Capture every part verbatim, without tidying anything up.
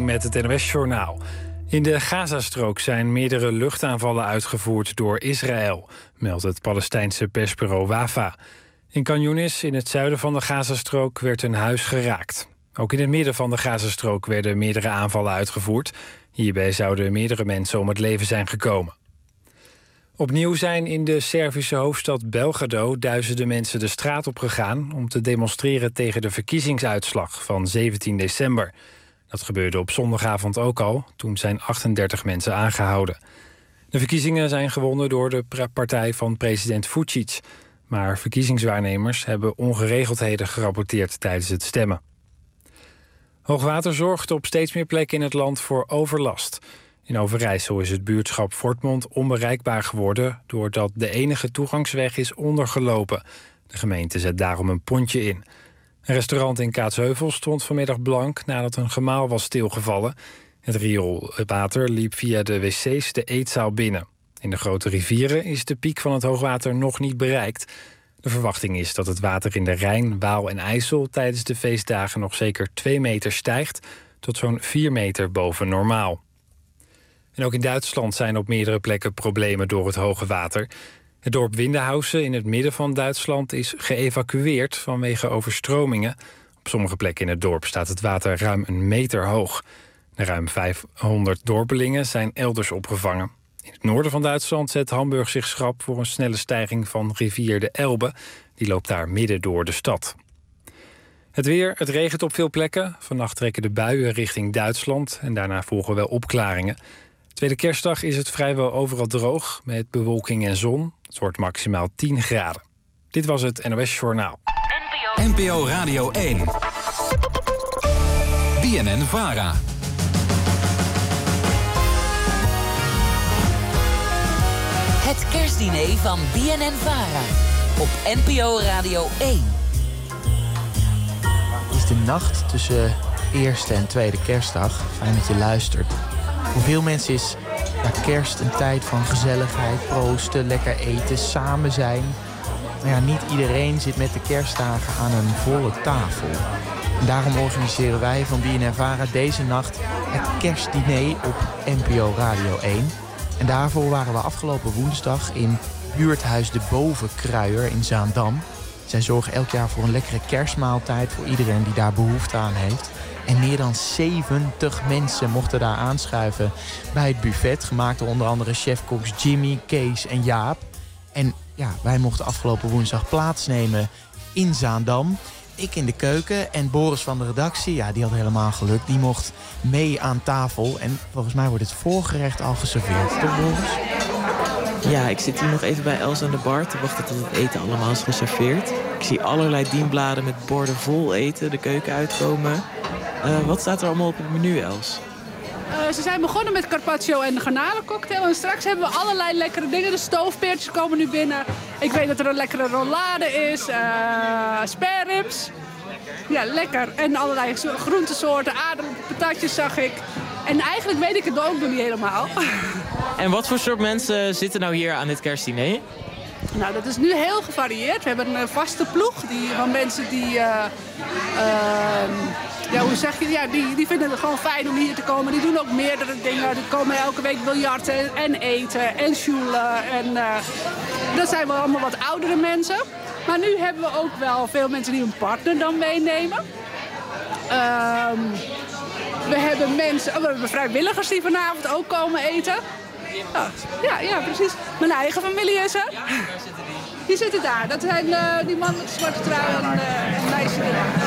Witteling met het N O S-journaal. In de Gazastrook zijn meerdere luchtaanvallen uitgevoerd door Israël, meldt het Palestijnse persbureau Wafa. In Khan Younis, in het zuiden van de Gazastrook, werd een huis geraakt. Ook in het midden van de Gazastrook werden meerdere aanvallen uitgevoerd. Hierbij zouden meerdere mensen om het leven zijn gekomen. Opnieuw zijn in de Servische hoofdstad Belgrado duizenden mensen de straat op gegaan om te demonstreren tegen de verkiezingsuitslag van zeventien december. Dat gebeurde op zondagavond ook al, toen zijn achtendertig mensen aangehouden. De verkiezingen zijn gewonnen door de partij van president Vučić. Maar verkiezingswaarnemers hebben ongeregeldheden gerapporteerd tijdens het stemmen. Hoogwater zorgt op steeds meer plekken in het land voor overlast. In Overijssel is het buurtschap Voortmond onbereikbaar geworden doordat de enige toegangsweg is ondergelopen. De gemeente zet daarom een pontje in. Een restaurant in Kaatsheuvel stond vanmiddag blank nadat een gemaal was stilgevallen. Het rioolwater liep via de wc's de eetzaal binnen. In de grote rivieren is de piek van het hoogwater nog niet bereikt. De verwachting is dat het water in de Rijn, Waal en IJssel tijdens de feestdagen nog zeker twee meter stijgt tot zo'n vier meter boven normaal. En ook in Duitsland zijn op meerdere plekken problemen door het hoge water. Het dorp Windehausen in het midden van Duitsland is geëvacueerd vanwege overstromingen. Op sommige plekken in het dorp staat het water ruim een meter hoog. De ruim vijfhonderd dorpelingen zijn elders opgevangen. In het noorden van Duitsland zet Hamburg zich schrap voor een snelle stijging van rivier de Elbe. Die loopt daar midden door de stad. Het weer, het regent op veel plekken. Vannacht trekken de buien richting Duitsland en daarna volgen wel opklaringen. Tweede kerstdag is het vrijwel overal droog met bewolking en zon. Het wordt maximaal tien graden. Dit was het N O S-journaal. N P O Radio één. B N N-Vara. Het kerstdiner van B N N-Vara op N P O Radio één. Het is de nacht tussen eerste en tweede kerstdag. Fijn dat je luistert. Voor veel mensen is ja, kerst een tijd van gezelligheid, proosten, lekker eten, samen zijn. Maar ja, niet iedereen zit met de kerstdagen aan een volle tafel. En daarom organiseren wij van B N N-Vara deze nacht het kerstdiner op N P O Radio één. En daarvoor waren we afgelopen woensdag in buurthuis De Bovenkruier in Zaandam. Zij zorgen elk jaar voor een lekkere kerstmaaltijd voor iedereen die daar behoefte aan heeft. En meer dan zeventig mensen mochten daar aanschuiven bij het buffet. Gemaakt door onder andere chefkoks Jimmy, Kees en Jaap. En ja, wij mochten afgelopen woensdag plaatsnemen in Zaandam. Ik in de keuken en Boris van de redactie, ja, die had helemaal geluk. Die mocht mee aan tafel. En volgens mij wordt het voorgerecht al geserveerd. Toch, Boris? Ja, ik zit hier nog even bij Els aan de bar te wachten tot het eten allemaal is geserveerd. Ik zie allerlei dienbladen met borden vol eten de keuken uitkomen. Uh, wat staat er allemaal op het menu, Els? Uh, ze zijn begonnen met carpaccio en de garnalencocktail. En straks hebben we allerlei lekkere dingen. De stoofpeertjes komen nu binnen. Ik weet dat er een lekkere rollade is. Uh, spare ribs. Ja, lekker. En allerlei groentesoorten. Aardappelen, patatjes zag ik. En eigenlijk weet ik het ook nog niet helemaal. En wat voor soort mensen zitten nou hier aan dit kerstdiner? Nou, dat is nu heel gevarieerd. We hebben een vaste ploeg die, van mensen die... Uh, uh, ja, hoe zeg je? Ja, die, die vinden het gewoon fijn om hier te komen. Die doen ook meerdere dingen. Die komen elke week biljarten en eten en sjoelen. En uh, dat zijn wel allemaal wat oudere mensen. Maar nu hebben we ook wel veel mensen die hun partner dan meenemen. Uh, we hebben mensen, oh, we hebben vrijwilligers die vanavond ook komen eten. Oh, ja, ja, precies. Mijn eigen familie is er. Die zitten daar. Dat zijn uh, die man met de zwarte trui en uh, een meisje.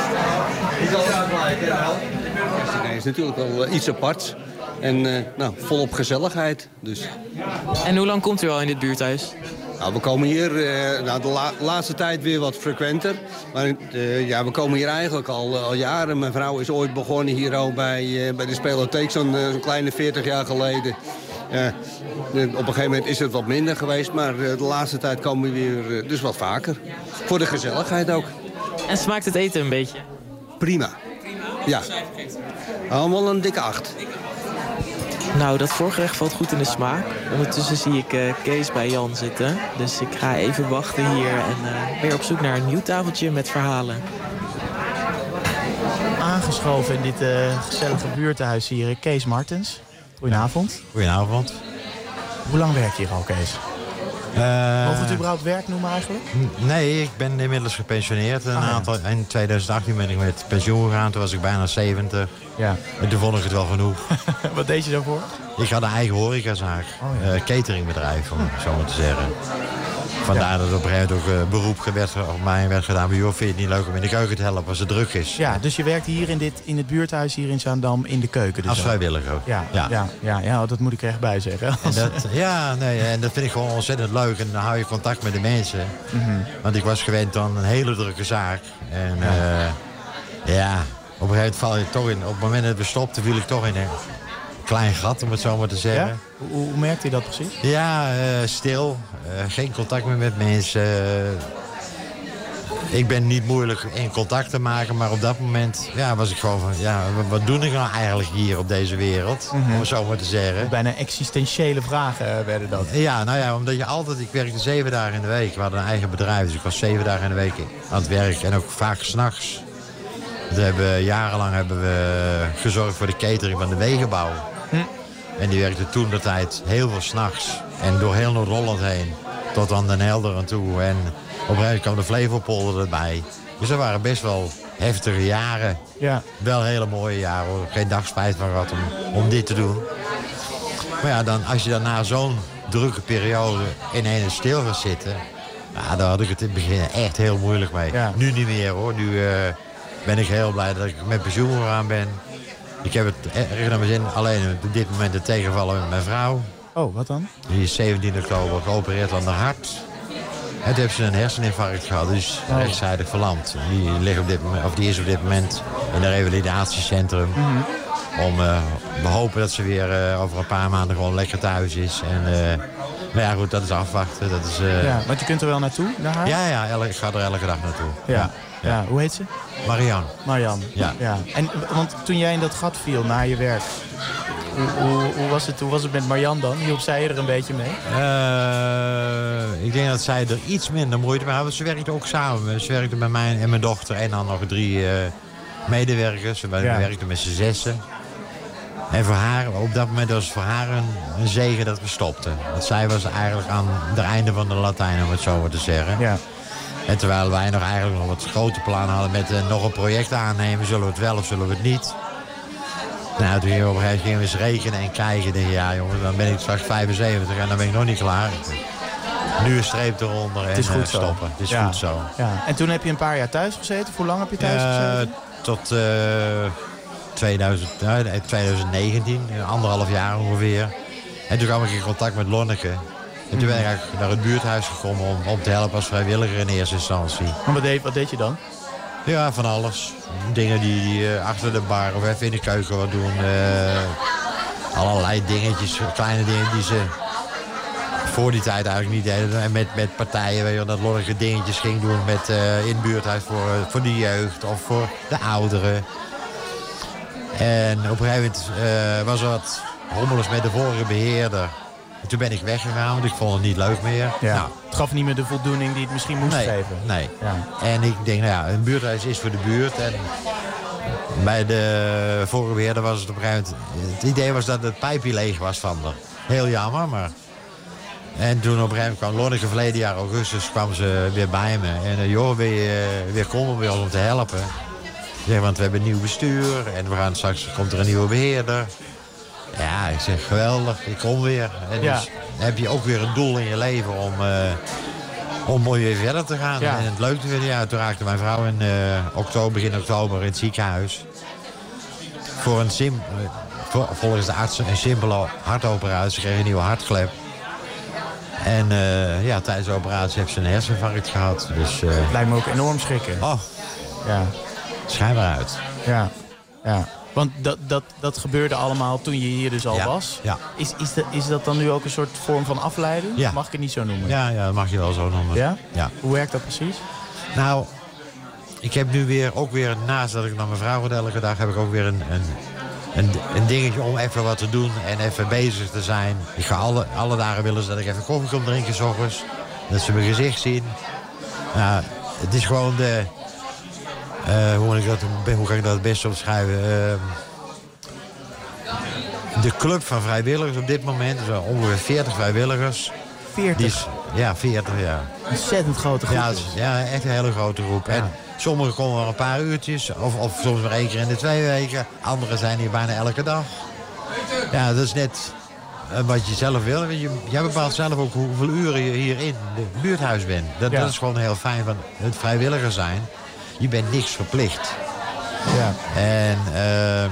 Het is natuurlijk wel uh, iets aparts. En uh, nou, volop gezelligheid. Dus. En hoe lang komt u al in dit buurthuis? Nou, we komen hier uh, nou, de la laatste tijd weer wat frequenter. Maar uh, ja, we komen hier eigenlijk al, al jaren. Mijn vrouw is ooit begonnen hier al bij, uh, bij de Spelotheek, zo'n uh, zo kleine veertig jaar geleden. Uh, op een gegeven moment is het wat minder geweest, maar uh, de laatste tijd komen we weer uh, dus wat vaker. Voor de gezelligheid ook. En smaakt het eten een beetje? Prima. Ja. Allemaal een dikke acht. Nou, dat voorgerecht valt goed in de smaak. Ondertussen zie ik uh, Kees bij Jan zitten. Dus ik ga even wachten hier en uh, weer op zoek naar een nieuw tafeltje met verhalen. aangeschoven in dit uh, gezellige buurthuis hier. Kees Martens. Goedenavond. Goedenavond. Hoe lang werk je hier al, Kees? Uh, Mogen we het überhaupt werk noemen eigenlijk? N- nee, ik ben inmiddels gepensioneerd. Een ah, ja. aantal, in twintig achttien ben ik met pensioen gegaan. Toen was ik bijna zeventig. Ja. En toen vond ik het wel genoeg. Wat deed je daarvoor? Ik had een eigen horecazaak. Oh, ja. uh, cateringbedrijf, om het zo maar te zeggen. Vandaar ja. dat op een gegeven moment ook uh, beroep werd, op mij werd gedaan. Maar joh, vind je het niet leuk om in de keuken te helpen als het druk is? Ja, dus je werkt hier in, dit, in het buurthuis hier in Zaandam in de keuken. Dus als vrijwilliger ook. Ja, ja. Ja, ja, ja, dat moet ik er echt bij zeggen. En dat, ja, nee, en dat vind ik gewoon ontzettend leuk. En dan hou je contact met de mensen. Mm-hmm. Want ik was gewend aan een hele drukke zaak. En ja, uh, ja op een gegeven moment val je toch in. Op het moment dat we stopten, viel ik toch in een klein gat, om het zo maar te zeggen. Ja? Hoe, hoe merkte je dat precies? Ja, uh, stil. Uh, geen contact meer met mensen. Uh, ik ben niet moeilijk in contact te maken, maar op dat moment ja, was ik gewoon van... Ja, wat doe ik nou eigenlijk hier op deze wereld? Mm-hmm. Om het zo maar te zeggen. Bijna existentiële vragen werden dat. Ja, nou ja, omdat je altijd... Ik werkte zeven dagen in de week. We hadden een eigen bedrijf, dus ik was zeven dagen in de week aan het werk. En ook vaak 's nachts. We hebben, jarenlang hebben we gezorgd voor de catering van de wegenbouw. Hm. En die werkte toen de tijd heel veel 's nachts. En door heel Noord-Holland heen. Tot aan Den Helder en toe. En op een gegeven moment kwam de Flevopolder erbij. Dus dat waren best wel heftige jaren. Ja. Wel hele mooie jaren hoor. Geen dag spijt van gehad om, om dit te doen. Maar ja, dan, als je dan na zo'n drukke periode ineens stil gaat zitten... Ja, daar had ik het in het begin echt heel moeilijk mee. Ja. Nu niet meer hoor. Nu uh, ben ik heel blij dat ik met pensioen gegaan ben. Ik heb het erg naar mijn zin. Alleen op dit moment het tegenvallen met mijn vrouw. Oh, wat dan? Die is zeventien oktober geopereerd aan haar hart. En toen heeft ze een herseninfarct gehad, dus oh. rechtszijdig verlamd. Die, ligt op dit moment, of die is op dit moment in een revalidatiecentrum. Mm-hmm. Om, uh, we hopen dat ze weer uh, over een paar maanden gewoon lekker thuis is. En, uh, maar ja, goed, dat is afwachten. Dat is, uh... ja, want je kunt er wel naartoe, naar haar? Ja, ja elke, ik ga er elke dag naartoe. Ja. Ja. Ja. Ja. Hoe heet ze? Marianne. Marianne. Ja. Ja. En, want toen jij in dat gat viel na je werk... Hoe, hoe, hoe, was het, hoe was het met Marianne dan? Hielp zij er een beetje mee? Uh, ik denk dat zij er iets minder moeite mee had. Ze werkte ook samen. Ze werkte met mij en mijn dochter en dan nog drie uh, medewerkers. We ja. werkten met z'n zessen. En voor haar, op dat moment was het voor haar een, een zegen dat we stopten. Want zij was eigenlijk aan het einde van de Latijn, om het zo maar te zeggen. Ja. En terwijl wij nog eigenlijk nog wat grote plannen hadden met uh, nog een project aannemen. Zullen we het wel of zullen we het niet? Nou, toen gingen we op een gegeven moment gingen we eens rekenen en kijken. Denk, ja jongens, dan ben ik straks vijfenzeventig en dan ben ik nog niet klaar. Nu een streep eronder en het is goed uh, stoppen. Het is ja. goed zo. Ja. En toen heb je een paar jaar thuis gezeten? Hoe lang heb je thuis uh, gezeten? Tot uh, tweeduizend, uh, twintig negentien, anderhalf jaar ongeveer. En toen kwam ik in contact met Lonneke. En toen ben ik eigenlijk naar het buurthuis gekomen om, om te helpen als vrijwilliger in eerste instantie. En wat deed, wat deed je dan? Ja, van alles. Dingen die, die uh, achter de bar of even in de keuken wat doen. Uh, allerlei dingetjes, kleine dingen die ze voor die tijd eigenlijk niet deden. En met, met partijen, weet je, dat Lonneke dingetjes ging doen met, uh, in het buurthuis voor, uh, voor de jeugd of voor de ouderen. En op een gegeven moment uh, was er wat rommels met de vorige beheerder. En toen ben ik weggegaan, want ik vond het niet leuk meer. Ja, nou, het gaf niet meer de voldoening die het misschien moest nee, geven. Nee, ja. En ik denk, nou ja, een buurthuis is voor de buurt. En bij de vorige beheerder was het op een gegeven moment... Het idee was dat het pijpje leeg was van haar. Heel jammer, maar... En toen op een gegeven moment kwam Lonneke verleden jaar augustus kwam ze weer bij me. En uh, joh, wil je uh, weer komen bij ons om te helpen? Ik zeg, want we hebben een nieuw bestuur en we gaan straks komt er een nieuwe beheerder. Ja, ik zeg, geweldig, ik kom weer. En ja. dus heb je ook weer een doel in je leven om, uh, om mooi weer verder te gaan. Ja. En het leuke vinden, ja, toen raakte mijn vrouw in uh, oktober, begin oktober in het ziekenhuis. Voor een sim, uh, voor, volgens de arts een simpele hartoperatie. Ze kreeg een nieuwe hartklep. En uh, ja, tijdens de operatie heeft ze een herseninfarct gehad. Dus, uh, het lijkt me ook enorm schrikken. Oh, ja. Schijn maar uit. Ja, ja. Want dat, dat, dat gebeurde allemaal toen je hier dus al ja, was. Ja. Is, is, de, is dat dan nu ook een soort vorm van afleiding? Ja. Mag ik het niet zo noemen? Ja, ja, dat mag je wel zo noemen. Ja? Ja. Hoe werkt dat precies? Nou, ik heb nu weer, ook weer naast dat ik naar mijn vrouw ga elke dag... heb ik ook weer een, een, een, een dingetje om even wat te doen en even bezig te zijn. Ik ga alle, alle dagen willen ze dat ik even koffie kom drinken 's ochtends. Dat ze mijn gezicht zien. Nou, het is gewoon de... Uh, hoe, ik dat, hoe kan ik dat het beste omschrijven? Uh, de club van vrijwilligers op dit moment, dus ongeveer veertig vrijwilligers. veertig? Die is, ja, veertig, ja. Ontzettend grote groep. Ja, ja, echt een hele grote groep. Ja. En sommigen komen maar een paar uurtjes, of, of soms maar één keer in de twee weken. Anderen zijn hier bijna elke dag. Ja, dat is net uh, wat je zelf wil. Je, jij bepaalt zelf ook hoeveel uren je hier in het buurthuis bent. Dat, ja. dat is gewoon heel fijn van het vrijwilliger zijn. Je bent niks verplicht. Ja. En uh,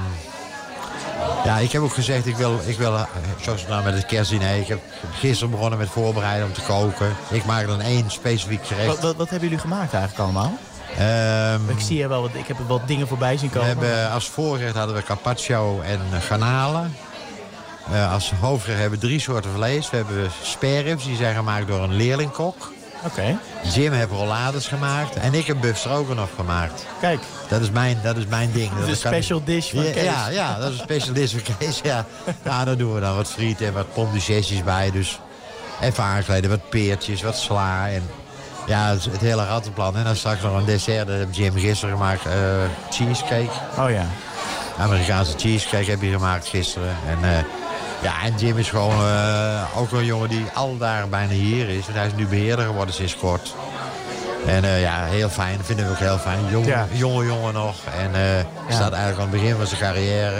ja, ik heb ook gezegd, ik wil, ik wil zoals nou met het kerstdiner. Ik heb gisteren begonnen met voorbereiden om te koken. Ik maak dan één specifiek gerecht. Wat, wat, wat hebben jullie gemaakt eigenlijk allemaal? Um, ik zie er wel wat, ik heb er wat dingen voorbij zien komen. We hebben, als voorgerecht hadden we carpaccio en garnalen. Uh, als hoofdgerecht hebben we drie soorten vlees. We hebben spareribs, die zijn gemaakt door een leerlingkok. Oké. Okay. Jim heeft rollades gemaakt en ik heb buff stroganoff gemaakt. Kijk. Dat is mijn, dat is mijn ding. De special ik... dish van ja, Kees. Ja, ja, dat is een special dish van Kees. Ja. Nou, daar doen we dan wat friet en wat pommes bij. Dus even aankleden, wat peertjes, wat sla. En ja, het, het hele rattenplan. En dan straks nog een dessert. Dat heb Jim gisteren gemaakt. Uh, cheesecake. Oh ja. Amerikaanse cheesecake heb je gemaakt gisteren. En... Uh, Ja, en Jim is gewoon uh, ook een jongen die al daar bijna hier is. Want hij is nu beheerder geworden sinds kort. En uh, ja, heel fijn. Dat vinden we ook heel fijn. Jong, ja. Jonge jongen nog. En uh, ja. staat eigenlijk aan het begin van zijn carrière.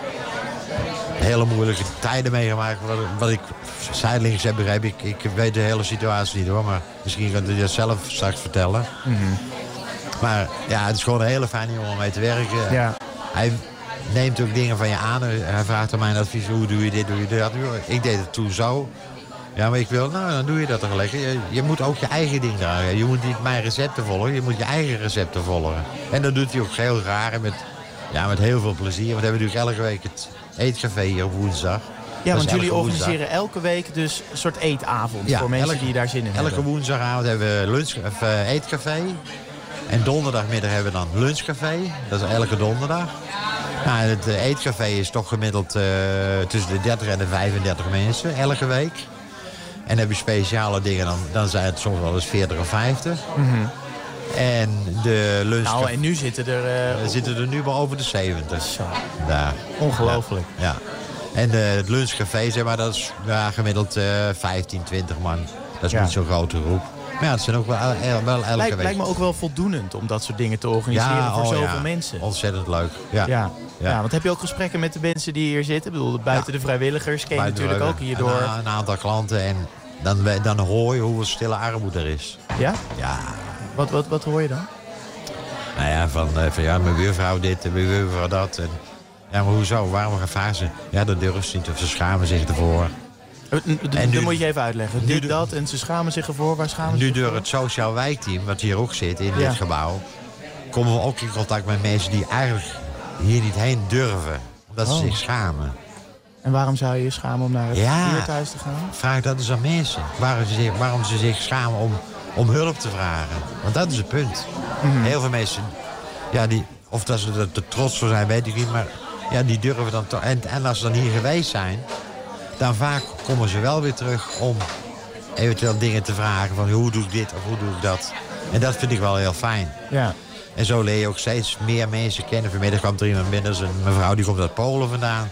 Hele moeilijke tijden meegemaakt. Wat, wat ik zijdelings heb begrepen. Ik, ik weet de hele situatie niet hoor. Maar misschien kan hij dat zelf straks vertellen. Mm-hmm. Maar ja, het is gewoon een hele fijne jongen om mee te werken. Ja. Hij neemt ook dingen van je aan. Hij vraagt aan mijn advies, hoe doe je dit, doe je dat? Ik deed het toen zo. Ja, maar ik wil, nou, dan doe je dat toch lekker. Je, je moet ook je eigen ding dragen. Je moet niet mijn recepten volgen, je moet je eigen recepten volgen. En dat doet hij ook heel graag en met, ja, met heel veel plezier. Want we hebben natuurlijk elke week het eetcafé hier op woensdag. Ja, want jullie organiseren woensdag. elke week dus een soort eetavond ja, voor mensen elke, die daar zin in elke hebben. Elke woensdagavond hebben we lunch, of, uh, eetcafé. En donderdagmiddag hebben we dan lunchcafé. Dat is elke donderdag. Nou, het eetcafé is toch gemiddeld uh, tussen de dertig en de vijfendertig mensen elke week. En dan heb je speciale dingen, dan, dan zijn het soms wel eens veertig of vijftig. Mm-hmm. En de lunchcafé... Nou, en nu zitten er... Uh, uh, zitten er nu maar over de zeventig. Zo. Daar. Ongelooflijk. Ja. ja. En uh, het lunchcafé, zeg maar, dat is ja, gemiddeld uh, vijftien, twintig man. Dat is ja. niet zo'n grote groep. Maar ja, het zijn ook wel, wel elke Lijkt, week. Lijkt me ook wel voldoenend om dat soort dingen te organiseren ja, voor oh, zoveel ja. mensen. Ontzettend leuk. Ja. Ja. Ja. ja, want heb je ook gesprekken met de mensen die hier zitten? Ik bedoel, buiten ja. de vrijwilligers ken je natuurlijk ook hierdoor. Een, een aantal klanten en dan, dan hoor je hoeveel stille armoede er is. Ja? Ja. Wat, wat, wat hoor je dan? Nou ja, van, van ja, mijn buurvrouw dit en mijn buurvrouw dat. En, ja, maar hoezo? Waarom gaan ze? Ja, dat durven ze niet of ze schamen zich ervoor. En dat moet je even uitleggen. Dit, de, dat en ze schamen zich ervoor. Waar schamen ze Nu door het sociaal wijkteam, wat hier ook zit in ja. dit gebouw, komen we ook in contact met mensen die eigenlijk hier niet heen durven. Omdat oh. ze zich schamen. En waarom zou je je schamen om naar het ja, buurthuis te gaan? Vraag dat eens aan mensen. Waarom ze zich, waarom ze zich schamen om, om hulp te vragen. Want dat is het punt. Mm-hmm. Heel veel mensen, ja, die, of dat ze er te trots voor zijn, weet ik niet. Maar ja, die durven dan toch. En, en als ze dan hier geweest zijn, dan vaak komen ze wel weer terug om eventueel dingen te vragen. Van hoe doe ik dit of hoe doe ik dat. En dat vind ik wel heel fijn. Ja. En zo leer je ook steeds meer mensen kennen. Vanmiddag kwam er iemand binnen, een mevrouw die komt uit Polen vandaan.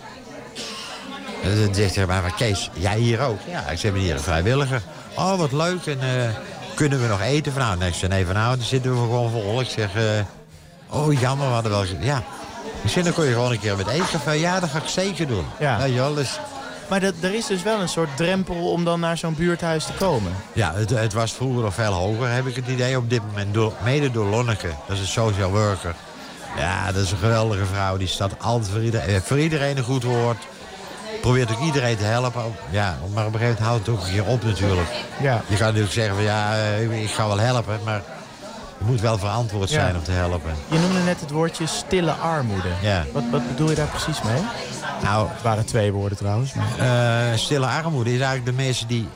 En dan zegt hij maar, Kees, jij hier ook? Ja, ik zeg, hier een vrijwilliger. Oh, wat leuk. En uh, kunnen we nog eten vanavond? Nee, ik zeg, nee, vanavond zitten we gewoon vol. Ik zeg, uh, oh jammer, we hadden wel gezegd. Ja, ik zeg, dan kon je gewoon een keer met eetcafé. Ja, dat ga ik zeker doen. Ja. Ja, joh, dus... Maar dat, er is dus wel een soort drempel om dan naar zo'n buurthuis te komen. Ja, het, het was vroeger nog veel hoger, heb ik het idee. Op dit moment, door, mede door Lonneke. Dat is een social worker. Ja, dat is een geweldige vrouw. Die staat altijd voor iedereen, voor iedereen een goed woord. Probeert ook iedereen te helpen. Ja, maar op een gegeven moment houdt het ook een keer op natuurlijk. Ja. Je kan natuurlijk zeggen van ja, ik ga wel helpen. Maar je moet wel verantwoord zijn ja. om te helpen. Je noemde net het woordje stille armoede. Ja. Wat, wat bedoel je daar precies mee? Nou, het waren twee woorden trouwens. Maar... Uh, stille armoede is eigenlijk de mensen die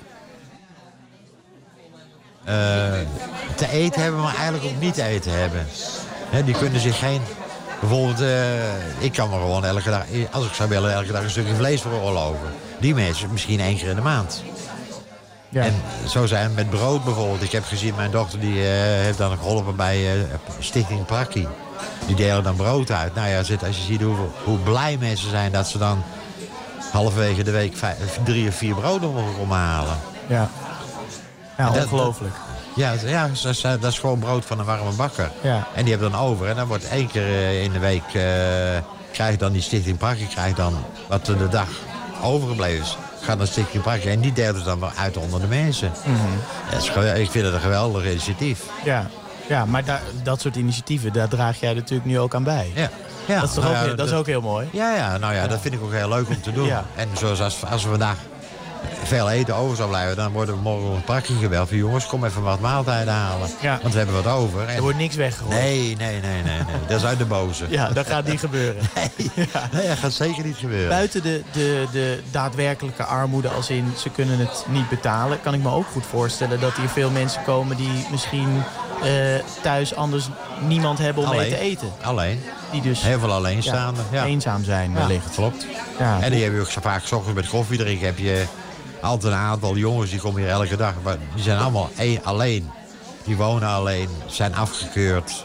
uh, te eten hebben, maar eigenlijk ook niet te eten hebben. He, die kunnen zich geen... Bijvoorbeeld, uh, ik kan me gewoon elke dag, als ik zou willen, elke dag een stukje vlees veroorloven. Die mensen misschien één keer in de maand. Ja. En zo zijn het met brood bijvoorbeeld. Ik heb gezien, mijn dochter die uh, heeft dan geholpen bij uh, Stichting Prakkie. Die delen dan brood uit. Nou ja, als je ziet hoe, hoe blij mensen zijn dat ze dan halverwege de week vijf, drie of vier broden mogen komen halen. Ja, ja dat, ongelooflijk. Ja, ja dat, is, dat is gewoon brood van een warme bakker. Ja. En die hebben dan over. En dan wordt één keer in de week... Uh, krijgt dan die Stichting Prakje, krijgt dan wat er de dag overgebleven is. Gaat naar Stichting Prakje en die deelt het dan weer uit onder de mensen. Mm-hmm. Dat is, ik vind het een geweldig initiatief. Ja, ja maar da, dat soort initiatieven, daar draag jij natuurlijk nu ook aan bij. Ja. Ja, dat is, toch nou ook, ja, dat, dat is ook heel mooi. Ja, ja, nou ja, ja, dat vind ik ook heel leuk om te doen. Ja. En zoals als, als we vandaag veel eten over zou blijven, dan worden we morgen op een Prakje gebeld. Van jongens, kom even wat maaltijden halen. Ja. Want we hebben wat over. En... Er wordt niks weggegooid. Nee, nee, nee, nee, nee. Dat is uit de boze. Ja, dat gaat niet gebeuren. Nee, ja. nee, dat gaat zeker niet gebeuren. Buiten de, de, de daadwerkelijke armoede, als in ze kunnen het niet betalen, kan ik me ook goed voorstellen dat hier veel mensen komen die misschien uh, thuis anders niemand hebben om alleen, mee te eten. Alleen. Die dus heel veel alleenstaande. Ja, ja. eenzaam zijn wellicht. Ja, klopt. Ja. En die heb je ook zo vaak 's ochtends met koffie drinken. Heb je altijd een aantal jongens die komen hier elke dag. Maar die zijn allemaal één, alleen. Die wonen alleen, zijn afgekeurd.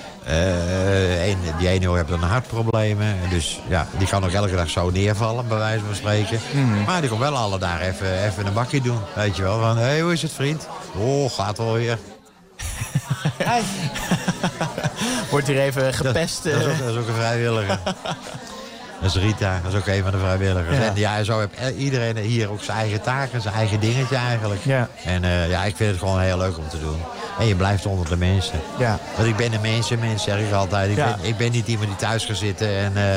Uh, een, die ene heeft dan hartproblemen. Dus ja, die kan ook elke dag zo neervallen, bij wijze van spreken. Mm-hmm. Maar die komt wel alle dagen even, even een bakje doen. Weet je wel, van hé, hey, hoe is het vriend? Oh, gaat wel weer. Hey. Wordt hier even gepest. Dat, dat, is ook, dat is ook een vrijwilliger. Dat is Rita, dat is ook een van de vrijwilligers. Ja. En ja, zo heeft iedereen hier ook zijn eigen taken, zijn eigen dingetje eigenlijk. Ja. En uh, ja, ik vind het gewoon heel leuk om te doen. En je blijft onder de mensen. Ja. Want ik ben een mensenmens, zeg ik altijd. Ik, ja. ben, ik ben niet iemand die thuis gaat zitten en... Uh,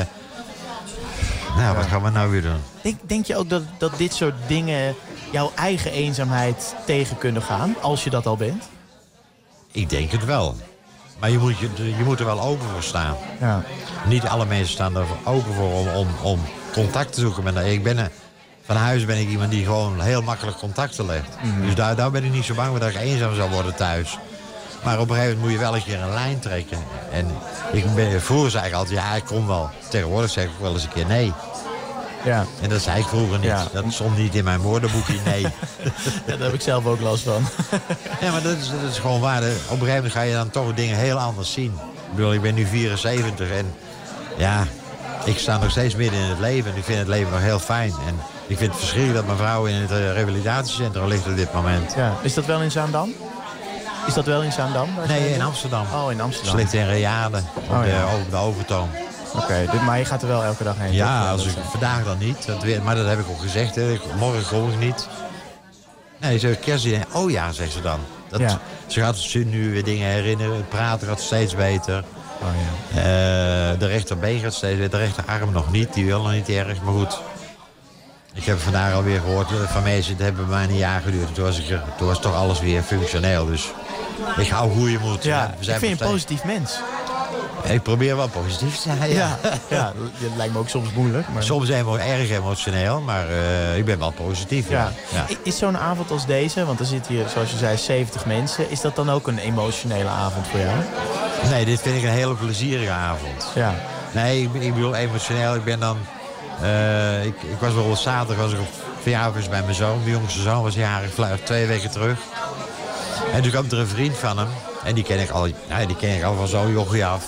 nou, wat gaan we nou weer doen? Denk, denk je ook dat, dat dit soort dingen jouw eigen eenzaamheid tegen kunnen gaan, als je dat al bent? Ik denk het wel. Maar je moet, je, je moet er wel open voor staan. Ja. Niet alle mensen staan er open voor om, om, om contact te zoeken. Met, ik ben, van huis ben ik iemand die gewoon heel makkelijk contacten legt. Mm-hmm. Dus daar, daar ben ik niet zo bang voor dat ik eenzaam zou worden thuis. Maar op een gegeven moment moet je wel een keer een lijn trekken. En ik ben, vroeger zei ik altijd, ja, ik kom wel. Tegenwoordig zeg ik wel eens een keer nee. Ja. En dat zei ik vroeger niet. Ja. Dat stond niet in mijn woordenboekje, nee. Ja, daar heb ik zelf ook last van. Ja, maar dat is, dat is gewoon waar. Op een gegeven moment ga je dan toch dingen heel anders zien. Ik bedoel, ik ben nu vierenzeventig en ja, ik sta nog steeds midden in het leven. En ik vind het leven nog heel fijn. En ik vind het verschrikkelijk dat mijn vrouw in het revalidatiecentrum ligt op dit moment. Ja. Is dat wel in Zaandam? Is dat wel in Zaandam? Nee, in Amsterdam. Oh, in Amsterdam. Ze ligt in Reade, op, oh, ja. de, op de Overtoom. Oké, okay, maar je gaat er wel elke dag heen? Ja, als ik, vandaag dan niet. Dat weet, maar dat heb ik ook gezegd. Hè. Morgen kom ik niet. Nee, ze kerstdiner. Oh ja, zegt ze dan. Dat, ja. Ze gaat zich nu weer dingen herinneren. Het praten gaat steeds beter. Oh, ja. uh, de rechterbeen gaat steeds beter. De rechterarm nog niet. Die wil nog niet erg. Maar goed. Ik heb vandaag alweer gehoord van mensen. Het hebben bij mij een jaar geduurd. Toen was, ik er, toen was toch alles weer functioneel. Dus ik hou hoe je moet. Ja, ik vind je een positief mens. Ik probeer wel positief te zijn. Ja, ja, ja, dat lijkt me ook soms moeilijk. Maar... Soms emo- erg emotioneel, maar uh, ik ben wel positief. Ja. Ja. Ja. Is zo'n avond als deze, want er zitten hier, zoals je zei, zeventig mensen. Is dat dan ook een emotionele avond voor jou? Nee, dit vind ik een hele plezierige avond. Ja. Nee, ik, ik bedoel emotioneel. Ik ben dan... Uh, ik, ik was bijvoorbeeld zaterdag was ik op verjaardag bij mijn zoon. Mijn jongste zoon was jarig, twee weken terug. En toen kwam er een vriend van hem. En die ken ik al, nou, die ken ik al van zo'n jochie af.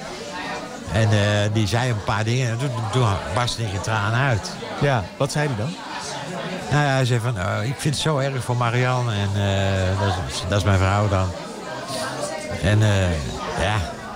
En uh, die zei een paar dingen en toen, toen barstte ik een traan uit. Ja, wat zei hij dan? Nou ja, hij zei van, uh, ik vind het zo erg voor Marianne en uh, dat, is, dat is mijn vrouw dan. En uh, ja,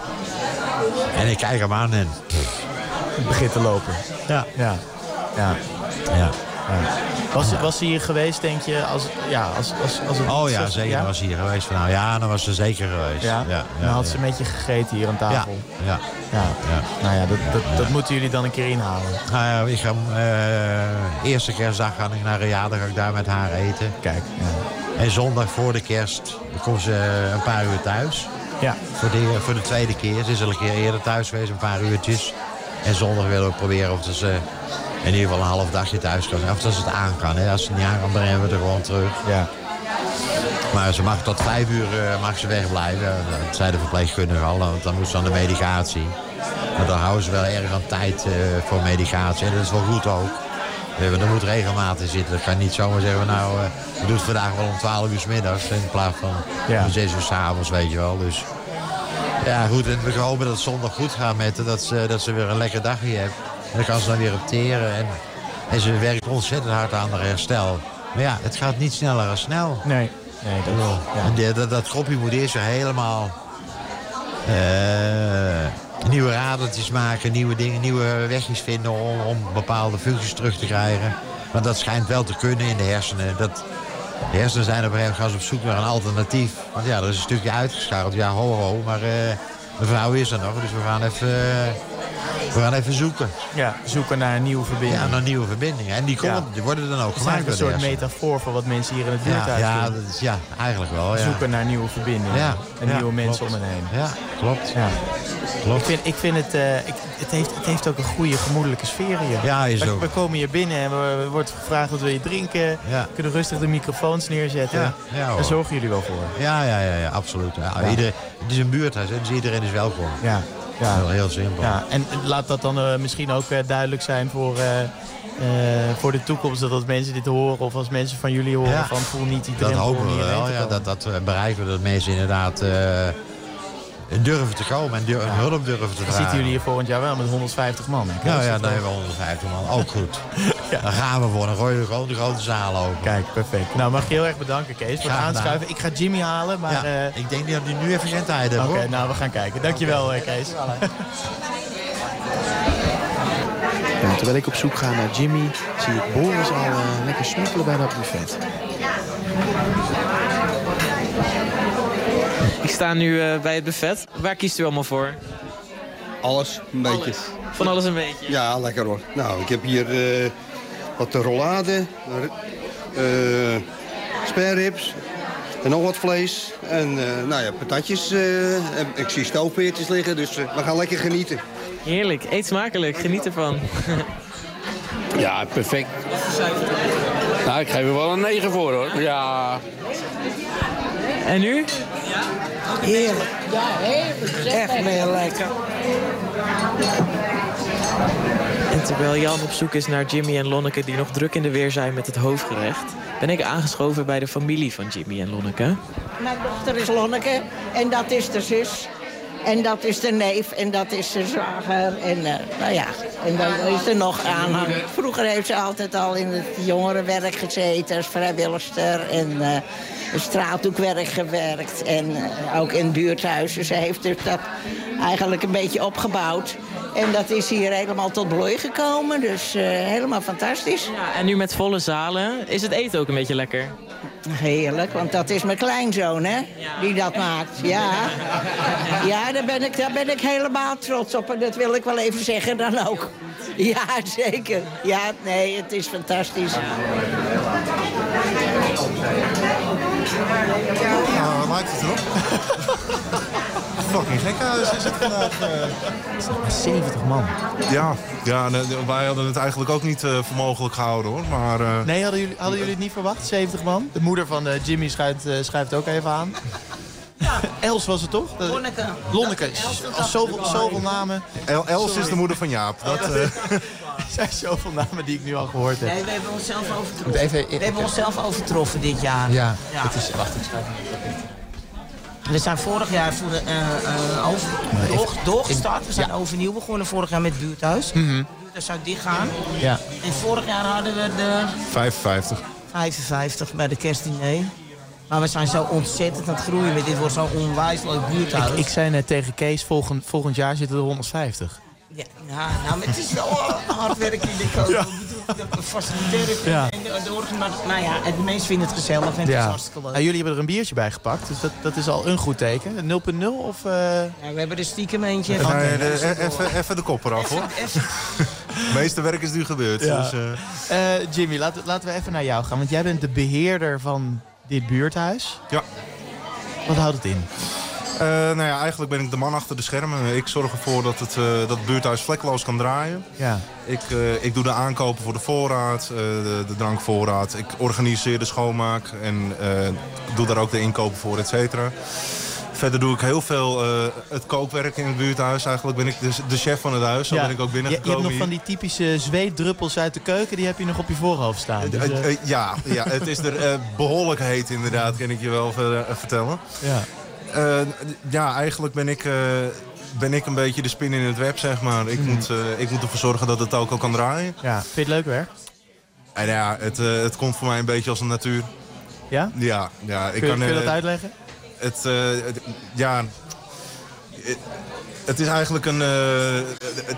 en ik kijk hem aan en... Het begint te lopen. Ja. Ja. Ja. Ja. Ja. Was, was ze hier geweest, denk je? Als, ja, als, als, als het oh ja, zeker. Ja? Was ze hier geweest. Nou, ja, dan was ze zeker geweest. Ja? Ja, ja, dan had ja. ze met je gegeten hier aan tafel. Ja. Ja. Ja. Ja. Nou ja, dat, dat, ja. dat moeten jullie dan een keer inhalen. Nou ja, ik ga, uh, eerste kerstdag ga ik naar Reade, ga ik daar met haar eten. Kijk. Ja. En zondag voor de kerst komt ze een paar uur thuis. Ja. Voor de, voor de tweede keer. Ze is al een keer eerder thuis geweest, een paar uurtjes. En zondag willen we proberen of ze in ieder geval een half dagje thuis kan. Of als het aan kan. Hè. Als ze het niet aan kan, brengen we er gewoon terug. Ja. Maar ze mag tot vijf uur uh, mag ze wegblijven. Dat zei de verpleegkundige al, want dan moet ze aan de medicatie. Maar dan houden ze wel erg aan tijd uh, voor medicatie. En dat is wel goed ook. Want er moet regelmatig zitten. Dat kan niet zomaar zeggen, nou, uh, we doen het vandaag wel om twaalf uur 's middags. In plaats van ja. om zes uur 's avonds, weet je wel. Dus Ja, goed. En we hopen dat het zondag goed gaat met haar. Dat ze, dat ze weer een lekker dagje heeft. En dan kan ze dan weer opteren. En, en ze werkt ontzettend hard aan haar herstel. Maar ja, het gaat niet sneller dan snel. Nee. nee dat, ja. En de, dat, dat groepje moet eerst weer helemaal... Uh, nieuwe radertjes maken, nieuwe dingen, nieuwe wegjes vinden om, om bepaalde functies terug te krijgen. Want dat schijnt wel te kunnen in de hersenen. Dat, de hersenen zijn op een gegeven moment gaan ze op zoek naar een alternatief. Want ja, er is een stukje uitgeschakeld. Ja, ho, ho. Maar uh, de vrouw is er nog, dus we gaan even, uh, we gaan even zoeken. Ja, zoeken naar een nieuwe verbinding. Ja, naar nieuwe verbindingen. En die, komen, ja. die worden dan ook het gemaakt. Het is een soort metafoor voor wat mensen hier in het buurthuis ja, ja, doen. Dat is, ja, eigenlijk wel. Ja. Zoeken naar nieuwe verbindingen. Ja, en ja, nieuwe mensen klopt. om hen heen. Ja, klopt. Ja. klopt. Ik vind, ik vind het, uh, ik, het, heeft, het heeft ook een goede gemoedelijke sfeer hier. Ja, is we, ook. we komen hier binnen en we, we wordt gevraagd wat wil je drinken. Ja. We kunnen rustig de microfoons neerzetten. Ja, ja, daar zorgen jullie wel voor. Ja, ja, ja, ja absoluut. Ja, ja. Iedereen, het is een buurthuis, hè, dus iedereen is welkom. Ja. Ja. Heel, heel simpel. Ja, en laat dat dan uh, misschien ook uh, duidelijk zijn voor, uh, uh, voor de toekomst. Dat als mensen dit horen of als mensen van jullie horen ja. van voel niet iedereen. Dat hopen we wel, ja, dat, dat bereiken we dat mensen inderdaad uh, durven te komen en durven, ja. hulp durven te vragen. Zitten jullie hier volgend jaar wel met honderdvijftig man? Hè? Ja, ja, dan hebben we honderdvijftig man. Ook goed. Ja. Dan gaan we voor. Dan gooien we gewoon de grote zaal open. Kijk, perfect. Nou, mag je heel erg bedanken, Kees, voor het aanschuiven. Ik ga Jimmy halen, maar... Ja, uh... ik denk dat hij nu even geen tijd heeft, Oké, okay, nou, we gaan kijken. Dankjewel, okay. Kees. Ja, terwijl ik op zoek ga naar Jimmy, zie ik Boris al uh, lekker snuffelen bij dat buffet. Ik sta nu uh, bij het buffet. Waar kiest u allemaal voor? Alles, een beetje. Alles. Van alles een beetje? Ja, lekker hoor. Nou, ik heb hier uh, wat rollade, uh, spare ribs en nog wat vlees. En uh, nou ja, patatjes. Uh, ik zie stoofpeertjes liggen, dus uh, we gaan lekker genieten. Heerlijk, eet smakelijk, geniet ervan. Ja, perfect. Nou, ik geef er wel een negen voor hoor. Ja. En nu? Heerlijk. Ja, heerlijk. Echt heel lekker. En terwijl Jan op zoek is naar Jimmy en Lonneke die nog druk in de weer zijn met het hoofdgerecht, ben ik aangeschoven bij de familie van Jimmy en Lonneke. Mijn dochter is Lonneke en dat is de zus. En dat is de neef en dat is de zwager. En uh, nou ja, en dan is er nog aanhang. Vroeger heeft ze altijd al in het jongerenwerk gezeten als vrijwilligster. En uh, straathoekwerk gewerkt. En uh, ook in buurthuizen. Ze heeft dus dat eigenlijk een beetje opgebouwd. En dat is hier helemaal tot bloei gekomen. Dus uh, helemaal fantastisch. Ja, en nu met volle zalen. Is het eten ook een beetje lekker? Heerlijk, want dat is mijn kleinzoon, hè? Die dat maakt. Ja, ja daar, ben ik, daar ben ik helemaal trots op. En dat wil ik wel even zeggen dan ook. Ja, zeker. Ja, nee, het is fantastisch. Nou, wat lijkt het erop? Fucking gekhuis is het vandaag. Uh... zeventig man. Ja, ja, wij hadden het eigenlijk ook niet uh, voor mogelijk gehouden hoor. Maar, uh... Nee, hadden jullie, hadden jullie het niet verwacht, zeventig man? De moeder van uh, Jimmy schuift, uh, schuift ook even aan. Ja. Els was het toch? Lonneke. Lonneke. Als zoveel, zoveel namen. El, Els Sorry. is de moeder van Jaap. Dat, uh... Er zijn zoveel namen die ik nu al gehoord heb. Nee, we hebben onszelf overtroffen. Even, we hebben onszelf overtroffen dit jaar. Ja, ja. Het is... Wacht, ik schrijf We zijn vorig jaar voor de, uh, uh, over, door, doorgestart. We zijn ja. overnieuw begonnen vorig jaar met het buurthuis. Mm-hmm. Het buurthuis zou dichtgaan. Ja. En vorig jaar hadden we de... vijfenvijftig. vijfenvijftig bij de kerstdiner. Maar we zijn zo ontzettend aan het groeien. Met dit wordt zo'n onwijs leuk buurthuis. Ik, ik zei net tegen Kees, volgend, volgend jaar zitten er honderdvijftig. Ja, nou, nou, maar het is wel hard werken in de koop. Ja. De faciliteren ja. en de, de orgen, maar nou ja, de mensen vinden het gezellig en het ja. is hartstikke leuk. Nou, jullie hebben er een biertje bij gepakt, dus dat, dat is al een goed teken. nul punt nul of... Uh... Ja, we hebben er stiekem eentje. Nee, nee, nee, even, even de kop eraf hoor. Het meeste werk is nu gebeurd. Ja. Dus, uh... Uh, Jimmy, laten, laten we even naar jou gaan, want jij bent de beheerder van dit buurthuis. Ja. Wat houdt het in? Uh, nou ja, eigenlijk ben ik de man achter de schermen. Ik zorg ervoor dat het, uh, dat het buurthuis vlekkeloos kan draaien. Ja. Ik, uh, ik doe de aankopen voor de voorraad, uh, de, de drankvoorraad. Ik organiseer de schoonmaak en uh, doe daar ook de inkopen voor, et cetera. Verder doe ik heel veel uh, het kookwerk in het buurthuis. Eigenlijk ben ik de, de chef van het huis. Zo ja. ben ik ook binnengekomen. Je, je hebt nog van die typische zweetdruppels uit de keuken. Die heb je nog op je voorhoofd staan. Dus, uh... uh, ja, ja, het is er uh, behoorlijk heet inderdaad, kan ik je wel uh, vertellen. Ja. Uh, ja, eigenlijk ben ik, uh, ben ik een beetje de spin in het web, zeg maar. Ik, mm. moet, uh, ik moet ervoor zorgen dat het ook al kan draaien. Ja, vind je het leuk werk? En ja, het, uh, het komt voor mij een beetje als een natuur. Ja? Ja. ja ik kun, kan, kun je uh, dat uitleggen? Het, uh, het, ja... Het, het is eigenlijk een... Uh, het,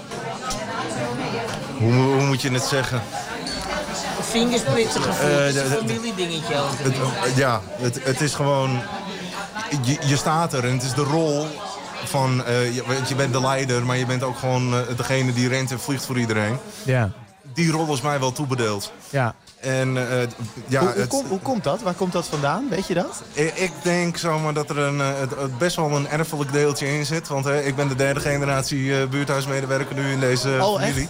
hoe, hoe moet je het zeggen? Vingerspitsengevoel, uh, het is een familiedingetje. Het, uh, ja, het, het is gewoon... Je, je staat er en het is de rol van... Uh, je, je bent de leider, maar je bent ook gewoon uh, degene die rent en vliegt voor iedereen. Ja. Die rol is mij wel toebedeeld. Ja. En, uh, ja, hoe, hoe, het, kom, hoe komt dat? Waar komt dat vandaan? Weet je dat? Ik, ik denk zomaar dat er een, uh, het, best wel een erfelijk deeltje in zit. Want uh, ik ben de derde generatie uh, buurthuismedewerker nu in deze uh, oh, familie.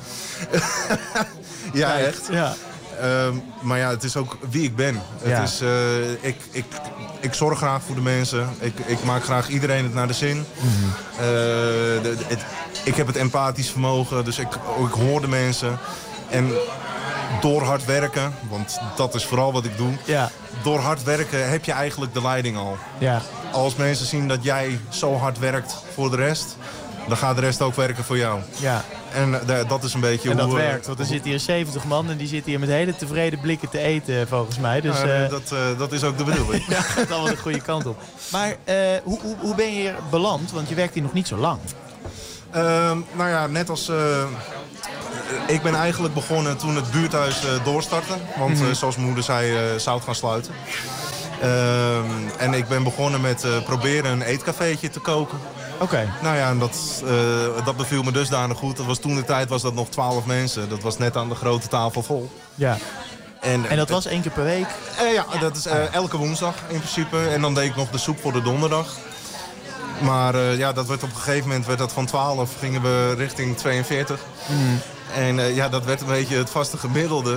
ja, ja, echt. Ja. Um, maar ja, het is ook wie ik ben. Ja. Het is, uh, ik, ik, ik zorg graag voor de mensen. Ik, ik maak graag iedereen het naar de zin. Mm-hmm. uh, de, de, het, ik heb het empathisch vermogen, dus ik, ik hoor de mensen. En door hard werken, want dat is vooral wat ik doe. Ja. Door hard werken heb je eigenlijk de leiding al. Ja. Als mensen zien dat jij zo hard werkt voor de rest, dan gaat de rest ook werken voor jou. Ja. En uh, dat is een beetje en hoe... dat werkt, want er zitten hier zeventig man en die zitten hier met hele tevreden blikken te eten, volgens mij. Dus, ja, uh... dat, uh, dat is ook de bedoeling. ja, gaat allemaal de goede kant op. Maar uh, hoe, hoe, hoe ben je hier beland? Want je werkt hier nog niet zo lang. Uh, nou ja, net als... Uh, ik ben eigenlijk begonnen toen het buurthuis uh, doorstartte. Want mm-hmm. uh, zoals mijn moeder zei, uh, zou het gaan sluiten. Uh, en ik ben begonnen met uh, proberen een eetcafeetje te koken. Oké. Okay. Nou ja, en dat, uh, dat beviel me dusdanig goed. Dat was toen de tijd was dat nog twaalf mensen. Dat was net aan de grote tafel vol. Ja. En, en dat was één keer per week? Uh, ja, dat is uh, elke woensdag in principe. En dan deed ik nog de soep voor de donderdag. Maar uh, ja, dat werd op een gegeven moment werd dat van twaalf gingen we richting tweeënveertig. Mm. En uh, ja, dat werd een beetje het vaste gemiddelde.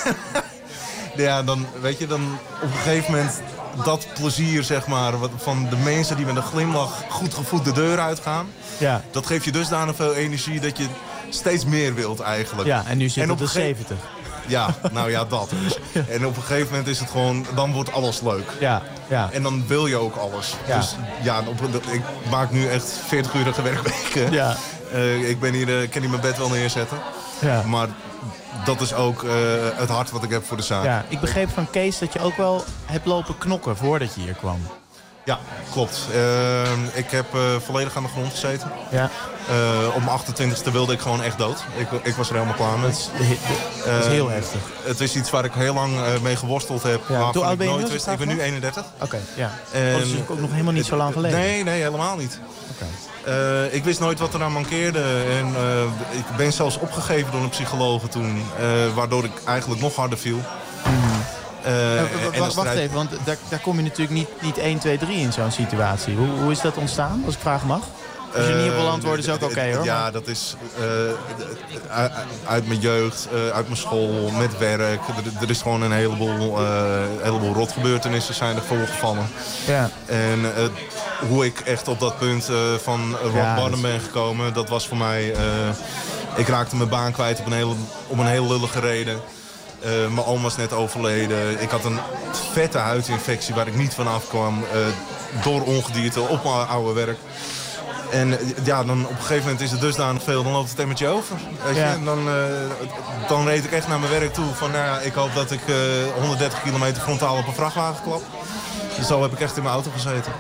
ja, dan weet je, dan op een gegeven moment dat plezier, zeg maar, van de mensen die met een glimlach goed gevoed de deur uitgaan. Ja. Dat geeft je dusdanig veel energie dat je steeds meer wilt eigenlijk. Ja, en nu zit en het op de zeventig. Ja, nou ja, dat dus. En op een gegeven moment is het gewoon, dan wordt alles leuk. Ja, ja. En dan wil je ook alles. Ja. Dus ja, op, ik maak nu echt veertig-urige werkweken. Ja. Uh, ik ben hier, uh, kan hier mijn bed wel neerzetten. Ja. Maar dat is ook uh, het hart wat ik heb voor de zaak. Ja, ik begreep van Kees dat je ook wel hebt lopen knokken voordat je hier kwam. Ja, klopt. Uh, ik heb uh, volledig aan de grond gezeten. Ja. Uh, op mijn achtentwintigste wilde ik gewoon echt dood. Ik, ik was er helemaal klaar mee. Dat is, dat is heel uh, heftig. Het is iets waar ik heel lang uh, mee geworsteld heb. Ja. Hoe oud ben je? Nooit wist. Ik ben nu eenendertig. Oké, okay, ja. En, dat is dus ook nog helemaal niet zo lang geleden. Nee, nee, helemaal niet. Oké. Okay. Uh, ik wist nooit wat eraan mankeerde. En uh, ik ben zelfs opgegeven door een psycholoog toen. Uh, waardoor ik eigenlijk nog harder viel. Mm. Uh, uh, wacht strijd... even, want daar, daar kom je natuurlijk niet, niet één, twee, drie in zo'n situatie. Hoe, hoe is dat ontstaan, als ik vraag mag? Als je uh, niet op antwoord is ook oké okay, hoor. Ja, dat is uh, uit mijn jeugd, uh, uit mijn school, met werk. Er, er is gewoon een heleboel, uh, heleboel rotgebeurtenissen zijn er voorgevallen. Ja. En uh, hoe ik echt op dat punt uh, van rock ja, bottom ben gekomen, dat was voor mij... Uh, ik raakte mijn baan kwijt op een hele, op een heel lullige reden. Uh, mijn oom was net overleden. Ik had een vette huidinfectie waar ik niet van afkwam. Uh, door ongedierte op mijn oude werk. En ja, dan op een gegeven moment is het dusdanig veel, dan loopt het emmertje over. Weet je? Ja. En dan, uh, dan reed ik echt naar mijn werk toe van, nou ja, ik hoop dat ik uh, honderddertig kilometer frontaal op een vrachtwagen klap. Dus zo heb ik echt in mijn auto gezeten.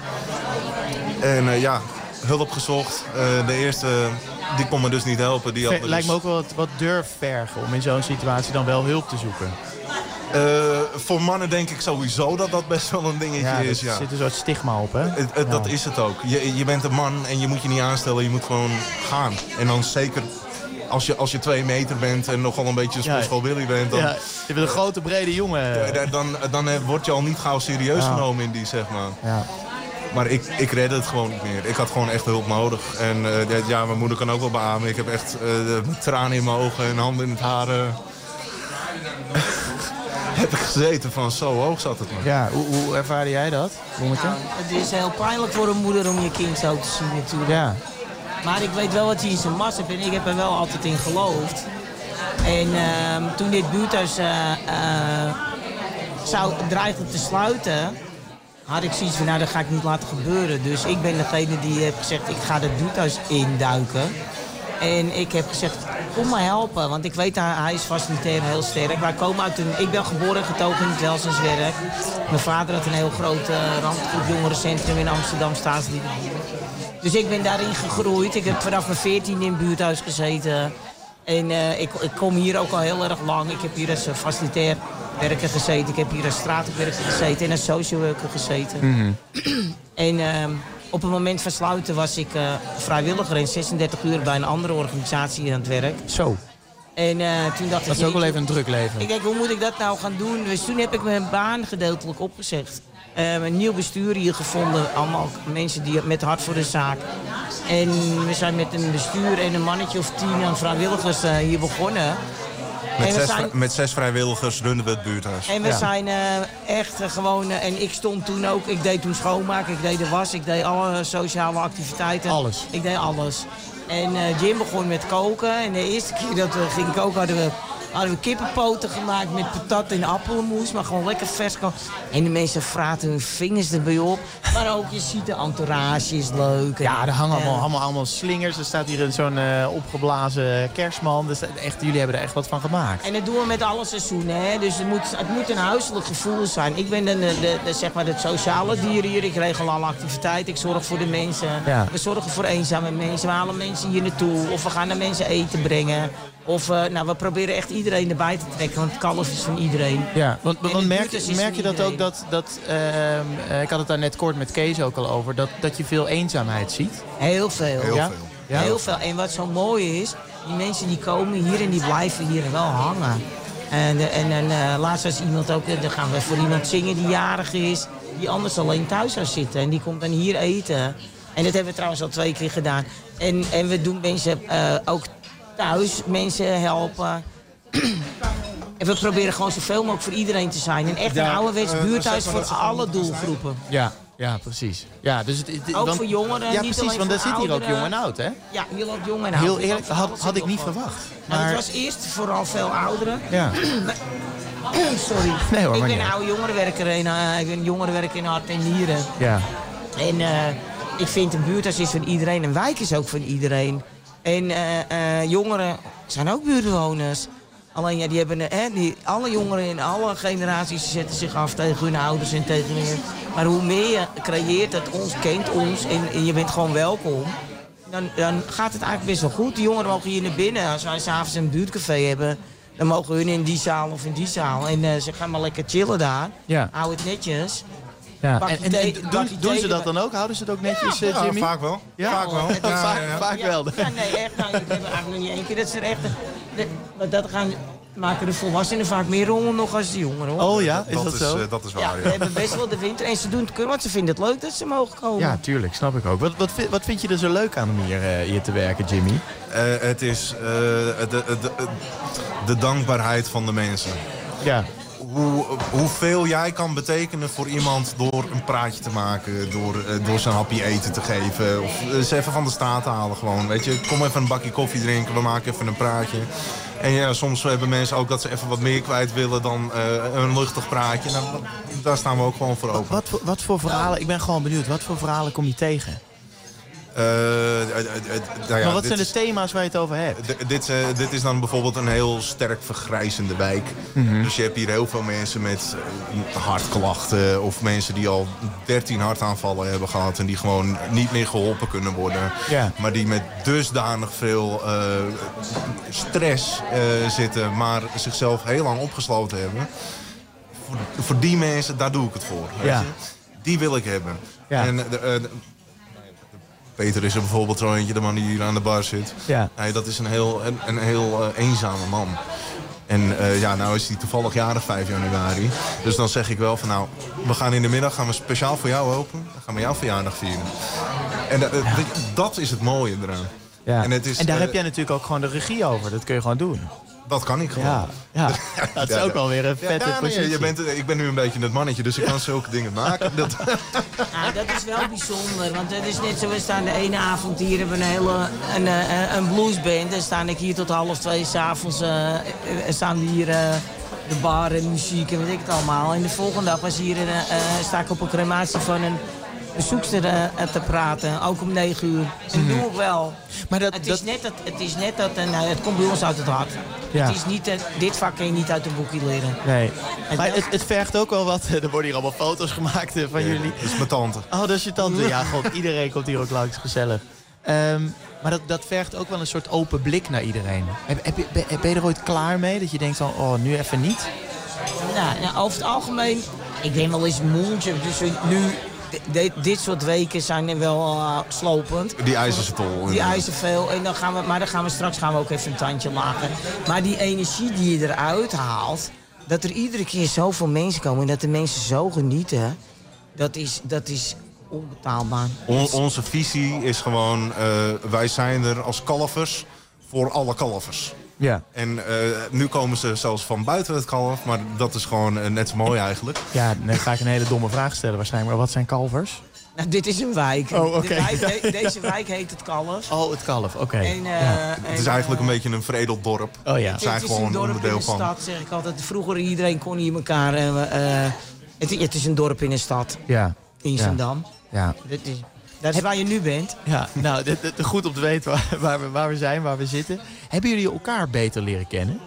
En uh, ja, hulp gezocht. Uh, de eerste, die kon me dus niet helpen. Die had Lijkt dus... me ook wel wat, wat durf vergen om in zo'n situatie dan wel hulp te zoeken. Uh, voor mannen denk ik sowieso dat dat best wel een dingetje ja, is. Ja, er zit een soort stigma op, hè? Het, het, ja. Dat is het ook. Je, je bent een man en je moet je niet aanstellen. Je moet gewoon gaan. En dan zeker als je, als je twee meter bent en nogal een beetje een sportschool Willy bent. Dan, ja, je bent een grote, brede jongen. Dan, dan, dan, dan word je al niet gauw serieus ja. genomen in die, zeg maar. Ja. Maar ik, ik redde het gewoon niet meer. Ik had gewoon echt hulp nodig. En uh, ja, mijn moeder kan ook wel beamen. Ik heb echt uh, tranen in mijn ogen en handen in het haar. Uh, heb ik gezeten van zo hoog zat het maar. Ja, hoe, hoe ervaarde jij dat? Ja, het is heel pijnlijk voor een moeder om je kind zo te zien natuurlijk. Ja. Maar ik weet wel wat hij in zijn massa vindt. Ik heb er wel altijd in geloofd. En uh, toen dit buurthuis uh, uh, zou dreigde te sluiten, had ik zoiets van, nou, dat ga ik niet laten gebeuren. Dus ik ben degene die heeft gezegd, ik ga het buurthuis induiken. En ik heb gezegd, kom maar helpen, want ik weet, hij, hij is facilitair heel sterk. Wij komen uit een, ik ben geboren en getogen in het welzijnswerk. Mijn vader had een heel groot uh, randgoed jongerencentrum in Amsterdam, Staatsdierenbuurt. Dus ik ben daarin gegroeid. Ik heb vanaf mijn veertiende in het buurthuis gezeten. En uh, ik, ik kom hier ook al heel erg lang. Ik heb hier als uh, facilitair werker gezeten. Ik heb hier als straatwerker gezeten en als social worker gezeten. Mm-hmm. en uh, op het moment van sluiten was ik uh, vrijwilliger in zesendertig uur bij een andere organisatie aan het werk. Zo. En uh, toen dacht ik... Dat is ook wel even een druk leven. Ik denk, hoe moet ik dat nou gaan doen? Dus toen heb ik mijn baan gedeeltelijk opgezegd. Uh, een nieuw bestuur hier gevonden. Allemaal mensen die met hart voor de zaak. En we zijn met een bestuur en een mannetje of tien aan vrijwilligers uh, hier begonnen. Met, en we zes, zijn... met zes vrijwilligers runnen we het buurthuis. En we ja. zijn uh, echt uh, gewoon... Uh, en ik stond toen ook... Ik deed toen schoonmaken, ik deed de was, ik deed alle sociale activiteiten. Alles? Ik deed alles. En uh, Jim begon met koken. En de eerste keer dat we gingen koken hadden we... hadden we kippenpoten gemaakt met patat en appelmoes. Maar gewoon lekker vers. En de mensen vraten hun vingers erbij op. Maar ook, je ziet de entourage is leuk. En, ja, er hangen allemaal, uh, allemaal, allemaal slingers. Er staat hier zo'n uh, opgeblazen kerstman. Dus echt, jullie hebben er echt wat van gemaakt. En dat doen we met alle seizoenen. Hè? Dus het moet, het moet een huiselijk gevoel zijn. Ik ben de, de, de, zeg maar het sociale dier hier. Ik regel alle activiteiten. Ik zorg voor de mensen. Ja. We zorgen voor eenzame mensen. We halen mensen hier naartoe. Of we gaan naar mensen eten brengen. Of uh, nou, we proberen echt iedereen erbij te trekken, want het kalf is van iedereen. Ja, want, want merk, je, merk je dat iedereen. ook dat, dat uh, uh, ik had het daar net kort met Kees ook al over, dat, dat je veel eenzaamheid ziet? Heel veel. Heel ja? veel. Ja. Heel veel. En wat zo mooi is, die mensen die komen hier en die blijven hier wel hangen. En, en, en uh, laatst was iemand ook, dan gaan we voor iemand zingen die jarig is, die anders alleen thuis zou zitten. En die komt dan hier eten. En dat hebben we trouwens al twee keer gedaan. En, en we doen mensen uh, ook thuis mensen helpen. En we proberen gewoon zoveel mogelijk voor iedereen te zijn. En echt een ja, ouderwets buurthuis uh, voor alle doelgroepen. Ja, ja, precies. Ja, dus het, het, ook want, voor jongeren. Ja, niet precies, want daar zit hier ook jong en oud, hè? Ja, hier loopt jong en oud. Heel eerlijk, had, had ik niet verwacht. Maar maar... het was eerst vooral veel ouderen. Ja. Sorry. Nee hoor, ik ben niet. een oude jongerenwerker in, uh, ik ben jongerenwerker in hart en nieren. Ja. En uh, ik vind een buurthuis is van iedereen. Een wijk is ook van iedereen. En uh, uh, jongeren zijn ook buurtbewoners. Alleen ja, die hebben, uh, die, alle jongeren in alle generaties zetten zich af tegen hun ouders en tegen hun. Maar hoe meer je creëert dat ons kent ons en, en je bent gewoon welkom, dan, dan gaat het eigenlijk best wel goed. Die jongeren mogen hier naar binnen. Als wij s'avonds een buurtcafé hebben, dan mogen hun in die zaal of in die zaal. En uh, ze gaan maar lekker chillen daar. Ja. Hou het netjes. Ja. En, en, en doen, doen ze dat dan ook? Houden ze het ook netjes, ja, uh, Jimmy? Ja, vaak wel. Ja? Vaak wel. Ja, vaak, ja, ja. vaak ja, wel. Ja, nee, echt. Nou, ik heb eigenlijk nog niet één keer dat ze er echt... Dat, dat gaan, maken de volwassenen vaak meer rommel nog als de jongeren. Hoor. Oh ja, is dat, dat zo? Is, uh, dat is waar, ja. ja. We hebben best wel de winter en ze doen het kunnen, want ze vinden het leuk dat ze mogen komen. Ja, tuurlijk. Snap ik ook. Wat, wat, wat vind je er zo leuk aan om hier, uh, hier te werken, Jimmy? Uh, het is uh, de, de, de, de dankbaarheid van de mensen. Ja. Hoe, hoeveel jij kan betekenen voor iemand door een praatje te maken, door, uh, door zijn hapje eten te geven. Of uh, ze even van de straat te halen gewoon. Weet je, kom even een bakje koffie drinken, we maken even een praatje. En ja, soms hebben mensen ook dat ze even wat meer kwijt willen dan uh, een luchtig praatje. Nou, daar staan we ook gewoon voor open. Wat, wat, wat voor verhalen, ik ben gewoon benieuwd, wat voor verhalen kom je tegen? Uh, uh, uh, uh, nou ja, maar wat zijn de is, thema's waar je het over hebt? D- dit, uh, dit is dan bijvoorbeeld een heel sterk vergrijzende wijk. Mm-hmm. Dus je hebt hier heel veel mensen met uh, hartklachten of mensen die al dertien hartaanvallen hebben gehad en die gewoon niet meer geholpen kunnen worden. Ja. Maar die met dusdanig veel uh, stress uh, zitten, maar zichzelf heel lang opgesloten hebben. Voor, voor die mensen, daar doe ik het voor. Weet ja. je? Die wil ik hebben. Ja. En, uh, uh, Peter is er bijvoorbeeld zo eentje, de man die hier aan de bar zit. Ja. Nee, dat is een heel, een, een heel uh, eenzame man. En uh, ja, nou is hij toevallig jarig vijf januari. Dus dan zeg ik wel van nou, we gaan in de middag gaan we speciaal voor jou open. Dan gaan we jouw verjaardag vieren. En uh, ja. dat is het mooie eraan. Ja. En, het is, en daar uh, heb jij natuurlijk ook gewoon de regie over. Dat kun je gewoon doen. Dat kan ik gewoon. Ja, ja. Dat is ook wel weer een vette ja, ja, nee, positie. Je bent, ik ben nu een beetje het mannetje, dus ik kan zulke dingen maken. Dat... Ja, dat is wel bijzonder, want het is net zo, we staan de ene avond hier, hebben we een hele een, een bluesband. Dan sta ik hier tot half twee s'avonds, uh, staan we hier uh, de bar en muziek en weet ik het allemaal. En de volgende dag was hier een, uh, sta ik op een crematie van een bezoekster uh, te praten. Ook om negen uur. En dat doe ik wel. Maar dat, het, is dat... Net dat, het is net dat, uh, het komt bij ons uit het hart. Ja. Het is niet, uh, dit vak kan je niet uit een boekje leren. Nee. En maar het, het vergt ook wel wat. Er worden hier allemaal foto's gemaakt uh, van ja, jullie. Dat is mijn tante. Oh, dat is je tante. Ja, god, iedereen komt hier ook langs. Gezellig. Um, maar dat, dat vergt ook wel een soort open blik naar iedereen. Heb, heb je, ben je er ooit klaar mee? Dat je denkt van, oh, nu even niet? Nou, nou over het algemeen, ik ben wel eens moedje. Dus nu, dit, dit soort weken zijn wel uh, slopend. Die eisen ze tol. Die eisen veel. En dan gaan we, maar dan gaan we straks gaan we ook even een tandje lager. Maar die energie die je eruit haalt, dat er iedere keer zoveel mensen komen en dat de mensen zo genieten, dat is... Dat is onbetaalbaar. On, onze visie is gewoon, uh, wij zijn er als kalvers voor alle kalvers. Ja. En uh, nu komen ze zelfs van buiten het kalf, maar dat is gewoon uh, net zo mooi eigenlijk. Ja, dan ga ik een hele domme vraag stellen waarschijnlijk. Maar wat zijn kalvers? Nou, dit is een wijk. Oh, okay. De wijk de, deze wijk heet het Kalf. Oh, het Kalf, oké. Okay. Uh, ja. Het is eigenlijk een beetje een veredeld dorp. Oh ja. Het, het is gewoon een dorp onderdeel in de van. stad, zeg ik altijd. Vroeger iedereen kon hier elkaar... Uh, uh, het, het is een dorp in een stad. Ja. In Zandam. Ja. Dat is, dat is waar je nu bent. Ja, nou, dit, dit, goed om te weten waar, waar, we, waar we zijn, waar we zitten. Hebben jullie elkaar beter leren kennen?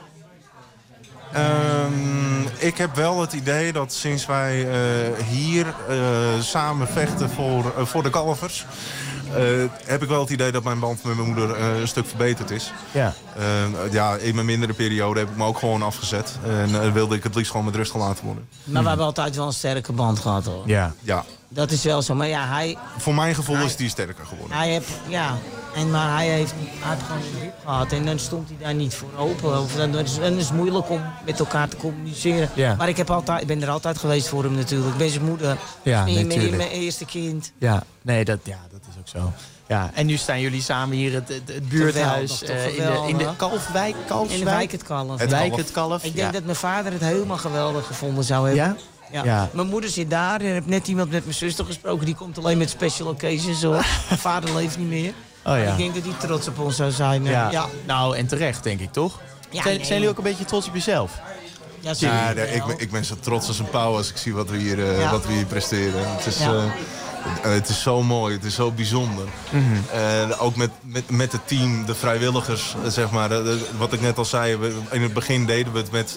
Um, ik heb wel het idee dat sinds wij uh, hier uh, samen vechten voor, uh, voor de kalvers... Uh, heb ik wel het idee dat mijn band met mijn moeder uh, een stuk verbeterd is. Ja. Uh, ja, in mijn mindere periode heb ik me ook gewoon afgezet. En uh, wilde ik het liefst gewoon met rust gelaten worden. Maar we hebben altijd wel een sterke band gehad, hoor. Ja. ja. Dat is wel zo, maar ja, hij... Voor mijn gevoel hij, is die sterker geworden. Hij heeft, ja, en, maar hij heeft, hij heeft gewoon een grip gehad en dan stond hij daar niet voor open. Of dan, dan, is, dan is het moeilijk om met elkaar te communiceren. Ja. Maar ik, heb altijd, ik ben er altijd geweest voor hem natuurlijk. Ik ben zijn moeder. Ja, ik ben nee, mijn, mijn eerste kind. Ja, nee, dat, ja, dat is ook zo. Ja, en nu staan jullie samen hier het, het, het buurthuis uh, in, de, in de Kalfwijk. Kalfswijk? In de wijk het Kalf. Het wijk het Kalf. Ik denk ja. dat mijn vader het helemaal geweldig gevonden zou hebben. Ja? Ja. Ja. Mijn moeder zit daar. Er heb net iemand met mijn zuster gesproken. Die komt alleen met special occasions hoor. Mijn vader leeft niet meer. Oh, ja. Ik denk dat hij trots op ons zou zijn. Ja. Ja. Nou, en terecht denk ik toch? Ja, zijn, nee. zijn jullie ook een beetje trots op jezelf? Ja, ja nee, ik, ben, ik ben zo trots als een pauw als ik zie wat we hier, uh, ja. wat we hier presteren. Het is, ja. uh, het is zo mooi, het is zo bijzonder. Mm-hmm. uh, ook met, met, met het team, de vrijwilligers, zeg maar. De, de, wat ik net al zei, we, in het begin deden we het met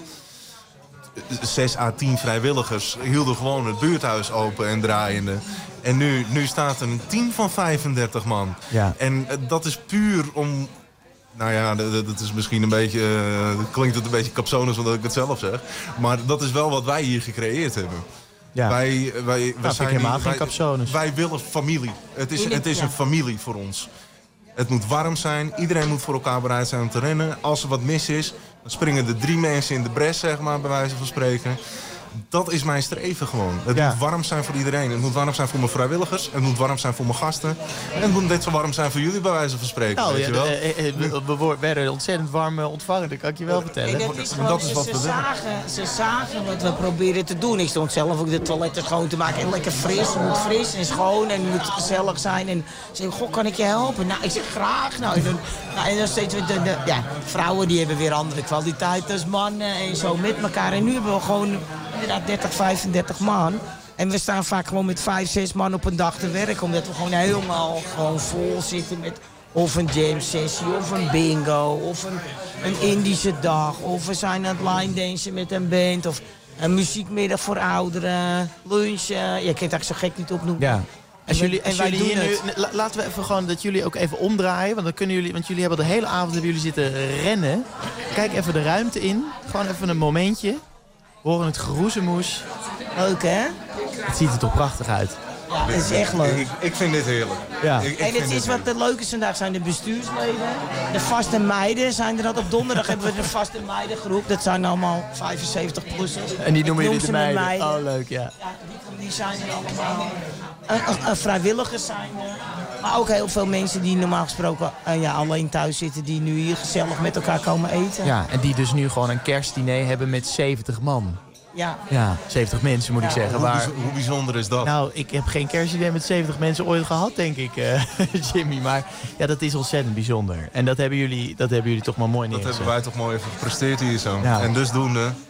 zes à tien vrijwilligers. Hielden gewoon het buurthuis open en draaiende. En nu, nu staat er een team van vijfendertig man. Ja. En uh, dat is puur om... Nou ja, dat is misschien een beetje... Uh, klinkt het een beetje capsones omdat ik het zelf zeg. Maar dat is wel wat wij hier gecreëerd hebben. Ja. Wij, wij, wij nou, zijn helemaal hier, geen wij, capsones. Wij willen familie. Het is, het is een familie voor ons. Het moet warm zijn. Iedereen moet voor elkaar bereid zijn om te rennen. Als er wat mis is, dan springen er drie mensen in de bres, zeg maar, bij wijze van spreken. Dat is mijn streven gewoon. Het ja. moet warm zijn voor iedereen. Het moet warm zijn voor mijn vrijwilligers. Het moet warm zijn voor mijn gasten. En het moet net zo warm zijn voor jullie, bij wijze van spreken. Nou, weet ja, je wel? De, de, we, we werden ontzettend warm ontvangen, dat kan ik je wel vertellen. En dat is, gewoon, dat is wat ze, we zagen, ze zagen wat we proberen te doen. Ik stond zelf ook de toiletten schoon te maken. En lekker fris. Het moet fris en schoon en het moet gezellig zijn. En ze zeggen, goh, kan ik je helpen? Nou, ik zeg graag. Nou, en dan, nou, en dan steeds de, de, de, ja, vrouwen die hebben weer andere kwaliteiten als mannen. En zo met elkaar. En nu hebben we gewoon... inderdaad dertig, vijfendertig man. En we staan vaak gewoon met vijf, zes man op een dag te werken. Omdat we gewoon helemaal gewoon vol zitten met of een jam sessie, of een bingo, of een, een Indische dag. Of we zijn aan het line dansen met een band. Of een muziekmiddag voor ouderen, lunchen. Je kunt het eigenlijk zo gek niet opnoemen. Ja. Als jullie, als en wij jullie doen hier nu, laten we even gewoon dat jullie ook even omdraaien. Want dan kunnen jullie, want jullie hebben de hele avond hebben jullie zitten rennen. Kijk even de ruimte in. Gewoon even een momentje. We horen het geroezemoes. Leuk, hè? Het ziet er toch prachtig uit. Ja, het is echt leuk. Ik, ik vind dit heerlijk. Ja. Ik, ik en het is wat het leuke is vandaag zijn de bestuursleden. De vaste meiden zijn er dat. Op donderdag hebben we de vaste meidengroep. Dat zijn allemaal vijfenzeventig-plussers. En die noemen noem jullie de meiden. meiden. Oh, leuk, ja. Ja, die, die zijn er allemaal. Uh, uh, uh, vrijwilligers zijn er. Maar ook heel veel mensen die normaal gesproken uh, ja, alleen thuis zitten. Die nu hier gezellig met elkaar komen eten. Ja, en die dus nu gewoon een kerstdiner hebben met zeventig man. Ja. Ja, zeventig mensen moet ja. ik zeggen. Hoe, waar... hoe bijzonder is dat? Nou, ik heb geen kerstdiner met zeventig mensen ooit gehad, denk ik, uh, Jimmy. Maar ja, dat is ontzettend bijzonder. En dat hebben jullie, dat hebben jullie toch maar mooi neergezet. Dat hebben wij toch mooi even gepresteerd hier zo. Ja. En dusdoende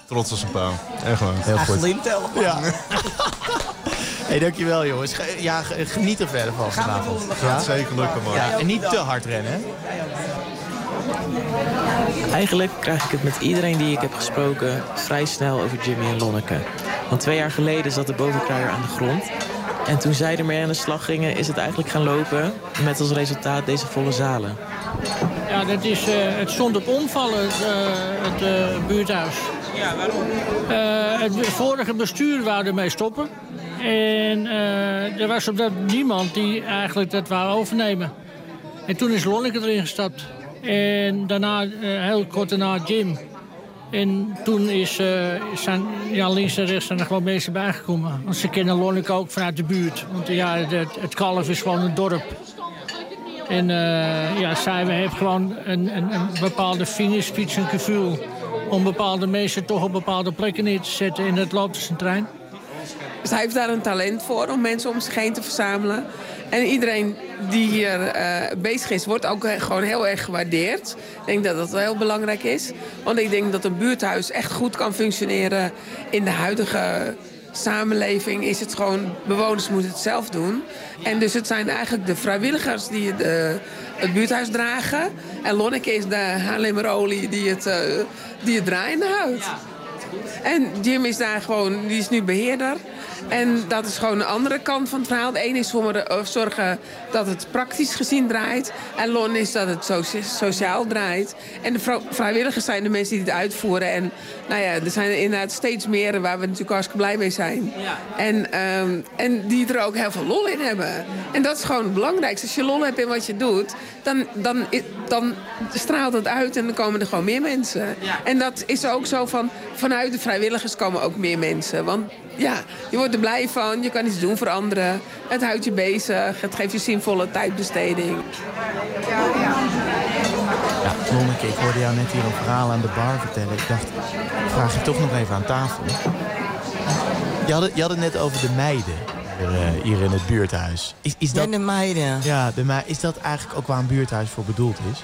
Trots als een pauw. Echt waar. Heel goed. Glimt helemaal. Ja. Hey, dankjewel jongens. Ge- Ja, ge- geniet er verder van vanavond. Gaat zeker lukken, man. Ja, en niet te hard rennen, hè? Eigenlijk krijg ik het met iedereen die ik heb gesproken vrij snel over Jimmy en Lonneke. Want twee jaar geleden zat de bovenkruier aan de grond. En toen zij ermee aan de slag gingen, is het eigenlijk gaan lopen. Met als resultaat deze volle zalen. Ja, dat is, uh, het stond op omvallen, het, uh, het uh, buurthuis. Ja, waarom? Uh, het vorige bestuur wou ermee stoppen. En uh, er was op dat niemand die eigenlijk dat wou overnemen. En toen is Lonneke erin gestapt. En daarna, uh, heel kort daarna, Jim. En toen is, uh, zijn ja, links en rechts zijn er gewoon mensen bijgekomen. Want ze kennen Lonneke ook vanuit de buurt. Want ja, het, het Kalf is gewoon een dorp. En uh, ja, zij heeft gewoon een, een, een bepaalde vingerspits en gevoel om bepaalde mensen toch op bepaalde plekken neer te zetten. En dat loopt als een trein. Dus hij heeft daar een talent voor om mensen om zich heen te verzamelen. En iedereen die hier uh, bezig is, wordt ook gewoon heel erg gewaardeerd. Ik denk dat dat wel heel belangrijk is. Want ik denk dat een buurthuis echt goed kan functioneren in de huidige samenleving. Is het gewoon, bewoners moeten het zelf doen. En dus het zijn eigenlijk de vrijwilligers die het, uh, het buurthuis dragen. En Lonneke is de Haarlemmerolie die het, uh, die het draaiende houdt. En Jim is daar gewoon, die is nu beheerder. En dat is gewoon een andere kant van het verhaal. De ene is voor zorgen dat het praktisch gezien draait. En Lon is dat het sociaal draait. En de vrijwilligers zijn de mensen die het uitvoeren. En nou ja, er zijn er inderdaad steeds meer waar we natuurlijk hartstikke blij mee zijn. Ja. En, um, en die er ook heel veel lol in hebben. En dat is gewoon het belangrijkste. Als je lol hebt in wat je doet, dan, dan, dan straalt het uit en dan komen er gewoon meer mensen. Ja. En dat is ook zo van, vanuit de vrijwilligers komen ook meer mensen. Want ja, je wordt er blij van, je kan iets doen voor anderen. Het houdt je bezig, het geeft je zinvolle tijdbesteding. Ja, Lonneke, ik hoorde jou net hier een verhaal aan de bar vertellen. Ik dacht, ik vraag je toch nog even aan tafel. Je had het, je had het net over de meiden hier, uh, hier in het buurthuis. Is, is dat, ja, de meiden. Ja, de me- is dat eigenlijk ook waar een buurthuis voor bedoeld is?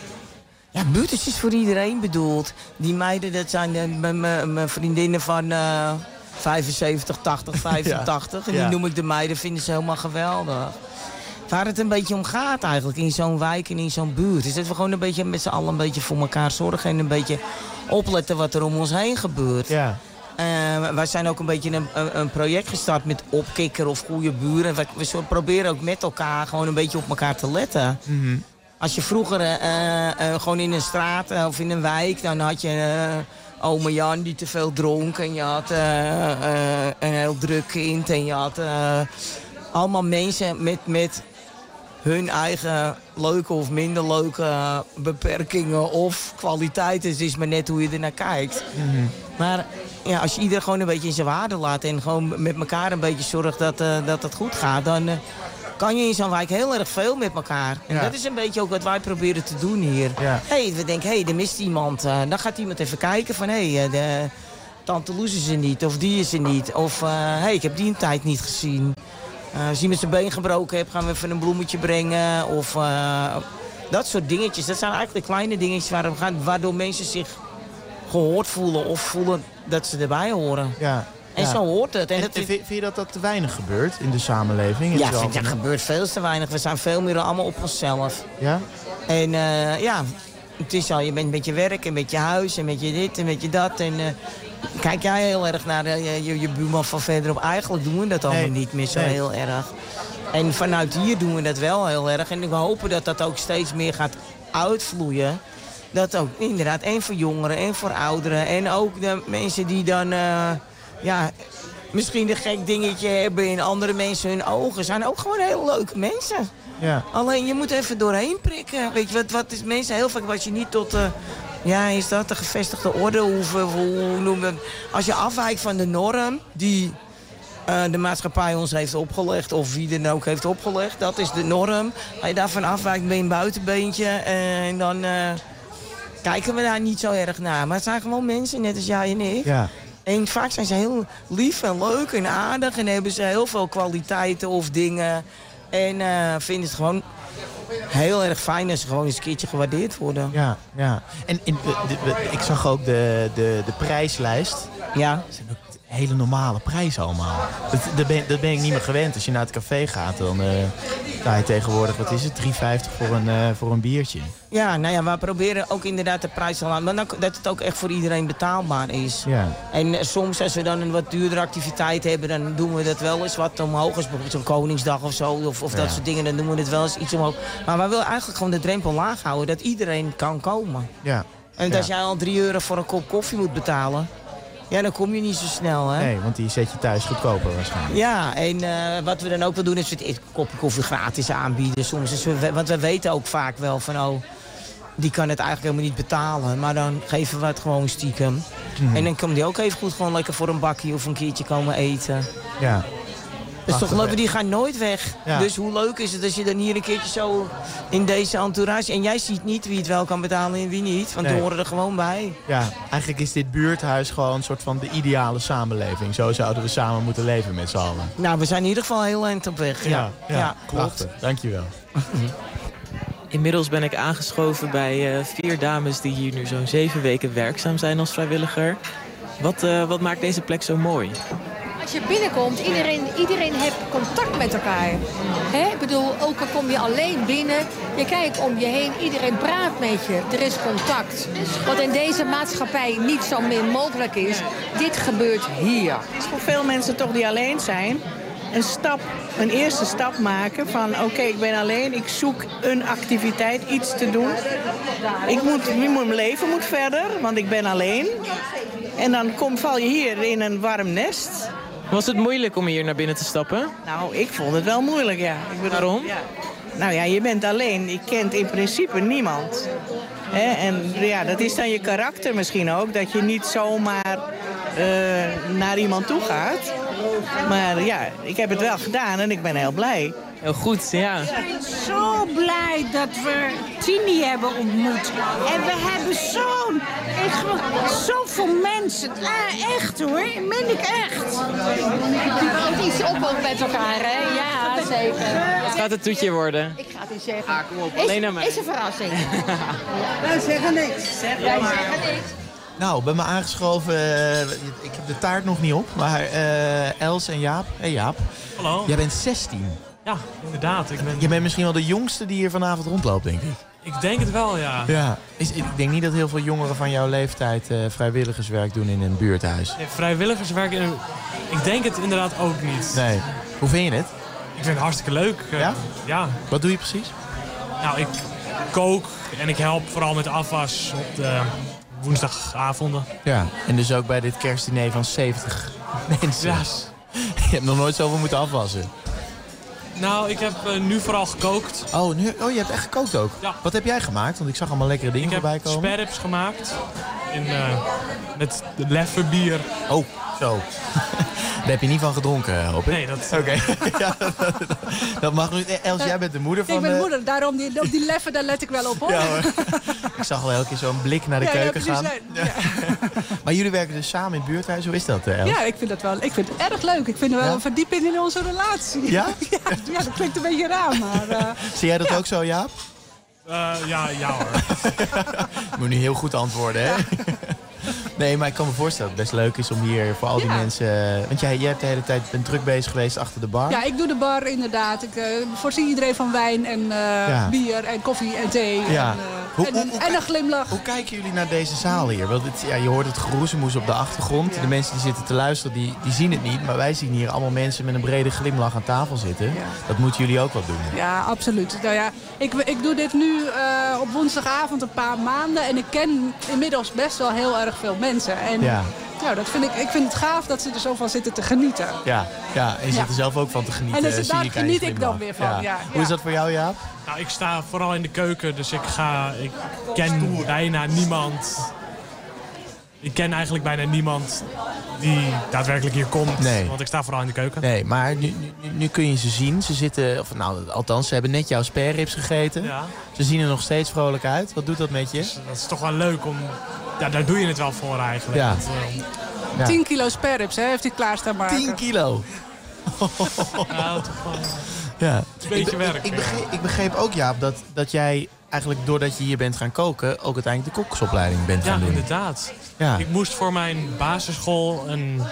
Ja, buurthuis is voor iedereen bedoeld. Die meiden, dat zijn mijn vriendinnen van uh, vijfenzeventig, tachtig, vijfentachtig. Ja. En die ja. noem ik de meiden, vinden ze helemaal geweldig. Waar het een beetje om gaat eigenlijk in zo'n wijk en in zo'n buurt, is dat we gewoon een beetje met z'n allen een beetje voor elkaar zorgen en een beetje opletten wat er om ons heen gebeurt. Ja. Uh, wij zijn ook een beetje een, een project gestart met Opkikker of Goede Buren. We, we proberen ook met elkaar gewoon een beetje op elkaar te letten. Mm-hmm. Als je vroeger uh, uh, gewoon in een straat uh, of in een wijk, dan had je uh, ome Jan die te veel dronk. En je had uh, uh, een heel druk kind. En je had uh, allemaal mensen met, met hun eigen leuke of minder leuke beperkingen of kwaliteiten. Het is maar net hoe je er naar kijkt. Mm-hmm. Maar ja, als je iedereen gewoon een beetje in zijn waarde laat en gewoon met elkaar een beetje zorgt dat, uh, dat het goed gaat, dan uh, kan je in zo'n wijk heel erg veel met elkaar. En ja. dat is een beetje ook wat wij proberen te doen hier. Ja. Hey, we denken, hé, hey, er mist iemand. Uh, dan gaat iemand even kijken van, hé, hey, de tante Loes is er niet, of die is er niet. Of, hé, uh, hey, ik heb die een tijd niet gezien. Uh, als iemand zijn been gebroken heeft, gaan we even een bloemetje brengen. Of uh, dat soort dingetjes. Dat zijn eigenlijk de kleine dingetjes waar we gaan, waardoor mensen zich gehoord voelen of voelen dat ze erbij horen. Ja. En ja. zo hoort het. En en, dat vind, vind je dat dat te weinig gebeurt in de samenleving? In ja, vind, dat gebeurt veel te weinig. We zijn veel meer allemaal op onszelf. Ja? En uh, ja, het is al, je bent met je werk en met je huis en met je dit en met je dat. En uh, kijk jij heel erg naar uh, je, je buurman van verderop. Eigenlijk doen we dat allemaal nee. niet meer zo nee. heel erg. En vanuit hier doen we dat wel heel erg. En we hopen dat dat ook steeds meer gaat uitvloeien. Dat ook inderdaad, en voor jongeren en voor ouderen. En ook de mensen die dan uh, ja, misschien een gek dingetje hebben in andere mensen hun ogen. Zijn ook gewoon hele leuke mensen. Ja. Alleen je moet even doorheen prikken. Weet je, wat, wat is mensen heel vaak wat je niet tot... Uh, ja, is dat de gevestigde orde? Hoe, hoe noemen we, als je afwijkt van de norm die uh, de maatschappij ons heeft opgelegd, of wie er ook heeft opgelegd, dat is de norm. Als je daarvan afwijkt, ben je een buitenbeentje. Uh, en dan uh, kijken we daar niet zo erg naar. Maar het zijn gewoon mensen, net als jij en ik. Ja. En vaak zijn ze heel lief en leuk en aardig en hebben ze heel veel kwaliteiten of dingen. En uh, vinden het gewoon heel erg fijn als ze gewoon eens een keertje gewaardeerd worden. Ja, ja. En in, de, de, ik zag ook de, de, de prijslijst. Ja. Dat zijn ook hele normale prijzen allemaal. Dat, dat, ben, dat ben ik niet meer gewend. Als je naar het café gaat, dan uh, sta je tegenwoordig, wat is het, drie vijftig voor een, uh, voor een biertje. Ja, nou ja, we proberen ook inderdaad de prijs te laten, maar dan, dat het ook echt voor iedereen betaalbaar is. Ja. En uh, soms als we dan een wat duurdere activiteit hebben, dan doen we dat wel eens wat omhoog. Als bijvoorbeeld zo'n Koningsdag of zo, of, of dat Ja. soort dingen, dan doen we het wel eens iets omhoog. Maar wij willen eigenlijk gewoon de drempel laag houden, dat iedereen kan komen. Ja. En Ja. als jij al drie euro voor een kop koffie moet betalen, ja, dan kom je niet zo snel, hè? Nee, want die zet je thuis goedkoper waarschijnlijk. Ja, en uh, wat we dan ook wel doen is het een kopje koffie gratis aanbieden soms. Dus we, want we weten ook vaak wel van, oh, die kan het eigenlijk helemaal niet betalen. Maar dan geven we het gewoon stiekem. Mhm. En dan kan die ook even goed gewoon lekker voor een bakje of een keertje komen eten. Ja. Dat is toch leuk, die gaan nooit weg. Ja. Dus hoe leuk is het als je dan hier een keertje zo in deze entourage... En jij ziet niet wie het wel kan betalen en wie niet, want Nee. die horen er gewoon bij. Ja, eigenlijk is dit buurthuis gewoon een soort van de ideale samenleving. Zo zouden we samen moeten leven met z'n allen. Nou, we zijn in ieder geval heel eind op weg. Ja, ja, ja. klopt. Dankjewel. Inmiddels ben ik aangeschoven bij uh, vier dames die hier nu zo'n zeven weken werkzaam zijn als vrijwilliger. Wat, uh, wat maakt deze plek zo mooi? Als je binnenkomt, iedereen, iedereen heeft contact met elkaar. Hè? Ik bedoel, ook al kom je alleen binnen, je kijkt om je heen, iedereen praat met je. Er is contact. Wat in deze maatschappij niet zo min mogelijk is, dit gebeurt hier. Het is voor veel mensen toch die alleen zijn, een stap, een eerste stap maken van oké, okay, ik ben alleen, ik zoek een activiteit, iets te doen. Ik moet, mijn leven moet verder, want ik ben alleen. En dan kom, val je hier in een warm nest. Was het moeilijk om hier naar binnen te stappen? Nou, ik vond het wel moeilijk, ja. Ik bedoel, Waarom? Ja. Nou ja, je bent alleen. Je kent in principe niemand. Hè? En ja, dat is dan je karakter misschien ook. Dat je niet zomaar uh, naar iemand toe gaat. Maar ja, ik heb het wel gedaan en ik ben heel blij. Heel goed, ja. Ik ben zo blij dat we Tini hebben ontmoet. En we hebben zo'n, zoveel mensen. Ah, echt hoor, meen ik echt. Je bouwt iets op ook met elkaar, hè? Ja, zeker. Het gaat het toetje worden. Ik ga het niet zeggen. Ah, kom op, Is, alleen naar mij. is een verrassing. Wij zeggen niks. Wij zeggen niks. Nou, bij me aangeschoven, uh, ik heb de taart nog niet op, maar uh, Els en Jaap. Hé hey Jaap. Hallo. Jij bent zestien. Ja, inderdaad. Ik ben... Je bent misschien wel de jongste die hier vanavond rondloopt, denk ik. Ik denk het wel, ja. Ja. Is, ik denk niet dat heel veel jongeren van jouw leeftijd uh, vrijwilligerswerk doen in een buurthuis. Ja, vrijwilligerswerk, in een... ik denk het inderdaad ook niet. Nee. Hoe vind je het? Ik vind het hartstikke leuk. Ja? Ja. Wat doe je precies? Nou, ik kook en ik help vooral met de afwas op de woensdagavonden. Ja, en dus ook bij dit kerstdiner van zeventig mensen. Ja. Je hebt nog nooit zoveel moeten afwassen. Nou, ik heb uh, nu vooral gekookt. Oh, nu, oh, je hebt echt gekookt ook? Ja. Wat heb jij gemaakt? Want ik zag allemaal lekkere dingen voorbij komen. Ik heb sperrips gemaakt. In, uh, met leffe bier. Oh, zo. Daar heb je niet van gedronken, hoop ik? Nee, dat... Oké. Okay. Ja, dat, dat mag nu. Els, jij bent de moeder van... Ik ben de uh... moeder, daarom die, op die leffen, daar let ik wel op, hoor. Ja, hoor. Ik zag al elke keer zo'n blik naar de ja, keuken ja, gaan. Ja. Maar jullie werken dus samen in het buurthuis. Hoe is dat, Els? Ja, ik vind dat wel. Ik vind het erg leuk. Ik vind het wel ja? een verdieping in onze relatie. Ja? ja? Ja, dat klinkt een beetje raar, maar... Uh, Zie jij dat ja. ook zo, Jaap? Uh, ja, ja hoor. Moet nu heel goed antwoorden, hè? Ja. Nee, maar ik kan me voorstellen dat het best leuk is om hier voor al die ja. mensen... Want jij, jij hebt de hele tijd bent druk bezig geweest achter de bar. Ja, ik doe de bar inderdaad. Ik uh, voorzie iedereen van wijn en uh, ja. bier en koffie en thee. Ja. En, uh, hoe, en, hoe, hoe, en een glimlach. Hoe kijken jullie naar deze zaal hier? Want het, ja, je hoort het geroezemoes op de achtergrond. Ja. De mensen die zitten te luisteren, die, die zien het niet. Maar wij zien hier allemaal mensen met een brede glimlach aan tafel zitten. Ja. Dat moeten jullie ook wel doen. Ja, absoluut. Nou ja, ik, ik doe dit nu uh, op woensdagavond een paar maanden. En ik ken inmiddels best wel heel erg veel mensen. En ja. Nou, dat vind ik, ik vind het gaaf dat ze er zo van zitten te genieten. Ja, ja en je zit ja. er zelf ook van te genieten. En dus daar geniet ik dan weer van. Ja. Ja. Hoe is dat voor jou, Jaap? Nou, ik sta vooral in de keuken, dus ik ga... Ik ken bijna niemand... Ik ken eigenlijk bijna niemand die daadwerkelijk hier komt. Nee. Want ik sta vooral in de keuken. Nee, maar nu, nu, nu kun je ze zien. Ze zitten, of nou, althans, ze hebben net jouw spareribs gegeten. Ja. Ze zien er nog steeds vrolijk uit. Wat doet dat met je? Dus, dat is toch wel leuk om... Ja, daar doe je het wel voor eigenlijk. Ja. Want, uh, ja. tien kilo spareribs, hè, heeft hij klaarstaan maken. tien kilo? Ja, toch wel. Ja. Het is een beetje ik, werk. Ik, ik, begreep, ik begreep ook, Jaap, dat, dat jij eigenlijk doordat je hier bent gaan koken... ook uiteindelijk de kokkersopleiding bent gaan ja, doen. Inderdaad. Ja. Ik moest voor mijn basisschool een...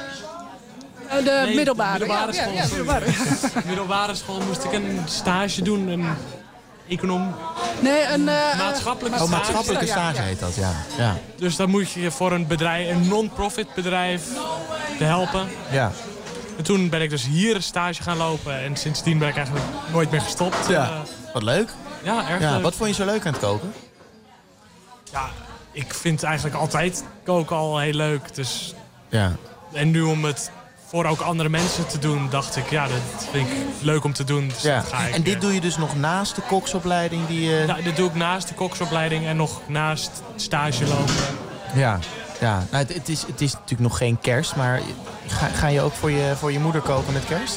Uh, de nee, middelbare. De middelbare ja, school. Ja, ja, middelbare. middelbare school moest ik een stage doen. Een econom... Nee, een... Uh, maatschappelijke oh, stage. maatschappelijke stage ja, ja. heet dat, ja. ja. Dus dan moet je voor een bedrijf, een non-profit bedrijf te helpen. Ja. En toen ben ik dus hier een stage gaan lopen. En sindsdien ben ik eigenlijk nooit meer gestopt. Ja. Uh, Wat leuk. Ja, erg ja, leuk. Wat vond je zo leuk aan het koken? Ja, ik vind eigenlijk altijd koken al heel leuk. Dus... Ja. En nu om het voor ook andere mensen te doen, dacht ik, ja, dat vind ik leuk om te doen. Dus Ja. dat ga ik, En dit doe je dus nog naast de koksopleiding die je... Ja, dit doe ik naast de koksopleiding en nog naast stage lopen. Ja, ja. Nou, het, het, is, het is natuurlijk nog geen kerst, maar ga, ga je ook voor je, voor je moeder koken met kerst?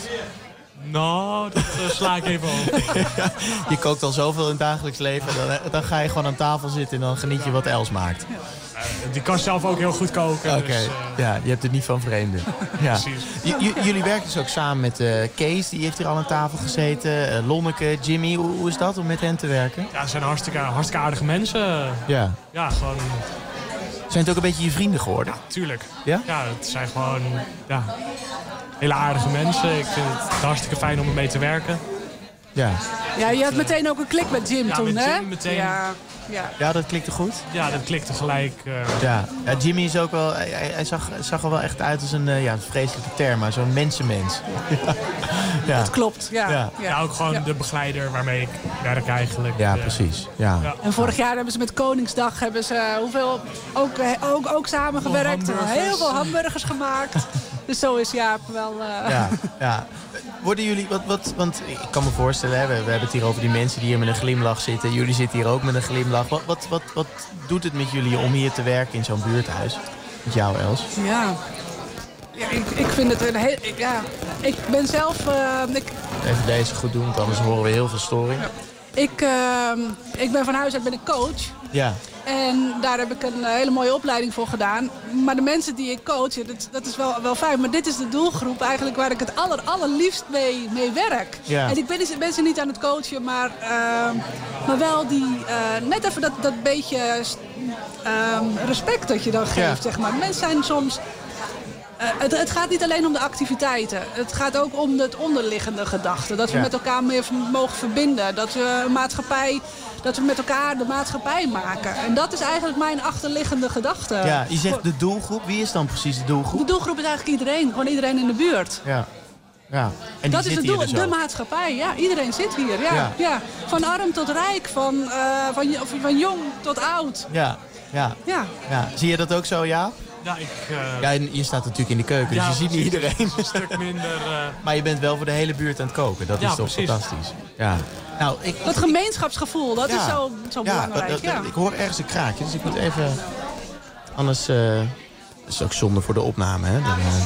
Nou, dat uh, sla ik even over. Je kookt al zoveel in het dagelijks leven, dan, dan ga je gewoon aan tafel zitten en dan geniet je wat Els maakt. Uh, die kan zelf ook heel goed koken. Oké, dus, uh... ja, je hebt het niet van vreemden. Ja. Precies. J- j- jullie werken dus ook samen met uh, Kees, die heeft hier al aan tafel gezeten. Uh, Lonneke, Jimmy, hoe, hoe is dat om met hen te werken? Ja, ze zijn hartstikke, hartstikke aardige mensen. Ja. Ja, gewoon... Zijn het ook een beetje je vrienden geworden? Ja, tuurlijk. Ja? Ja, het zijn gewoon ja, hele aardige mensen. Ik vind het hartstikke fijn om ermee te werken. Ja. Ja, je had meteen ook een klik met Jim ja, toen, met hè? Jim meteen. Ja, ja. Ja, dat klikte goed? Ja, dat klikte gelijk. Uh... Ja. Ja, Jimmy is ook wel, hij, hij zag, zag er wel echt uit als een, uh, ja, een vreselijke term, maar zo'n mensenmens. Ja. Ja. Dat klopt, ja. Ja. ja. Ja, ook gewoon Ja. de begeleider waarmee ik werk eigenlijk. Ja, uh, precies. Ja. Ja. En vorig jaar hebben ze met Koningsdag hebben ze, uh, hoeveel, ook, uh, ook, ook samengewerkt. Heel veel hamburgers gemaakt. Dus zo is Jaap wel... Uh... Ja, ja. Worden jullie, wat, wat, want ik kan me voorstellen, hè, we, we hebben het hier over die mensen die hier met een glimlach zitten. Jullie zitten hier ook met een glimlach. Wat, wat, wat, wat doet het met jullie om hier te werken in zo'n buurthuis? Met jou, Els? Ja, ja ik, ik vind het een heel... Ik, ja, ik ben zelf... Uh, ik, Even deze goed doen, want anders horen we heel veel storing. ja. ik, uh, ik ben van huis uit ben ik coach. Ja. En daar heb ik een uh, hele mooie opleiding voor gedaan. Maar de mensen die ik coach, dat, dat is wel, wel fijn. Maar dit is de doelgroep eigenlijk waar ik het aller, allerliefst mee, mee werk. Ja. En ik ben, ben ze niet aan het coachen, maar, uh, maar wel die, uh, net even dat, dat beetje uh, respect dat je dan geeft. Ja. Zeg maar. Mensen zijn soms... Uh, het, het gaat niet alleen om de activiteiten. Het gaat ook om het onderliggende gedachte. Dat we Ja. met elkaar meer mogen verbinden. Dat we een maatschappij... Dat we met elkaar de maatschappij maken. En dat is eigenlijk mijn achterliggende gedachte. Ja, je zegt de doelgroep. Wie is dan precies de doelgroep? De doelgroep is eigenlijk iedereen. Gewoon iedereen in de buurt. Ja. Ja. En die dat is zit het hier doel, dus de ook. maatschappij. Ja, iedereen zit hier. Ja. Ja. Ja. Van arm tot rijk. Van, uh, van, van, van jong tot oud. Ja. Ja. Ja. Ja. Zie je dat ook zo, Jaap? Ja, ik... Uh... Ja, en je staat natuurlijk in de keuken, Ja, dus je ziet niet precies. iedereen. Een stuk minder... Uh... Maar je bent wel voor de hele buurt aan het koken. Dat Ja, is toch precies. fantastisch. Ja. Nou, ik, Dat gemeenschapsgevoel, dat Ja. is zo, zo ja, belangrijk. dat- dat- Ja. ik hoor ergens een kraakje, dus ik moet even... Anders uh, is het ook zonde voor de opname, hè? Dan, uh...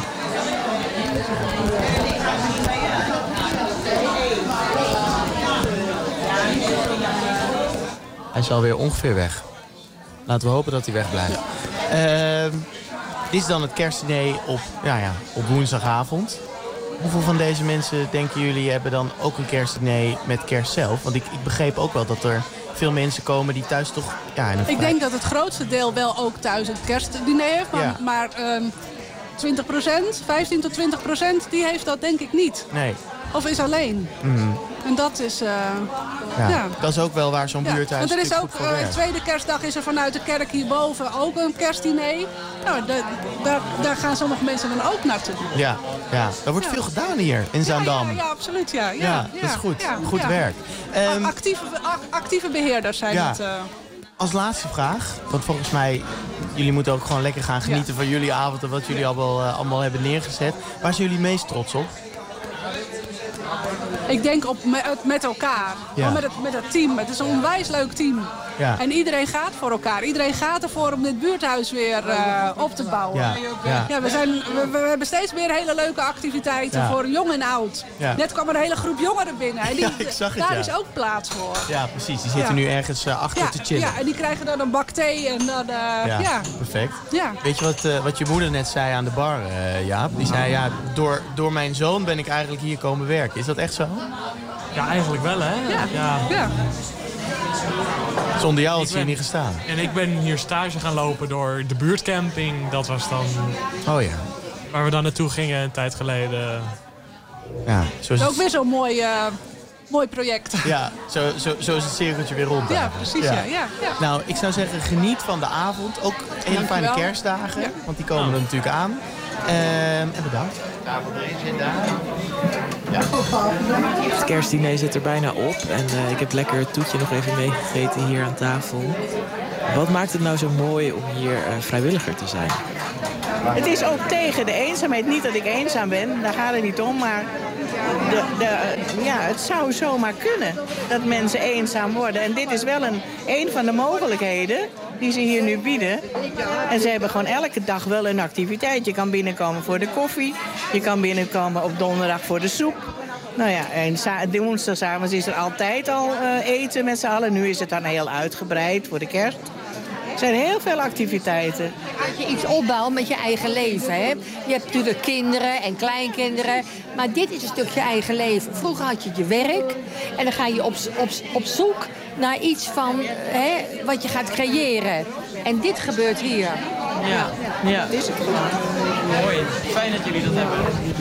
Hij is alweer ongeveer weg. Laten we hopen dat hij wegblijft. Uh, dit is dan het kerstdiner op, ja, ja, op woensdagavond. Hoeveel van deze mensen, denken jullie, hebben dan ook een kerstdiner met kerst zelf? Want ik, ik begreep ook wel dat er veel mensen komen die thuis toch... Ja, in een Ik denk dat het grootste deel wel ook thuis het kerstdiner heeft. Maar, Ja. maar um, twintig procent, vijftien tot twintig procent, die heeft dat denk ik niet. Nee. Of is alleen. Mm. En dat is... Uh, Ja. ja. Dat is ook wel waar zo'n Ja, buurthuis want er is natuurlijk ook, goed voor uh, werkt. tweede kerstdag is er vanuit de kerk hierboven ook een kerstdiner. Nou, de, daar, daar gaan sommige mensen dan ook naartoe. Ja, ja, er wordt Ja. veel gedaan hier in Zaandam. Ja, ja, ja, absoluut. Ja, ja, Ja, dat is goed. ja, Goed ja. werk. Um, actieve, a- actieve beheerders zijn Ja. het. Uh, Als laatste vraag, want volgens mij, jullie moeten ook gewoon lekker gaan genieten van jullie avond en wat jullie allemaal, uh, allemaal hebben neergezet. Waar zijn jullie meest trots op? Ik denk op me, het met elkaar. Ja. Gewoon met, het, met het team. Het is een onwijs leuk team. Ja. En iedereen gaat voor elkaar. Iedereen gaat ervoor om dit buurthuis weer uh, op te bouwen. Ja, ja. Ja, we, zijn, we, we hebben steeds meer hele leuke activiteiten Ja. voor jong en oud. Ja. Net kwam er een hele groep jongeren binnen. En die, Ja, ik zag het, daar ja. is ook plaats voor. Ja, precies. Die zitten Ja. nu ergens uh, achter Ja, te chillen. ja, en die krijgen dan een bak thee en dan... Uh, ja. Ja. perfect. Ja. Weet je wat, uh, wat je moeder net zei aan de bar, uh, Jaap? Die zei, ja, door, door mijn zoon ben ik eigenlijk hier komen werken. Is dat echt zo? Ja, eigenlijk wel, hè? Ja. ja. ja. Zonder jou had Ik ze hier ben- niet gestaan. En ik ben hier stage gaan lopen door de buurtcamping. Dat was dan Oh ja. waar we dan naartoe gingen een tijd geleden. Ja, zo is Ook het, weer zo'n mooi, uh, mooi project. ja, zo, zo, zo is het cirkeltje weer rond. Ja, precies. Ja. Ja, ja. Nou, ik zou zeggen, geniet van de avond. Ook hele fijne Dankjewel. kerstdagen, Ja. want die komen er natuurlijk aan. Ehm, en bedankt. Tafel erin zit daar. Ja. Het kerstdiner zit er bijna op. En uh, ik heb lekker het toetje nog even meegegeten hier aan tafel. Wat maakt het nou zo mooi om hier uh, vrijwilliger te zijn? Het is ook tegen de eenzaamheid. Niet dat ik eenzaam ben, daar gaat het niet om. Maar de, de, ja, het zou zomaar kunnen dat mensen eenzaam worden. En dit is wel een, een van de mogelijkheden die ze hier nu bieden. En ze hebben gewoon elke dag wel een activiteit. Je kan binnenkomen voor de koffie. Je kan binnenkomen op donderdag voor de soep. Nou ja, en woensdagavond is er altijd al uh, eten met z'n allen. Nu is het dan heel uitgebreid voor de kerst. Er zijn heel veel activiteiten. Dat je iets opbouwt met je eigen leven. Hè? Je hebt natuurlijk kinderen en kleinkinderen. Maar dit is een stukje eigen leven. Vroeger had je je werk. En dan ga je op, op, op zoek naar iets van hè, wat je gaat creëren. En dit gebeurt hier. Ja, ja. Is het mooi. Fijn dat jullie dat hebben.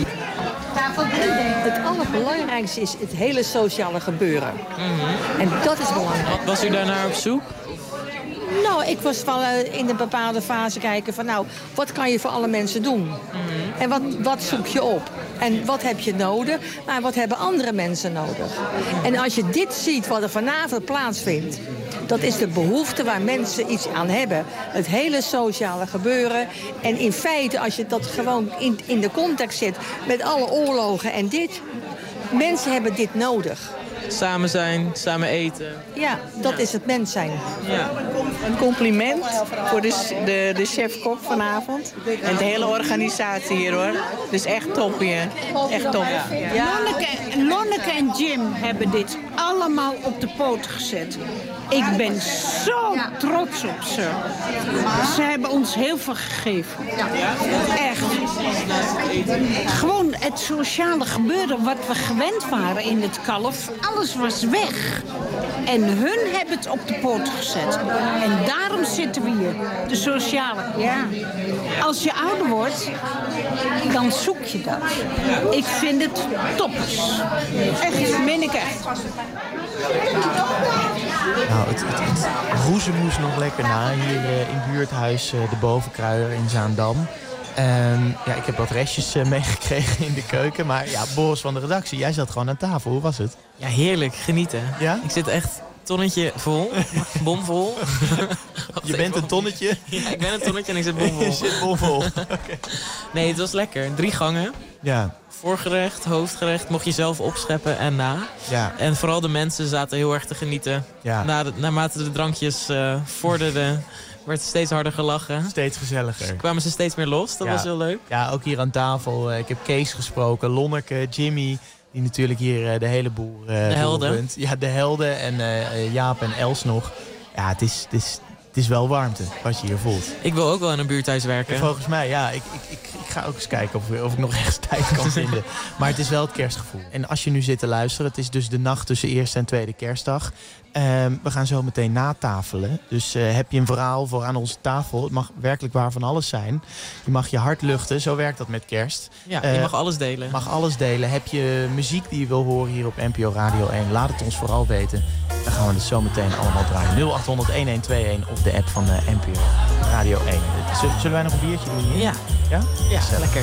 Het allerbelangrijkste is het hele sociale gebeuren. Mm-hmm. En dat is belangrijk. Was u daarnaar op zoek? Nou, ik was wel uh, in een bepaalde fase kijken van nou, wat kan je voor alle mensen doen? Mm-hmm. En wat, wat zoek je op? En wat heb je nodig? Maar wat hebben andere mensen nodig? En als je dit ziet wat er vanavond plaatsvindt, dat is de behoefte waar mensen iets aan hebben. Het hele sociale gebeuren. En in feite, als je dat gewoon in, in de context zet met alle oorlogen en dit, mensen hebben dit nodig. Samen zijn, samen eten. Ja, dat ja. is het mens zijn. Ja. Een compliment voor de, de, de chef-kok vanavond. En de hele organisatie hier hoor. Dus echt top hier. Echt top. Ja. Lonneke, Lonneke en Jim hebben dit allemaal op de poot gezet. Ik ben zo trots op ze. Ze hebben ons heel veel gegeven. Echt. Gewoon het sociale gebeuren wat we gewend waren in het Kalf. Alles was weg. En hun hebben het op de poot gezet. En daarom zitten we hier. De sociale. Ja. Als je ouder wordt, dan zoek je dat. Ik vind het toppers. Echt, meen ik echt. Nou, het, het, het roezemoes nog lekker na hier uh, in buurthuis uh, De Bovenkruier in Zaandam. Um, ja, ik heb wat restjes uh, meegekregen in de keuken. Maar ja, Boris van de redactie, jij zat gewoon aan tafel. Hoe was het? Ja, heerlijk. Genieten. Ja? Ik zit echt tonnetje vol. Bomvol. Je bent een tonnetje? Ja, ik ben een tonnetje en ik zit bomvol. Je zit bomvol. Okay. Nee, het was lekker. Drie gangen. Ja. Voorgerecht, hoofdgerecht, mocht je zelf opscheppen en na. Ja. En vooral de mensen zaten heel erg te genieten. Ja. Na de, naarmate de drankjes uh, vorderden, werd het steeds harder gelachen. Steeds gezelliger. Kwamen ze steeds meer los, dat ja. was heel leuk. Ja, ook hier aan tafel. Uh, ik heb Kees gesproken, Lonneke, Jimmy, die natuurlijk hier uh, de hele boel uh, de helden. Runt. Ja, de helden en uh, Jaap en Els nog. Ja, het is... Het is Het is wel warmte, wat je hier voelt. Ik wil ook wel in een buurthuis werken. Ja, volgens mij, ja. Ik, ik, ik, ik ga ook eens kijken of, of ik nog ergens tijd kan vinden. Maar het is wel het kerstgevoel. En als je nu zit te luisteren, het is dus de nacht tussen eerste en tweede kerstdag. Um, we gaan zo meteen natafelen. Dus uh, heb je een verhaal voor aan onze tafel. Het mag werkelijk waar van alles zijn. Je mag je hart luchten, zo werkt dat met kerst. Ja, je uh, mag alles delen. mag alles delen. Heb je muziek die je wil horen hier op N P O Radio één? Laat het ons vooral weten. Dan gaan we het zo meteen allemaal draaien. nul acht honderd, een een twee een of de app van uh, N P O Radio één. Zullen, zullen wij nog een biertje doen hier? Ja. Ja? Ja, Zellig. Lekker.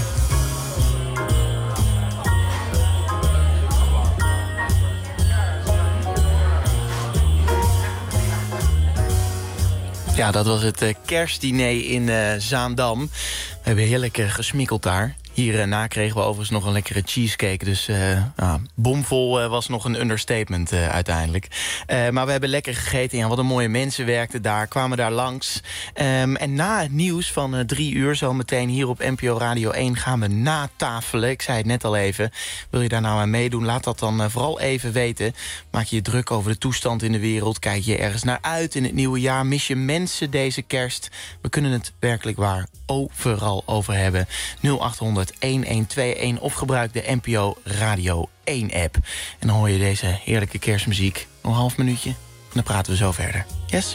Ja, dat was het uh, kerstdiner in uh, Zaandam. We hebben heerlijk uh, gesmikkeld daar. Hierna uh, kregen we overigens nog een lekkere cheesecake. Dus uh, uh, bomvol uh, was nog een understatement uh, uiteindelijk. Uh, maar we hebben lekker gegeten. Ja, wat een mooie mensen werkten daar. Kwamen daar langs. Um, en na het nieuws van uh, drie uur, zo meteen hier op N P O Radio één... gaan we natafelen. Ik zei het net al even. Wil je daar nou aan meedoen? Laat dat dan uh, vooral even weten. Maak je je druk over de toestand in de wereld? Kijk je ergens naar uit in het nieuwe jaar? Mis je mensen deze kerst? We kunnen het werkelijk waar overal over hebben. nul acht honderd honderd, elf of gebruik de N P O Radio één app. En dan hoor je deze heerlijke kerstmuziek. Nog een half minuutje en dan praten we zo verder. Yes?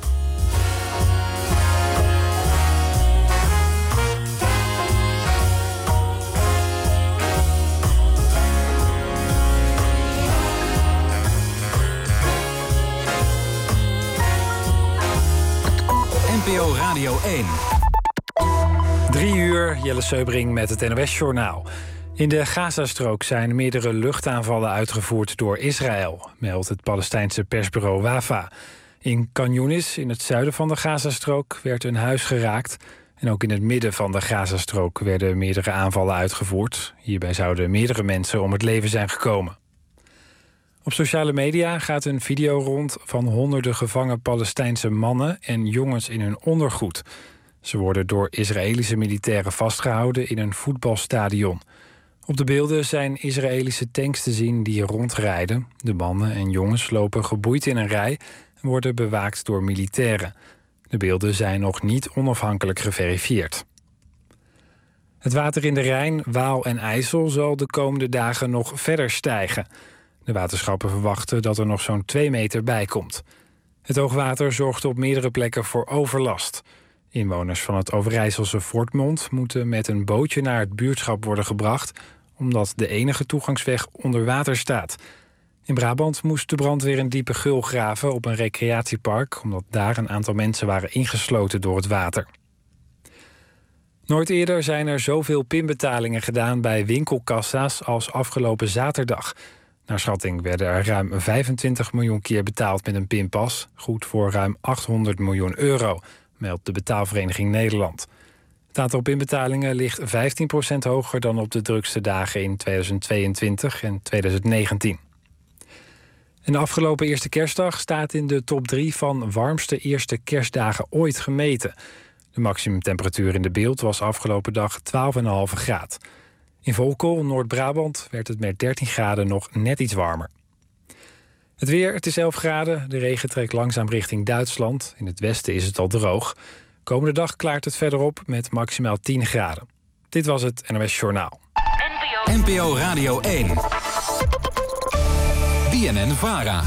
N P O Radio één. Drie uur, Jelle Seubring met het N O S-journaal. In de Gazastrook zijn meerdere luchtaanvallen uitgevoerd door Israël, meldt het Palestijnse persbureau Wafa. In Khan Younis, in het zuiden van de Gazastrook, werd een huis geraakt. En ook in het midden van de Gazastrook werden meerdere aanvallen uitgevoerd. Hierbij zouden meerdere mensen om het leven zijn gekomen. Op sociale media gaat een video rond van honderden gevangen Palestijnse mannen en jongens in hun ondergoed. Ze worden door Israëlische militairen vastgehouden in een voetbalstadion. Op de beelden zijn Israëlische tanks te zien die rondrijden. De mannen en jongens lopen geboeid in een rij en worden bewaakt door militairen. De beelden zijn nog niet onafhankelijk geverifieerd. Het water in de Rijn, Waal en IJssel zal de komende dagen nog verder stijgen. De waterschappen verwachten dat er nog zo'n twee meter bij komt. Het hoogwater zorgt op meerdere plekken voor overlast. Inwoners van het Overijsselse Voortmond moeten met een bootje naar het buurtschap worden gebracht, omdat de enige toegangsweg onder water staat. In Brabant moest de brandweer een diepe gul graven op een recreatiepark, omdat daar een aantal mensen waren ingesloten door het water. Nooit eerder zijn er zoveel pinbetalingen gedaan bij winkelkassa's als afgelopen zaterdag. Naar schatting werden er ruim vijfentwintig miljoen keer betaald met een pinpas, goed voor ruim achthonderd miljoen euro, meldt de Betaalvereniging Nederland. Het aantal pinbetalingen ligt vijftien procent hoger dan op de drukste dagen in tweeduizend tweeëntwintig en tweeduizend negentien. En de afgelopen eerste kerstdag staat in de top drie van warmste eerste kerstdagen ooit gemeten. De maximumtemperatuur in de Beeld was afgelopen dag twaalf komma vijf graden. In Volkel, Noord-Brabant, werd het met dertien graden nog net iets warmer. Het weer, het is elf graden. De regen trekt langzaam richting Duitsland. In het westen is het al droog. Komende dag klaart het verder op met maximaal tien graden. Dit was het N O S Journaal. N P O Radio één. B N N Vara.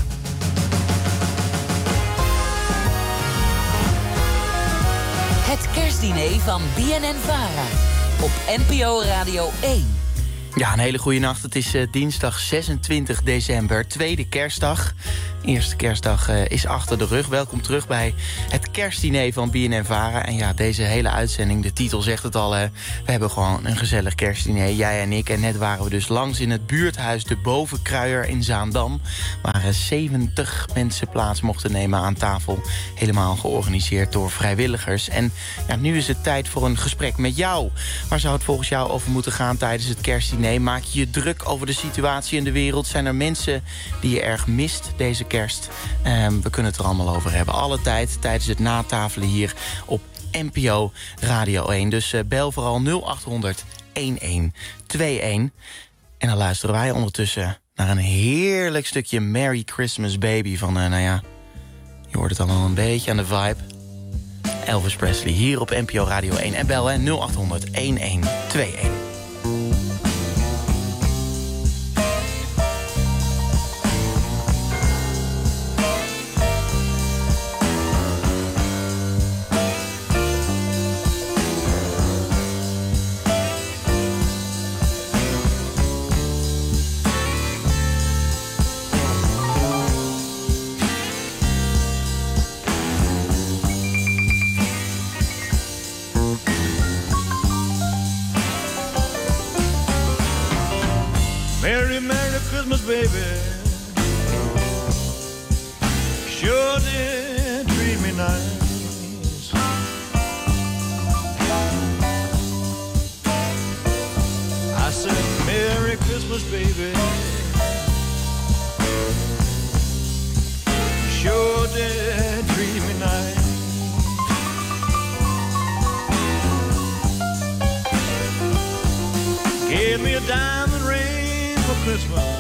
Het kerstdiner van B N N Vara. Op N P O Radio één. Ja, een hele goede nacht. Het is uh, dinsdag zesentwintig december, tweede kerstdag. Eerste kerstdag uh, is achter de rug. Welkom terug bij het kerstdiner van B N N Vara. En ja, deze hele uitzending, de titel zegt het al, uh, we hebben gewoon een gezellig kerstdiner, jij en ik. En net waren we dus langs in het buurthuis De Bovenkruier in Zaandam, waar uh, zeventig mensen plaats mochten nemen aan tafel. Helemaal georganiseerd door vrijwilligers. En ja, nu is het tijd voor een gesprek met jou. Waar zou het volgens jou over moeten gaan tijdens het kerstdiner? Maak je je druk over de situatie in de wereld? Zijn er mensen die je erg mist deze kerst? Um, we kunnen het er allemaal over hebben. Alle tijd tijdens het natafelen hier op N P O Radio één. Dus uh, bel vooral nul acht honderd, elf tweeëntig. En dan luisteren wij ondertussen naar een heerlijk stukje Merry Christmas Baby van, uh, nou ja, je hoort het allemaal een beetje aan de vibe. Elvis Presley hier op N P O Radio één. En bel hè, nul acht honderd, elf tweeëntig. Baby, sure did treat me nice. I said, Merry Christmas, baby. Sure did treat me nice. Gave me a diamond ring for Christmas.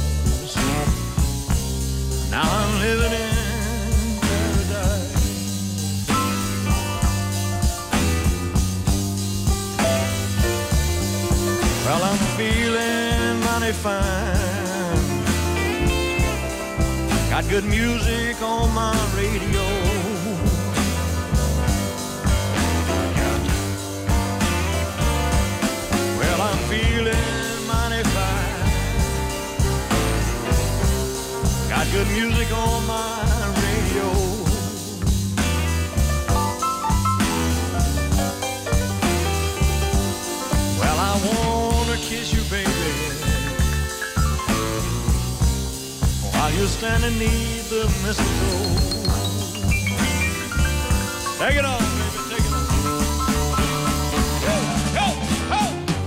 Now I'm living in paradise. Well, I'm feeling mighty fine. Got good music on my radio. Well, I'm feeling mighty fine. Got good music on my radio. Well, I wanna kiss you, baby, while you're standing neath the mistletoe. Take it on, baby, take it on. Go, go, go!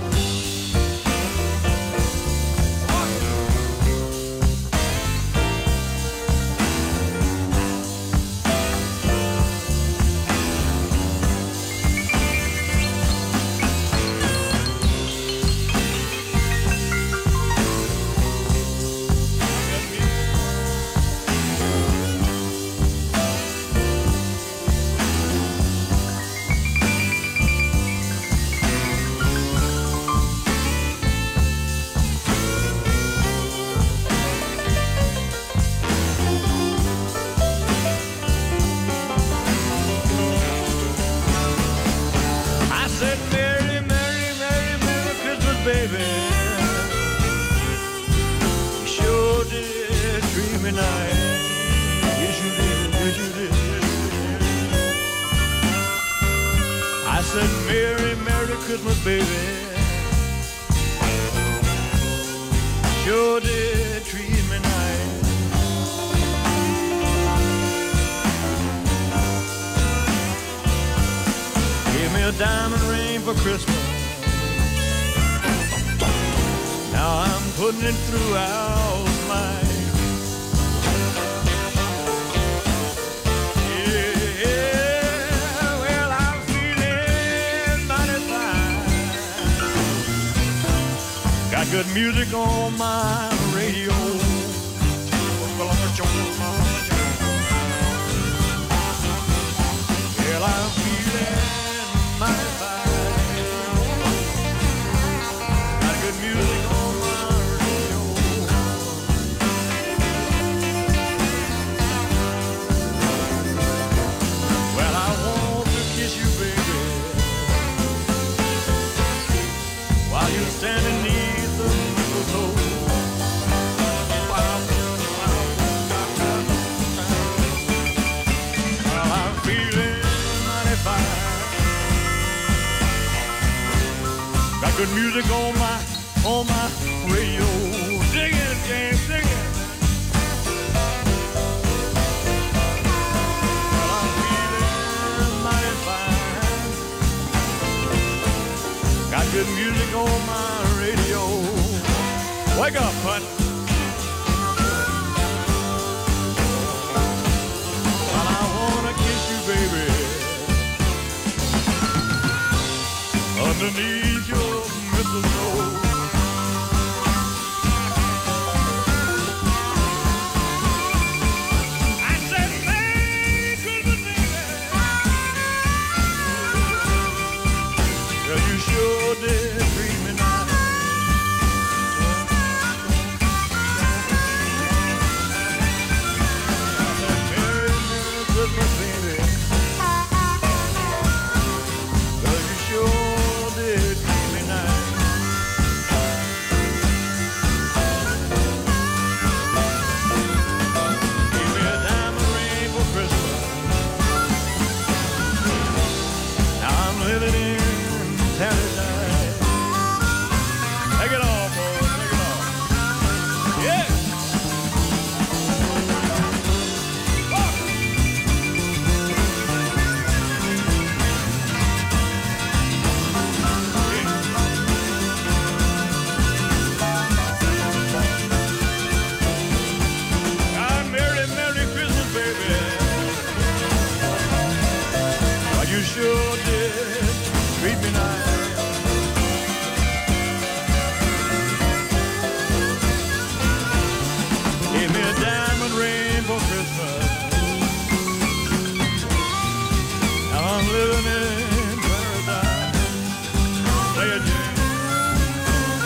Good music on my radio. Well, I'm feeling mighty fine. Got good music on my radio. Well, I want to kiss you, baby, while you're standing near. Good music on my, on my radio. Sing it, James, sing it. Well, I'm feeling mighty fine. Got good music on my radio. Wake up, bud. Well, I wanna kiss you, baby, underneath your mistletoe. I said, Merry Christmas, baby. Well, you sure did treat me nice. I said, Merry, Merry Christmas, baby. Well, you sure did treat me nice. Living in paradise. Take it off, boys, take it off. Yeah. God, Merry, Merry Christmas, baby. Well, you sure did treat me nice. Gave me a diamond ring for Christmas. Now I'm living in paradise. Play it, Jane.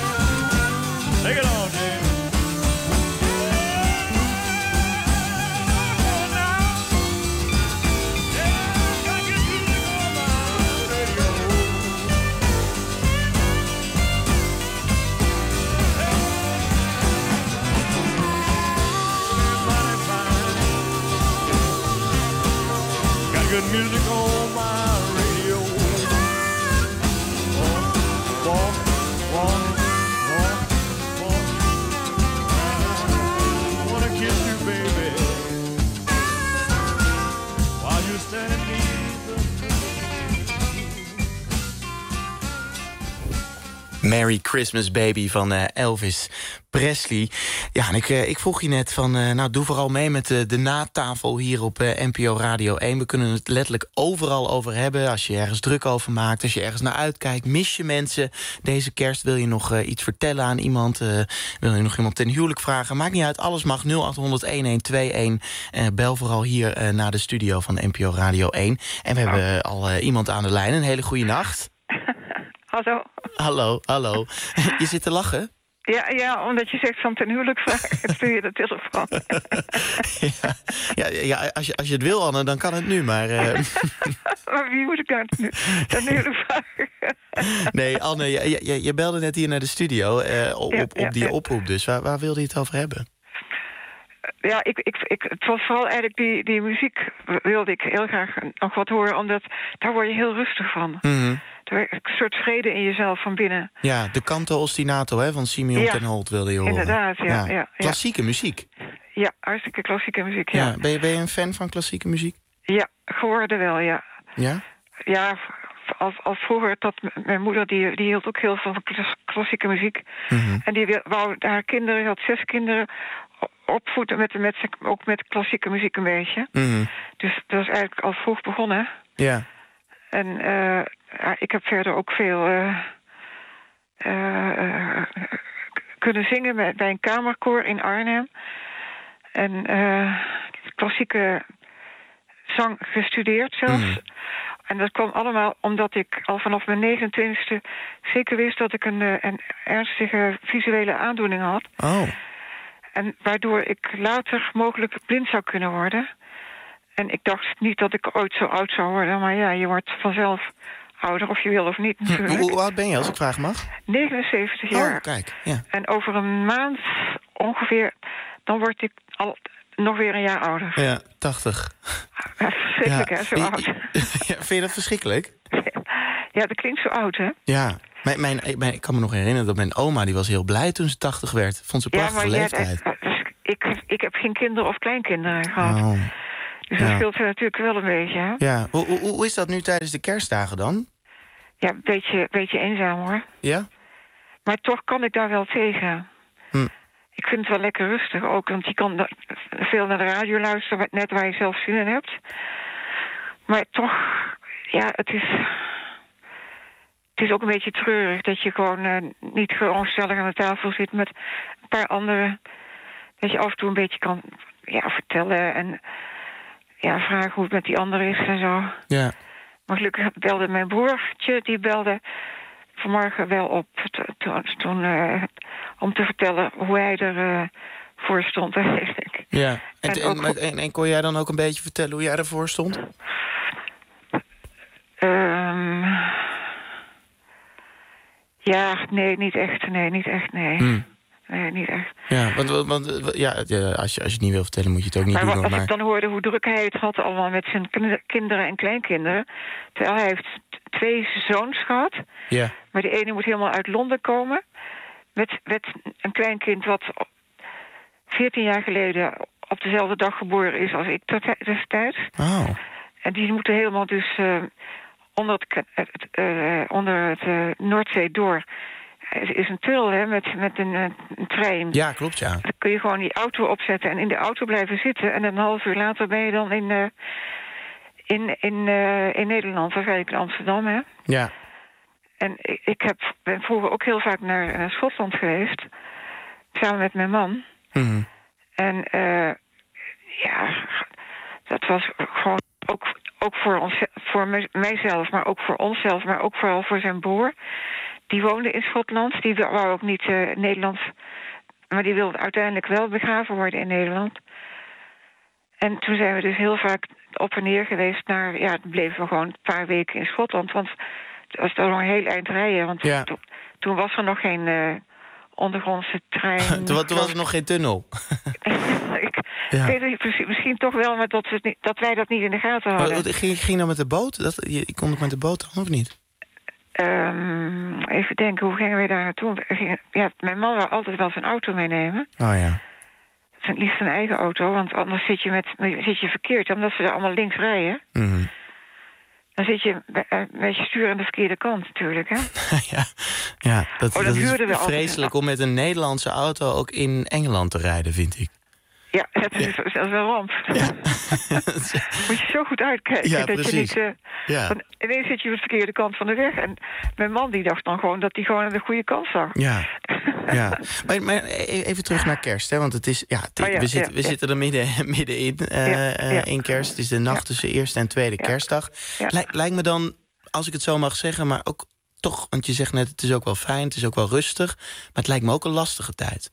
Morning, morning, morning. I wanna kiss you, baby. While you're standing beneath the Merry Christmas Baby van uh, Elvis Presley. Ja, en ik, uh, ik vroeg je net van, uh, nou, doe vooral mee met uh, de natafel hier op uh, N P O Radio één. We kunnen het letterlijk overal over hebben. Als je ergens druk over maakt, als je ergens naar uitkijkt. Mis je mensen deze kerst? Wil je nog uh, iets vertellen aan iemand? Uh, wil je nog iemand ten huwelijk vragen? Maakt niet uit, alles mag. nul acht honderd, elf twee een. Uh, bel vooral hier uh, naar de studio van N P O Radio één. En we hebben uh, al uh, iemand aan de lijn. Een hele goede nacht. Hallo. Hallo, hallo. Je zit te lachen? Ja, ja, omdat je zegt van ten huwelijk vragen, stuur je de telefoon. ja, ja, ja als, je, als je het wil, Anne, dan kan het nu, maar... Uh... maar wie moet ik dan nu ten huwelijk vragen? nee, Anne, je, je, je belde net hier naar de studio, uh, op, ja, op ja, die ja. oproep dus. Waar, waar wilde je het over hebben? Ja, ik, ik, ik, het was vooral eigenlijk die, die muziek wilde ik heel graag nog wat horen, omdat daar word je heel rustig van. Mm-hmm. Een soort vrede in jezelf van binnen. Ja, de canto ostinato hè, van Simeon ja, ten Holt wilde je horen. Inderdaad, ja. ja. ja klassieke muziek. Ja, hartstikke klassieke muziek, ja. ja ben, je, ben je een fan van klassieke muziek? Ja, geworden wel, ja. Ja? Ja, als, als vroeger, dat mijn moeder die, die hield ook heel veel van klassieke muziek. Mm-hmm. En die wou haar kinderen, had zes kinderen, opvoeden met, met, ook met klassieke muziek een beetje. Mm-hmm. Dus dat is eigenlijk al vroeg begonnen. Ja. En uh, ik heb verder ook veel uh, uh, uh, kunnen zingen bij, bij een kamerkoor in Arnhem. En uh, klassieke zang gestudeerd zelfs. Mm. En dat kwam allemaal omdat ik al vanaf mijn negenentwintigste zeker wist dat ik een, een ernstige visuele aandoening had. Oh. En waardoor ik later mogelijk blind zou kunnen worden. En ik dacht niet dat ik ooit zo oud zou worden. Maar ja, je wordt vanzelf ouder, of je wil of niet natuurlijk. Hoe, hoe oud ben je, als ik vragen mag? negenenzeventig jaar. Oh, kijk, ja. En over een maand ongeveer, dan word ik al nog weer een jaar ouder. Ja, tachtig. Ja, verschrikkelijk, ja. Hè, zo oud. Ja, vind je dat verschrikkelijk? Ja, dat klinkt zo oud, hè? Ja. Mijn, mijn, mijn, ik kan me nog herinneren dat mijn oma, die was heel blij toen ze tachtig werd. Vond ze een prachtige ja, maar leeftijd. Ja, dus ik, ik heb geen kinderen of kleinkinderen gehad. Oh. Dus dat ja. scheelt er natuurlijk wel een beetje, hè? Ja. Hoe, hoe, hoe is dat nu tijdens de kerstdagen dan? Ja, een beetje, beetje eenzaam, hoor. Ja? Maar toch kan ik daar wel tegen. Hm. Ik vind het wel lekker rustig ook, want je kan veel naar de radio luisteren, net waar je zelf zin in hebt. Maar toch, ja, het is... Het is ook een beetje treurig dat je gewoon uh, niet gewoon gezellig aan de tafel zit met een paar anderen. Dat je af en toe een beetje kan ja, vertellen en ja, vragen hoe het met die ander is en zo. Ja. Maar gelukkig belde mijn broertje, die belde vanmorgen wel op toen, toen, uh, om te vertellen hoe hij er uh, voor stond eigenlijk. Ja, en, en, en, ook, en, en kon jij dan ook een beetje vertellen hoe jij ervoor stond? Um, ja, nee, niet echt, nee, niet echt, nee. Hmm. Nee, niet echt. Ja, want, want ja, als, je, als je het niet wil vertellen, moet je het ook niet maar doen. Als maar ik dan hoorde hoe druk hij het had allemaal met zijn kinderen en kleinkinderen. Terwijl hij heeft twee zoons gehad. Ja. Maar die ene moet helemaal uit Londen komen. Met, met een kleinkind wat veertien jaar geleden op dezelfde dag geboren is als ik destijds. Oh. En die moeten helemaal dus uh, onder het, het, uh, onder het uh, Noordzee door. Het is een tunnel, hè, met, met een, een trein. Ja, klopt, ja. Dan kun je gewoon die auto opzetten en in de auto blijven zitten. En een half uur later ben je dan in, uh, in, in, uh, in Nederland, waarschijnlijk in Amsterdam, hè. Ja. En ik, ik heb, ben vroeger ook heel vaak naar, naar Schotland geweest. Samen met mijn man. Mm-hmm. En uh, ja, dat was gewoon ook, ook voor, ons, voor mijzelf, maar ook voor onszelf, maar ook vooral voor zijn broer. Die woonde in Schotland. Die wou ook niet uh, Nederlands, maar die wilde uiteindelijk wel begraven worden in Nederland. En toen zijn we dus heel vaak op en neer geweest naar, ja, dan bleven we gewoon een paar weken in Schotland. Want het was toch nog een heel eind rijden. Want ja. to, toen was er nog geen uh, ondergrondse trein. toen, toen was er nog geen tunnel. ik ja. weet het precies, misschien toch wel, maar dat, we, dat wij dat niet in de gaten hadden. Maar, ging, ging dan met de boot? Dat, je, je kon nog met de boot dan, of niet? Um, even denken, hoe gingen wij daar naartoe? We gingen, ja, mijn man wou altijd wel zijn auto meenemen. Oh ja. Het liefst zijn eigen auto, want anders zit je, met, zit je verkeerd. Omdat ze er allemaal links rijden. Mm-hmm. Dan zit je met je stuur aan de verkeerde kant natuurlijk, hè? ja, ja, dat, oh, dat is vreselijk om met een Nederlandse auto ook in Engeland te rijden, vind ik. Ja, dat is, ja. dat is een ramp. Ja. Moet je zo goed uitkijken. Ja, dat precies. je niet, uh, ja. Want ineens zit je op de verkeerde kant van de weg. En mijn man die dacht dan gewoon dat hij gewoon aan de goede kant zag. Ja, ja. Maar, maar even terug naar kerst, hè? Want het is, ja, het, oh ja we, zit, ja, we ja. zitten er midden, middenin uh, ja, ja. in kerst. Het is de nacht ja. tussen eerste en tweede ja. kerstdag. Ja. Lij, lijkt me dan, als ik het zo mag zeggen, maar ook toch, want je zegt net, het is ook wel fijn, het is ook wel rustig. Maar het lijkt me ook een lastige tijd.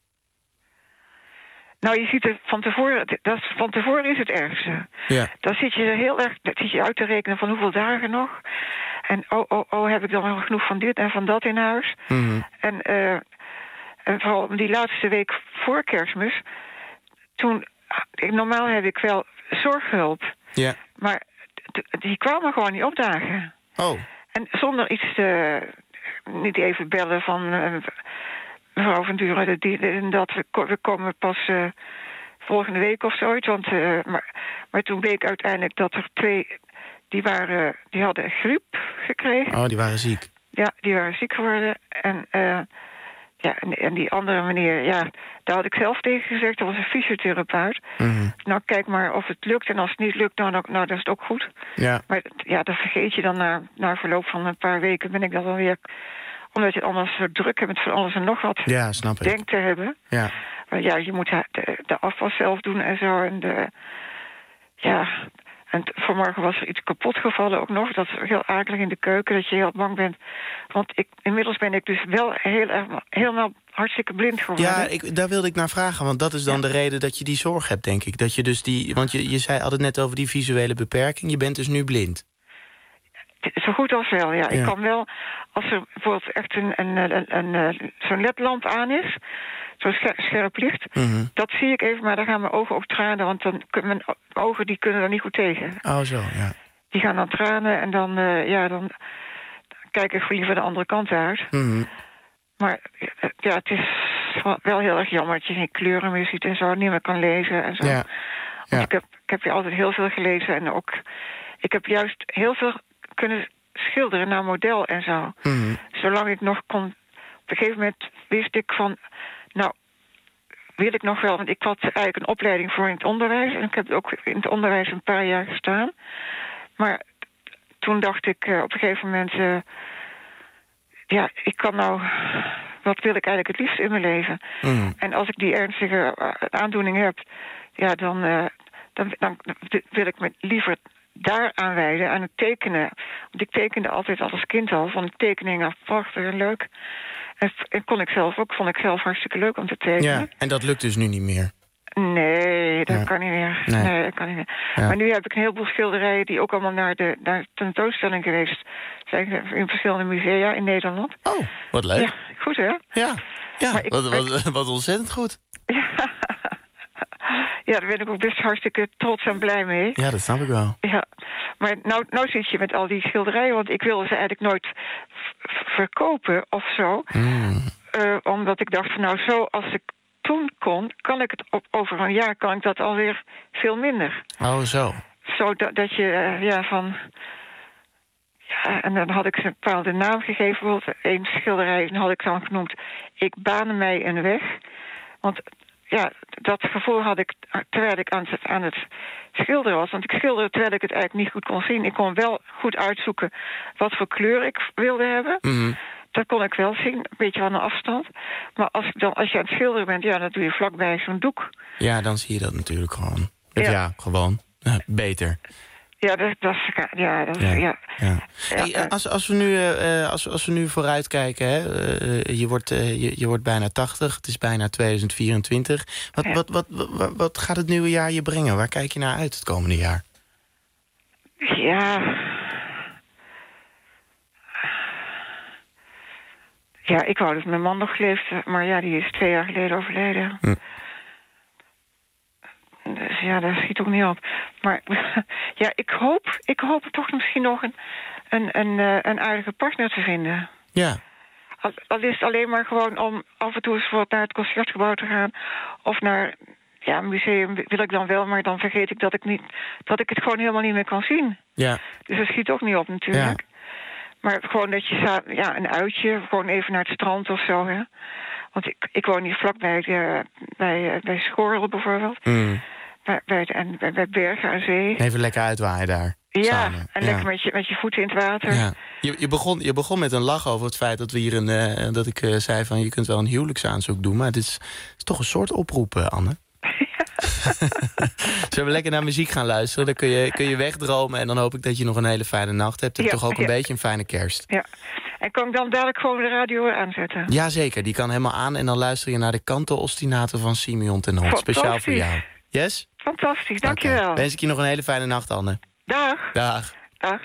Nou, je ziet het van tevoren, dat is, van tevoren is het ergste. Ja. Dan zit je er heel erg, zit je uit te rekenen van hoeveel dagen nog. En oh, oh, oh, heb ik dan wel genoeg van dit en van dat in huis. Mm-hmm. En, uh, en vooral die laatste week voor Kerstmis, toen, normaal heb ik wel zorghulp. Ja. Maar die kwamen gewoon niet opdagen. Oh. En zonder iets te, niet even bellen van... Uh, Mevrouw van Duren, en dat we, we komen pas uh, volgende week of zoiets. Want, uh, maar, maar toen bleek uiteindelijk dat er twee, die, waren, die hadden griep gekregen. Oh, die waren ziek. Ja, die waren ziek geworden. En, uh, ja, en, en die andere meneer, ja, daar had ik zelf tegen gezegd, dat was een fysiotherapeut. Mm-hmm. Nou, kijk maar of het lukt. En als het niet lukt, nou, nou, nou dat is het ook goed. Ja. Maar ja, dat vergeet je dan na, na verloop van een paar weken, ben ik dat dan weer... Omdat je het anders zo druk hebt met van alles en nog wat ja, snap ik. denkt te hebben. Ja. Maar ja, je moet de, de afwas zelf doen en zo. En de, ja, en vanmorgen was er iets kapot gevallen ook nog. Dat is heel akelig in de keuken, dat je heel bang bent. Want ik, inmiddels ben ik dus wel heel erg, helemaal hartstikke blind geworden. Ja, ik, daar wilde ik naar vragen, want dat is dan ja. de reden dat je die zorg hebt, denk ik. Dat je dus die, want je, je zei altijd net over die visuele beperking. Je bent dus nu blind. Zo goed als wel, ja. ja. Ik kan wel, als er bijvoorbeeld echt een, een, een, een, een zo'n ledlamp aan is, zo'n scher- scherp licht, mm-hmm. dat zie ik even, maar dan gaan mijn ogen ook tranen, want dan mijn ogen die kunnen er niet goed tegen. Oh, zo, ja. Die gaan dan tranen en dan, uh, ja, dan kijk ik liever de andere kant uit. Mm-hmm. Maar ja, het is wel heel erg jammer dat je geen kleuren meer ziet en zo, niet meer kan lezen en zo. Ja. Ja. Ik heb, ik heb hier altijd heel veel gelezen en ook, ik heb juist heel veel kunnen schilderen naar model en zo. Mm-hmm. Zolang ik nog kon... Op een gegeven moment wist ik van... Nou, wil ik nog wel... Want ik had eigenlijk een opleiding voor in het onderwijs. En ik heb ook in het onderwijs een paar jaar gestaan. Maar toen dacht ik uh, op een gegeven moment... Uh, ja, ik kan nou... Wat wil ik eigenlijk het liefst in mijn leven? Mm-hmm. En als ik die ernstige uh, aandoening heb... Ja, dan, uh, dan, dan wil ik me liever... daar aanwijden aan het tekenen. Want ik tekende altijd als kind al. Vond ik tekeningen prachtig en leuk. En, en kon ik zelf ook, vond ik zelf hartstikke leuk om te tekenen. Ja, en dat lukt dus nu niet meer? Nee, dat ja. kan niet meer. Nee. nee, dat kan niet meer. Ja. Maar nu heb ik een heleboel schilderijen die ook allemaal naar de, naar de tentoonstelling geweest zijn in verschillende musea in Nederland. Oh, wat leuk. Ja, goed hè? Ja, ja ik, wat, wat, wat ontzettend goed. Ja. Ja, daar ben ik ook best hartstikke trots en blij mee. Ja, dat snap ik wel. Ja, maar nou, nou zit je met al die schilderijen... want ik wilde ze eigenlijk nooit v- verkopen of zo. Mm. Uh, omdat ik dacht van nou, zo als ik toen kon... kan ik het op, over een jaar kan ik dat alweer veel minder. Oh, zo. Zo dat, dat je, uh, ja, van... Ja, en dan had ik ze een bepaalde naam gegeven. Bijvoorbeeld één schilderij en had ik dan genoemd... Ik baan mij een weg. Want... Ja, dat gevoel had ik terwijl ik aan het, aan het schilderen was. Want ik schilderde terwijl ik het eigenlijk niet goed kon zien. Ik kon wel goed uitzoeken wat voor kleur ik wilde hebben. Mm-hmm. Dat kon ik wel zien, een beetje van een afstand. Maar als, dan, als je aan het schilderen bent, ja, dan doe je vlakbij zo'n doek. Ja, dan zie je dat natuurlijk gewoon. Ja, ja gewoon. Uh, beter. Ja, dat, dat is... Ja, dat, ja. ja. ja. Hey, als, als, we nu, uh, als, als we nu vooruitkijken... Hè, uh, je, wordt, uh, je, je wordt bijna tachtig, het is bijna tweeduizend vierentwintig. Wat, ja. wat, wat, wat, wat gaat het nieuwe jaar je brengen? Waar kijk je naar uit het komende jaar? Ja... Ja, ik wou dat mijn man nog leefde, maar ja, die is twee jaar geleden overleden. Hm. Dus ja, dat schiet ook niet op. Maar ja, ik hoop, ik hoop toch misschien nog een, een, een, uh, een aardige partner te vinden. Ja. Al, al is het alleen maar gewoon om af en toe eens naar het Concertgebouw te gaan. Of naar, ja, een museum wil ik dan wel, maar dan vergeet ik dat ik, niet, dat ik het gewoon helemaal niet meer kan zien. Ja. Dus dat schiet ook niet op natuurlijk. Ja. Maar gewoon dat je, ja, een uitje, gewoon even naar het strand of zo, hè. Want ik, ik woon hier vlakbij de, bij, bij Schorl bijvoorbeeld. Mm. Bij, bij, en, bij, bij Bergen aan Zee. Even lekker uitwaaien daar. Ja, samen. en ja. lekker met je, met je voeten in het water. Ja. Je, je, begon, je begon met een lach over het feit dat we hier een. Uh, dat ik uh, zei van je kunt wel een huwelijksaanzoek doen. Maar het is, is toch een soort oproep, uh, Anne. Zullen we lekker naar muziek gaan luisteren? Dan kun je, kun je wegdromen en dan hoop ik dat je nog een hele fijne nacht hebt. Heb ja, toch ook een ja. beetje een fijne kerst. Ja. En kan ik dan dadelijk gewoon de radio aanzetten? Jazeker, die kan helemaal aan. En dan luister je naar de Canto-ostinato van Simeon ten Holt. Speciaal voor jou. Yes? Fantastisch, dankjewel. Okay. Wens ik je nog een hele fijne nacht, Anne. Dag. Dag. Dag.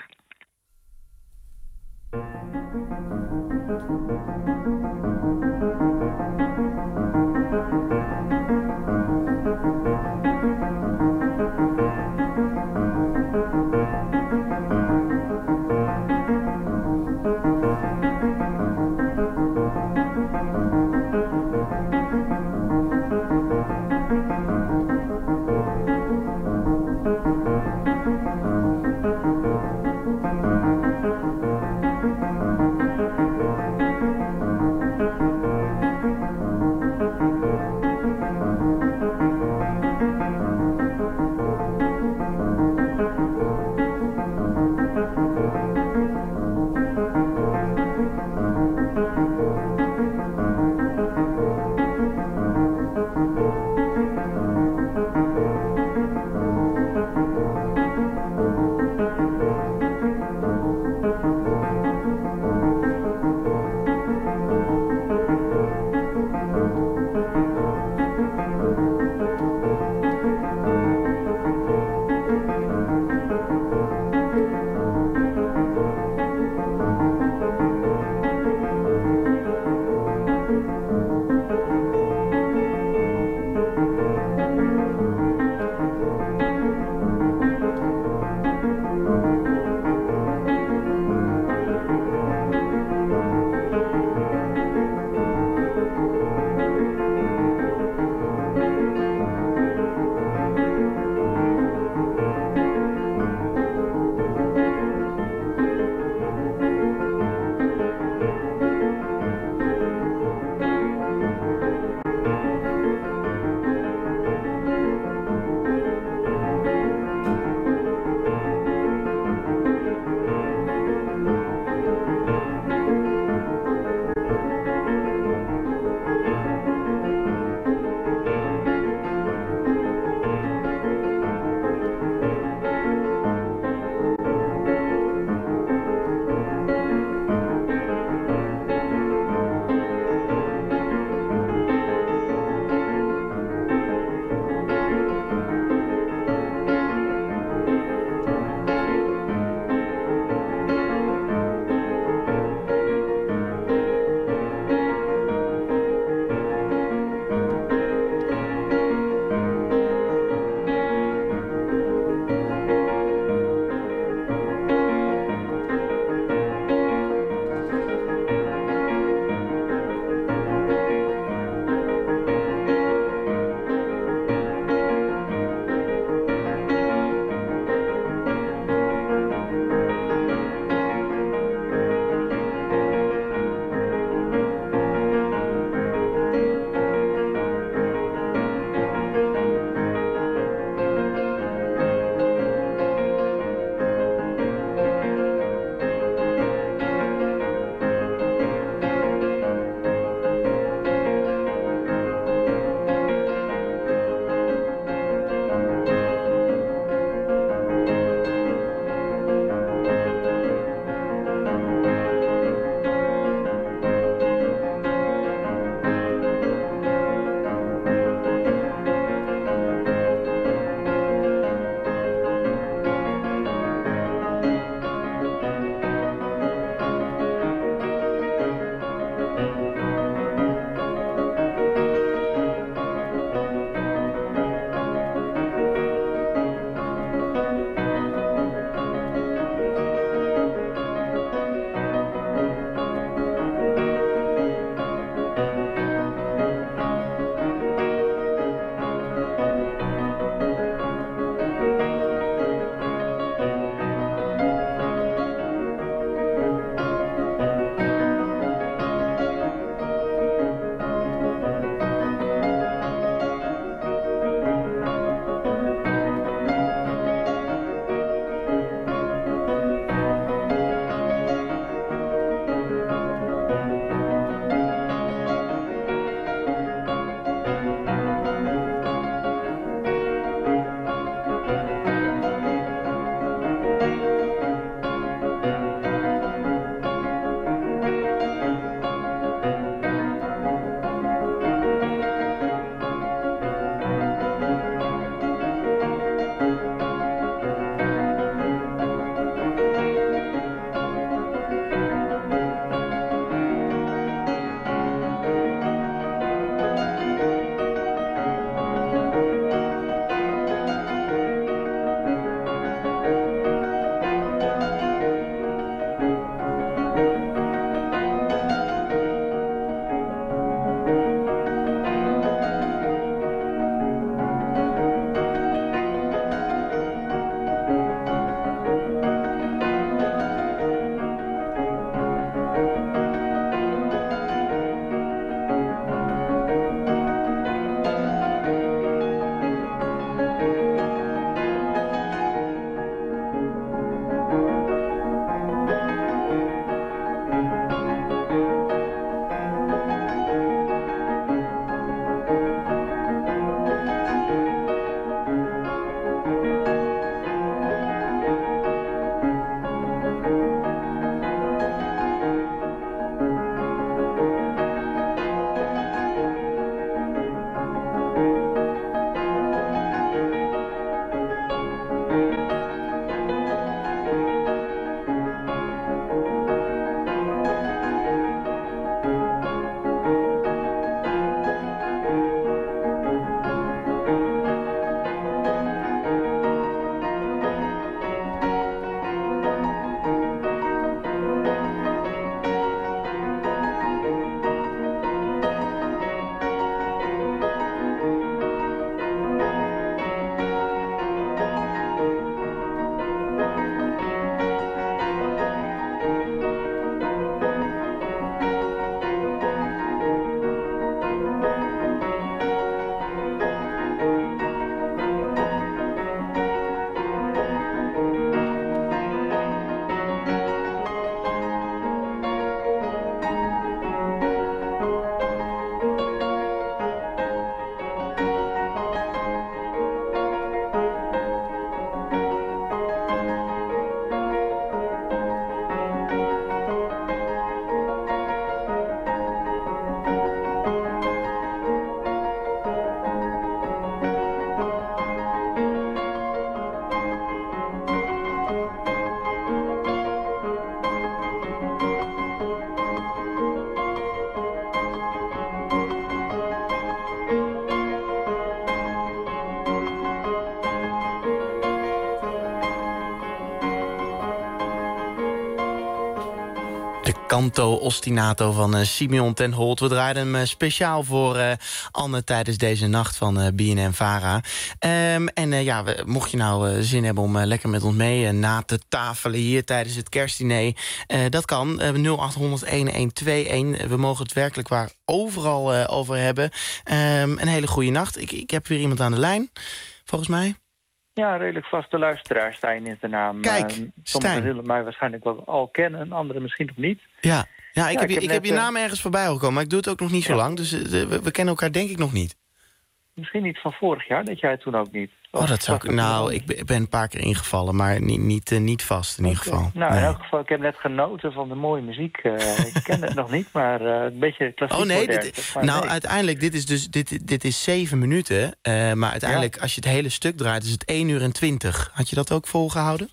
Canto Ostinato van uh, Simeon ten Holt. We draaiden hem uh, speciaal voor uh, Anne tijdens deze nacht van uh, B N N Vara. Um, en uh, ja, we, mocht je nou uh, zin hebben om uh, lekker met ons mee uh, na te tafelen hier tijdens het kerstdiner, uh, dat kan. Uh, nul acht honderd elf twee een. We mogen het werkelijk waar overal uh, over hebben. Um, een hele goede nacht. Ik, ik heb weer iemand aan de lijn, volgens mij. Ja, redelijk vaste luisteraar. Stijn is de naam. Kijk, uh, sommigen zullen mij waarschijnlijk wel al kennen, anderen misschien nog niet. Ja, ja ik, ja, heb, ik je, heb ik net, heb je naam ergens voorbij gekomen, maar ik doe het ook nog niet zo ja. lang. Dus uh, we, we kennen elkaar denk ik nog niet. Misschien niet van vorig jaar, dat jij toen ook niet. Oh, dat zou ik... Nou, ik ben, ik ben een paar keer ingevallen, maar niet, niet, uh, niet vast in okay. ieder geval. Nou, nee. in elk geval, ik heb net genoten van de mooie muziek. Uh, ik ken het nog niet, maar uh, een beetje klassiek. Oh nee, modern, dit, maar nou nee. uiteindelijk, dit is dus dit, dit is zeven minuten. Uh, maar uiteindelijk, ja. als je het hele stuk draait, is het één uur en twintig. Had je dat ook volgehouden?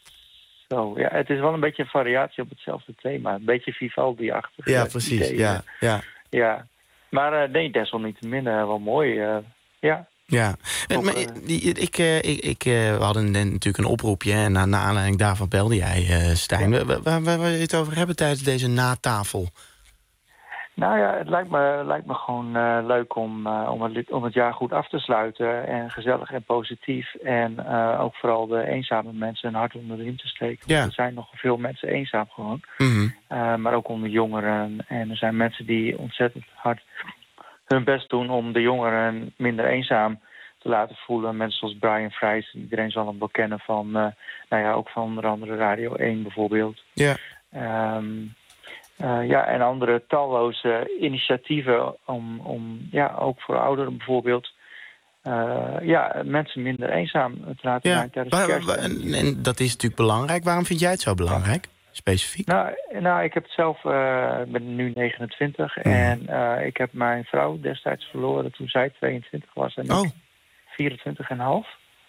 Zo, ja, het is wel een beetje een variatie op hetzelfde thema. Een beetje Vivaldi-achtig. Ja, precies, idee, ja, ja. ja. Maar uh, nee, desalniettemin uh, wel mooi, uh, ja. Ja, Ook, maar uh, ik, ik, ik, ik, we hadden natuurlijk een oproepje en na, na aanleiding daarvan belde jij, uh, Stijn. Ja. Waar, waar, waar wil je het over hebben tijdens deze natafel? Nou ja, het lijkt me, lijkt me gewoon uh, leuk om, uh, om, het, om het jaar goed af te sluiten. En gezellig en positief. En uh, ook vooral de eenzame mensen een hart onder de riem te steken. Ja. Er zijn nog veel mensen eenzaam gewoon. Mm-hmm. Uh, maar ook onder jongeren. En er zijn mensen die ontzettend hard hun best doen om de jongeren minder eenzaam te laten voelen. Mensen zoals Brian Fries, iedereen zal hem wel kennen van, uh, nou ja, ook van onder andere Radio één bijvoorbeeld. Ja. Um, uh, ja, en andere talloze initiatieven om, om ja, ook voor ouderen bijvoorbeeld, uh, ja, mensen minder eenzaam te laten ja. zijn tijdens waar, kerst. Waar, en, en dat is natuurlijk belangrijk. Waarom vind jij het zo belangrijk? Specifiek? Nou, nou ik heb het zelf, uh, ik ben nu negenentwintig mm. en uh, ik heb mijn vrouw destijds verloren toen zij tweeëntwintig was en oh. ik vierentwintig en half.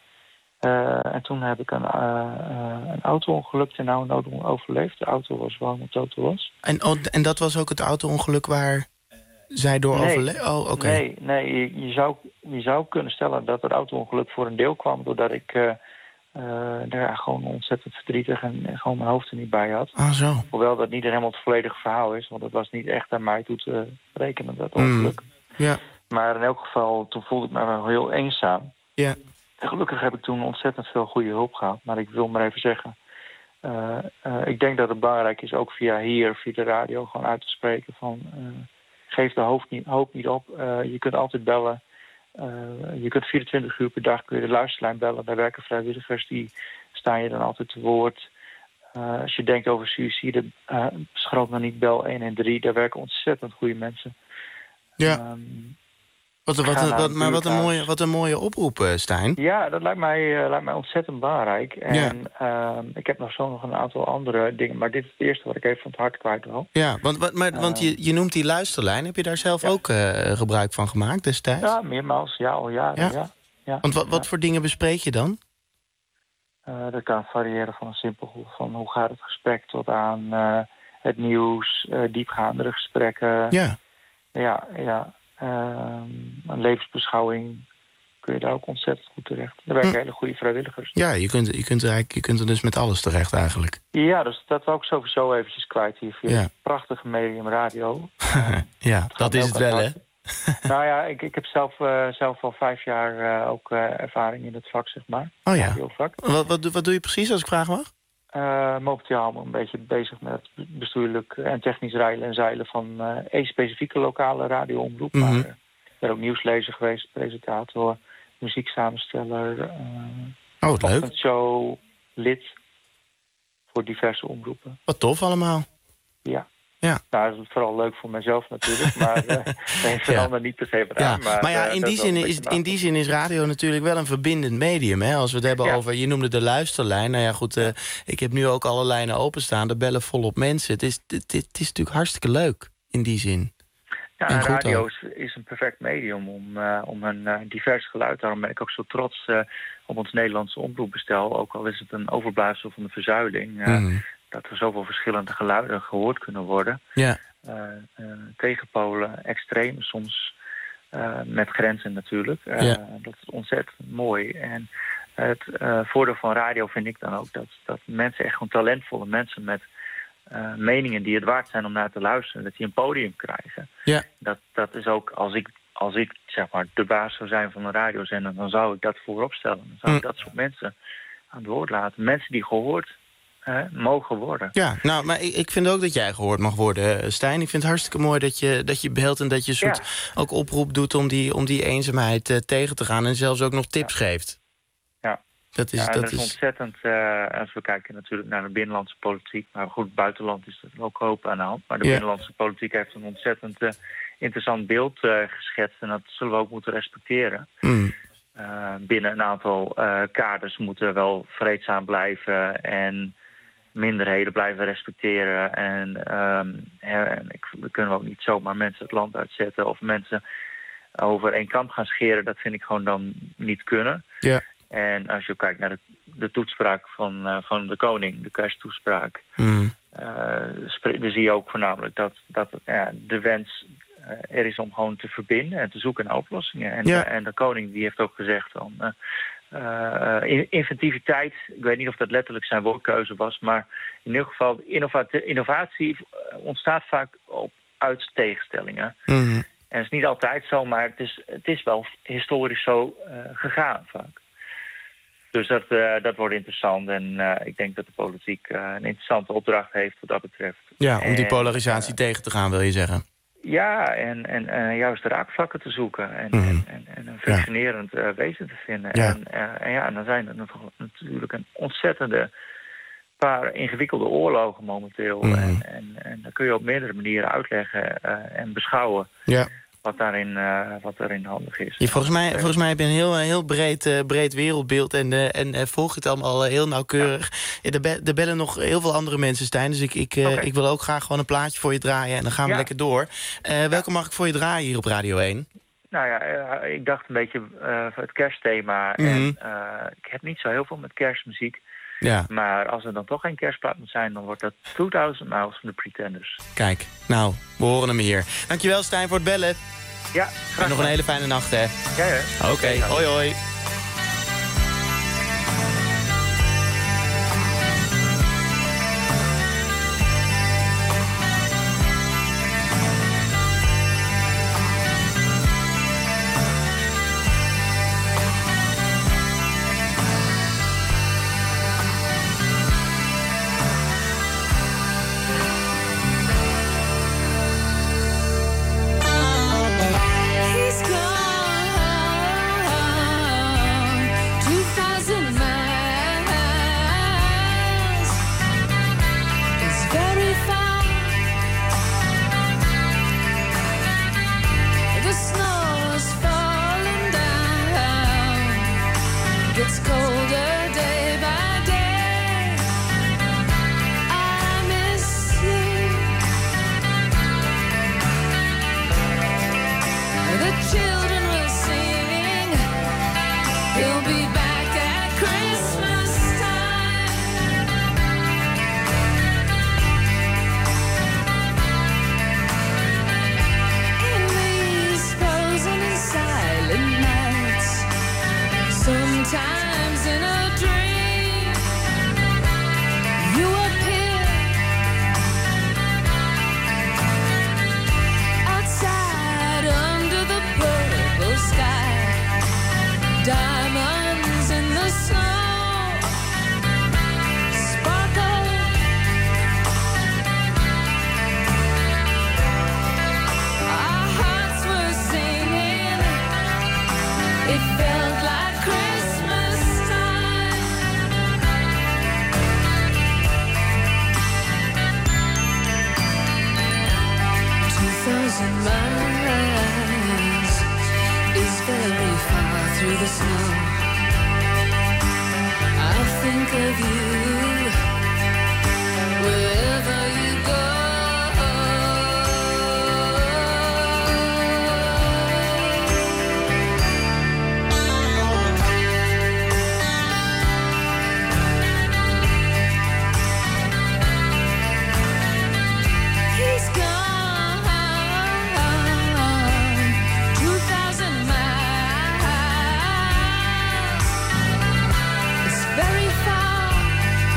Uh, en toen heb ik een, uh, uh, een auto-ongeluk ten nauwe nood overleefd. De auto was waarom het auto was. En, oh, en dat was ook het auto-ongeluk waar zij door nee, overleed? Oh, oké. Okay. Nee, nee je, je, zou, je zou kunnen stellen dat het auto-ongeluk voor een deel kwam doordat ik uh, uh, ja, gewoon ontzettend verdrietig en, en gewoon mijn hoofd er niet bij had. Ah, zo. Hoewel dat niet helemaal het volledige verhaal is, want het was niet echt aan mij toe te rekenen, dat ongeluk. Mm, ja. Maar in elk geval, toen voelde ik me wel heel eenzaam. Ja. En gelukkig heb ik toen ontzettend veel goede hulp gehad. Maar ik wil maar even zeggen, uh, uh, ik denk dat het belangrijk is ook via hier, via de radio, gewoon uit te spreken van uh, geef de hoofd niet, hoop niet op. Uh, je kunt altijd bellen. Uh, je kunt vierentwintig uur per dag kun je de luisterlijn bellen. Daar werken vrijwilligers, die staan je dan altijd te woord. Uh, als je denkt over suïcide, uh, schroom dan niet, bel één en drie. Daar werken ontzettend goede mensen. Ja. Um, Wat, wat, wat, wat, maar wat een, mooie, wat een mooie oproep, uh, Stijn. Ja, dat lijkt mij, uh, lijkt mij ontzettend belangrijk. En ja. uh, ik heb nog zo nog een aantal andere dingen. Maar dit is het eerste wat ik even van het hart kwijt wil. Ja, want, wat, maar, uh, want je, je noemt die luisterlijn. Heb je daar zelf ja. ook uh, gebruik van gemaakt destijds? Ja, meermaals. Ja, al jaren. Ja. Ja. Ja. Want wat, wat ja. voor dingen bespreek je dan? Uh, dat kan variëren van een simpel van hoe gaat het gesprek tot aan uh, het nieuws, uh, diepgaandere gesprekken. Ja. Ja, ja. Uh, een levensbeschouwing kun je daar ook ontzettend goed terecht. Er werken hm. hele goede vrijwilligers. Ja, je kunt, je, kunt er, je kunt er dus met alles terecht eigenlijk. Ja, dus dat wil ik sowieso eventjes kwijt hier via ja. het prachtige medium radio. ja, dat is het wel, hè? Nou ja, ik, ik heb zelf, uh, zelf al vijf jaar uh, ook uh, ervaring in het vak, zeg maar. Oh ja. Wat, wat, wat doe je precies, als ik vragen mag? Uh, momenteel een beetje bezig met het bestuurlijk en technisch rijlen en zeilen van uh, één specifieke lokale radioomroep. Mm-hmm. Maar uh, ik ben ook nieuwslezer geweest, presentator, muzieksamensteller. Uh, oh, wat leuk. Show, lid voor diverse omroepen. Wat tof allemaal. Ja. Ja. Nou, dat is vooral leuk voor mezelf natuurlijk, maar uh, nee, voor ja. anderen niet per se gedaan. Ja. Maar, maar ja, in, uh, die zin is, in die zin is radio natuurlijk wel een verbindend medium. Hè? Als we het hebben ja. over, je noemde de luisterlijn. Nou ja, goed, uh, ik heb nu ook alle lijnen openstaan. Er bellen volop mensen. Het is, het, het is natuurlijk hartstikke leuk, in die zin. Ja, en radio is, is een perfect medium om, uh, om een uh, divers geluid. Daarom ben ik ook zo trots uh, op ons Nederlandse omroepbestel. Ook al is het een overblijfsel van de verzuiling. Uh, mm. Dat er zoveel verschillende geluiden gehoord kunnen worden. Ja. Uh, uh, tegenpolen, extreem, soms uh, met grenzen natuurlijk. Uh, ja. Dat is ontzettend mooi. En het uh, voordeel van radio vind ik dan ook dat, dat mensen, echt gewoon talentvolle mensen met uh, meningen die het waard zijn om naar te luisteren, dat die een podium krijgen. Ja. Dat, dat is ook, als ik, als ik zeg maar de baas zou zijn van een radiozender, dan zou ik dat voorop stellen. Dan zou ik Hm. dat soort mensen aan het woord laten. Mensen die gehoord uh, mogen worden. Ja, nou, maar ik, ik vind ook dat jij gehoord mag worden, Stijn. Ik vind het hartstikke mooi dat je, dat je belt en dat je soort ja. ook oproep doet om die, om die eenzaamheid uh, tegen te gaan. En zelfs ook nog tips ja. geeft. Ja. Dat is, ja, dat dat is ontzettend, uh, als we kijken natuurlijk naar de binnenlandse politiek. Maar goed, buitenland is er ook hoop aan de hand. Maar de ja. binnenlandse politiek heeft een ontzettend uh, interessant beeld uh, geschetst. En dat zullen we ook moeten respecteren. Mm. Uh, binnen een aantal uh, kaders moeten wel vreedzaam blijven en minderheden blijven respecteren. En, um, en ik, we kunnen ook niet zomaar mensen het land uitzetten of mensen over één kant gaan scheren. Dat vind ik gewoon dan niet kunnen. Ja. En als je kijkt naar de, de toespraak van, uh, van de koning, de kersttoespraak, mm. uh, dan zie je ook voornamelijk dat, dat uh, de wens uh, er is om gewoon te verbinden en te zoeken naar oplossingen. En, ja. uh, en de koning die heeft ook gezegd van uh, uh, inventiviteit, ik weet niet of dat letterlijk zijn woordkeuze was, maar in ieder geval innovatie, innovatie ontstaat vaak op, uit tegenstellingen. Mm. En het is niet altijd zo, maar het is, het is wel historisch zo uh, gegaan vaak. Dus dat, uh, dat wordt interessant en uh, ik denk dat de politiek uh, een interessante opdracht heeft wat dat betreft. Ja, om en, die polarisatie uh, tegen te gaan, wil je zeggen? Ja, en, en uh, juist de raakvlakken te zoeken en, mm. en, en, en een functionerend uh, wezen te vinden. Ja. En, uh, en ja, en dan zijn er natuurlijk een ontzettende paar ingewikkelde oorlogen momenteel. Mm. En, en, en dan kun je op meerdere manieren uitleggen uh, en beschouwen. Ja. Wat daarin, uh, wat daarin handig is. Ja, volgens, mij, volgens mij heb je een heel, heel breed, uh, breed wereldbeeld en, uh, en uh, volg je het allemaal uh, heel nauwkeurig. Ja. Ja, er, be er bellen nog heel veel andere mensen, Stijn. Dus ik, ik, uh, okay. ik wil ook graag gewoon een plaatje voor je draaien en dan gaan we ja. lekker door. Uh, ja. Welke mag ik voor je draaien hier op Radio één? Nou ja, uh, ik dacht een beetje uh, het kerstthema. Mm-hmm. En uh, ik heb niet zo heel veel met kerstmuziek. Ja. Maar als er dan toch geen kerstplaat moet zijn, dan wordt dat tweeduizend Miles van de Pretenders. Kijk, nou, we horen hem hier. Dankjewel, Stijn, voor het bellen. Ja, en nog een hele fijne nacht, hè? Ja, ja. Oké, okay. Hoi, hoi. Very far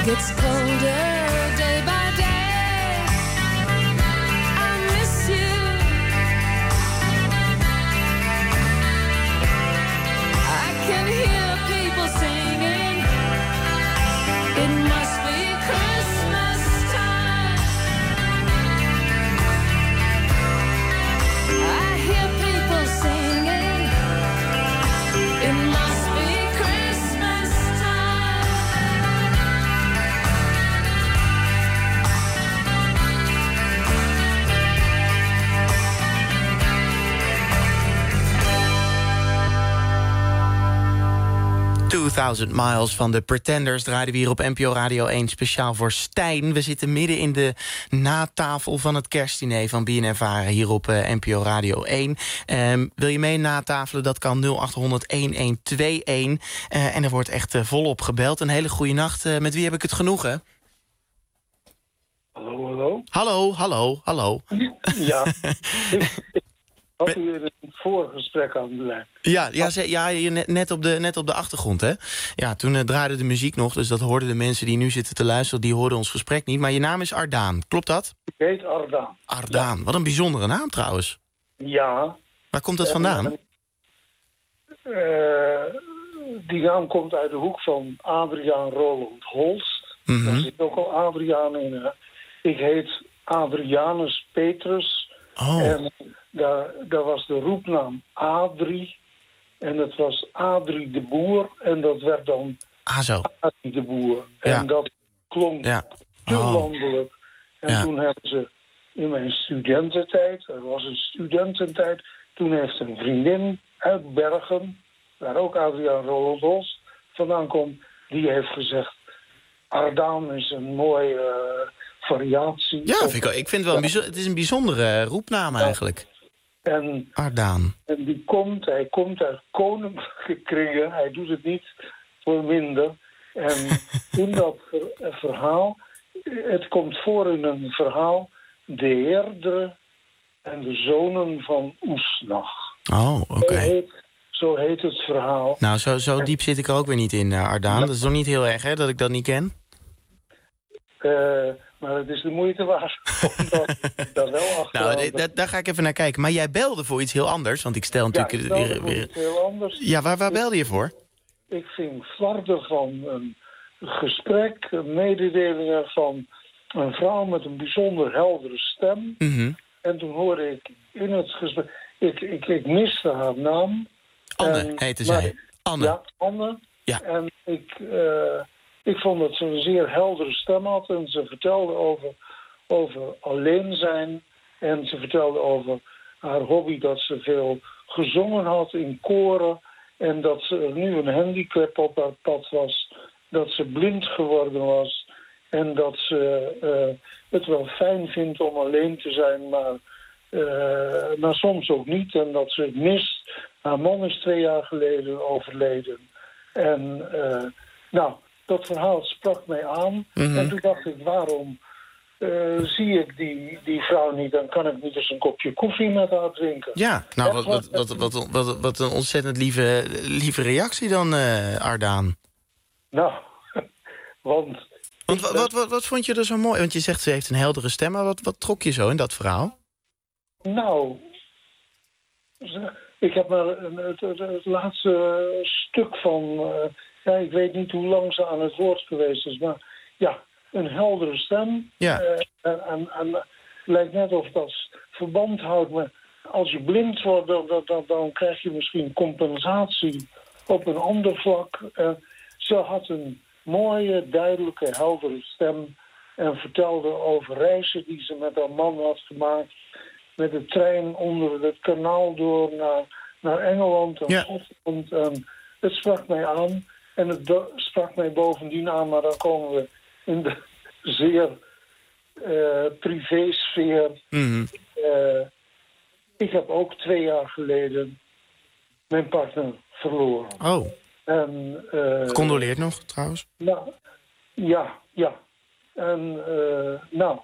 gets colder day by day. I miss you. I can hear people singing. It must be Christmas time. I hear people singing. It must be Christmas time. tweeduizend Miles van de Pretenders draaiden we hier op N P O Radio één speciaal voor Stijn. We zitten midden in de natafel van het kerstdiner van B N N Vara hier op uh, N P O Radio één. Um, wil je mee natafelen? Dat kan nul acht honderd een een twee een. Uh, en er wordt echt uh, volop gebeld. Een hele goede nacht. Uh, met wie heb ik het genoegen? Hallo, hallo. Hallo, hallo, hallo. Ja, ik had u een voorgesprek aan de lijn. Ja, ja, ze, ja je net, net, op de, net op de achtergrond, hè? Ja, toen uh, draaide de muziek nog, dus dat hoorden de mensen die nu zitten te luisteren, die hoorden ons gesprek niet. Maar je naam is Ardaan, klopt dat? Ik heet Ardaan. Ardaan, wat een bijzondere naam trouwens. Ja. Waar komt dat vandaan? Uh, die naam komt uit de hoek van Adriaan Roland Holst. Mm-hmm. Daar zit ook al Adriaan in. Uh, ik heet Adrianus Petrus. Oh. En daar, daar was de roepnaam Adrie. En het was Adrie de Boer. En dat werd dan ah, zo. Adrie de Boer. Ja. En dat klonk ja. heel oh. landelijk. En ja. toen hebben ze in mijn studententijd, er was een studententijd, toen heeft een vriendin uit Bergen, waar ook Adriaan Roland Holst vandaan komt, die heeft gezegd, Ardaan is een mooie uh, variatie. Ja, vind ik, ik vind het wel een bijzonder, het is een bijzondere roepnaam eigenlijk. En, Ardaan. En die komt, hij komt uit koninklijke kringen, hij doet het niet voor minder. En in dat ver, verhaal, het komt voor in een verhaal, de Heerdere en de zonen van Oesnach. Oh, oké. Okay. Zo heet, zo heet het verhaal. Nou, zo, zo diep zit ik er ook weer niet in, uh, Ardaan. Ja. Dat is toch niet heel erg, hè, dat ik dat niet ken? Uh, maar het is de moeite waard om dat, dat wel achter. Nou, d- d- daar ga ik even naar kijken. Maar jij belde voor iets heel anders, want ik stel natuurlijk... Ja, ik belde weer, voor weer... iets heel anders. Ja, waar, waar belde je voor? Ik ving flarden van een gesprek, mededelingen van een vrouw met een bijzonder heldere stem. Mm-hmm. En toen hoorde ik in het gesprek... Ik, ik, ik miste haar naam. Anne en, heette maar, zij. Anne. Ja, Anne. Ja. En ik, uh, ik vond dat ze een zeer heldere stem had. En ze vertelde over, over alleen zijn. En ze vertelde over haar hobby dat ze veel gezongen had in koren. En dat ze er nu een handicap op haar pad was. Dat ze blind geworden was. En dat ze uh, het wel fijn vindt om alleen te zijn, maar, uh, maar soms ook niet. En dat ze het mist. Haar man is twee jaar geleden overleden. En uh, nou, dat verhaal sprak mij aan. Mm-hmm. En toen dacht ik, waarom uh, zie ik die, die vrouw niet? Dan kan ik niet eens een kopje koffie met haar drinken. Ja, nou, wat, wat, wat, wat, wat, wat een ontzettend lieve, lieve reactie dan, uh, Ardaan. Nou, want... Want wat, wat, wat, wat vond je er zo mooi? Want je zegt ze heeft een heldere stem, maar wat, wat trok je zo in dat verhaal? Nou, ik heb maar het, het, het laatste stuk van... Uh, ja, ik weet niet hoe lang ze aan het woord geweest is, maar ja, een heldere stem. Ja. Uh, en, en, en het lijkt net of dat verband houdt, maar als je blind wordt, dan, dan, dan krijg je misschien compensatie op een ander vlak. Uh, ze had een mooie, duidelijke, heldere stem en vertelde over reizen die ze met haar man had gemaakt. Met de trein onder het kanaal door naar, naar Engeland en Schotland. Ja. En het sprak mij aan. En het do- sprak mij bovendien aan, maar dan komen we in de zeer uh, privésfeer. Mm-hmm. Uh, ik heb ook twee jaar geleden mijn partner verloren. Oh. En, uh, Gecondoleerd nog, trouwens? Nou, ja, ja. En uh, nou,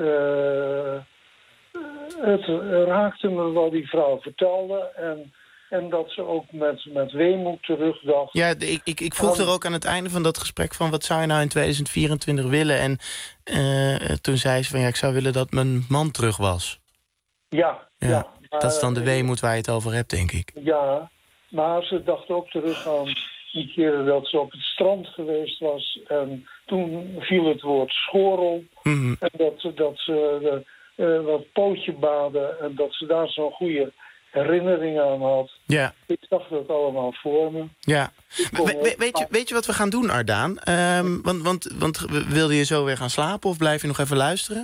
uh, het raakte me wat die vrouw vertelde. En En dat ze ook met, met weemoed terugdacht. Ja, ik, ik, ik vroeg aan... er ook aan het einde van dat gesprek van... wat zou je nou in tweeduizend vierentwintig willen? En uh, toen zei ze van ja, ik zou willen dat mijn man terug was. Ja, ja. ja maar, dat is dan de weemoed waar je het over hebt, denk ik. Ja, maar ze dacht ook terug aan die keren dat ze op het strand geweest was. En toen viel het woord schorel. Mm-hmm. En dat, dat ze uh, wat pootje baden en dat ze daar zo'n goede herinnering aan had. Ja. Ik zag dat allemaal voor me. Ja. We, we, weet, je, weet je wat we gaan doen, Ardaan? Um, want, want, want wilde je zo weer gaan slapen of blijf je nog even luisteren?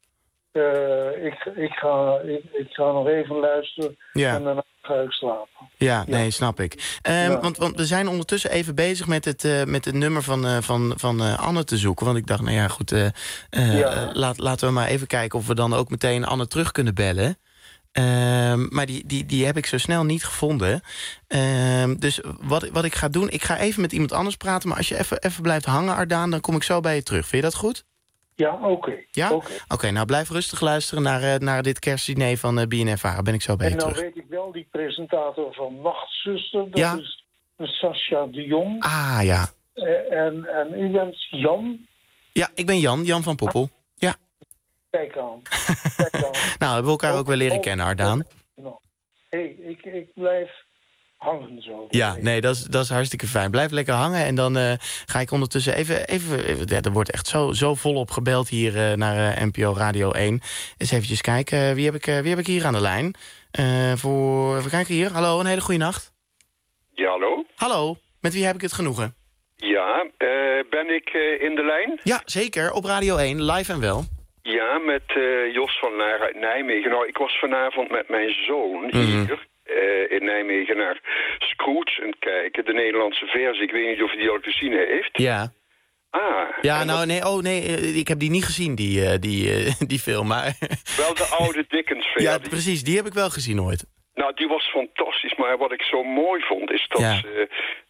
Uh, ik, ik, ga, ik, ik ga nog even luisteren ja. en daarna ga ik slapen. Ja, nee, snap ik. Um, ja. want, want we zijn ondertussen even bezig met het, uh, met het nummer van, uh, van, van uh, Anne te zoeken. Want ik dacht, nou ja, goed, uh, uh, ja. Laat, laten we maar even kijken of we dan ook meteen Anne terug kunnen bellen. Um, maar die, die, die heb ik zo snel niet gevonden. Um, dus wat, wat ik ga doen, ik ga even met iemand anders praten. Maar als je even, even blijft hangen, Ardaan, dan kom ik zo bij je terug. Vind je dat goed? Ja, oké. Okay. Ja? Oké, okay. okay, nou blijf rustig luisteren naar, uh, naar dit kerstdiner van uh, B N N Vara. Ben ik zo bij en je terug. En nou weet ik wel, die presentator van Nachtzuster, dat ja? is Sascha de Jong. Ah, ja. Uh, en, en u bent Jan? Ja, ik ben Jan, Jan van Poppel. Ja. Kijk aan. Kijk aan. Nou, hebben we elkaar ook, ook wel leren oh, kennen, Ardaan. Nou, hey, ik, ik blijf hangen zo. Ja, nee, dat is, dat is hartstikke fijn. Blijf lekker hangen en dan uh, ga ik ondertussen even... even, even ja, er wordt echt zo, zo volop gebeld hier uh, naar uh, N P O Radio één. Eens eventjes kijken, uh, wie, heb ik, uh, wie heb ik hier aan de lijn? Uh, voor, even kijken hier. Hallo, een hele goede nacht. Ja, hallo. Hallo, met wie heb ik het genoegen? Ja, uh, ben ik uh, in de lijn? Ja, zeker, op Radio één, live en wel. Ja, met uh, Jos van Laar uit Nijmegen. Nou, ik was vanavond met mijn zoon mm-hmm. hier uh, in Nijmegen naar Scrooge aan het kijken. De Nederlandse versie. Ik weet niet of hij die al gezien heeft. Ja. Ah. Ja, nou, dat... nee, oh nee, ik heb die niet gezien, die, uh, die, uh, die film. Maar... Wel de oude Dickens-versie. Ja, precies, die heb ik wel gezien ooit. Nou, die was fantastisch. Maar wat ik zo mooi vond, is dat ja. ze...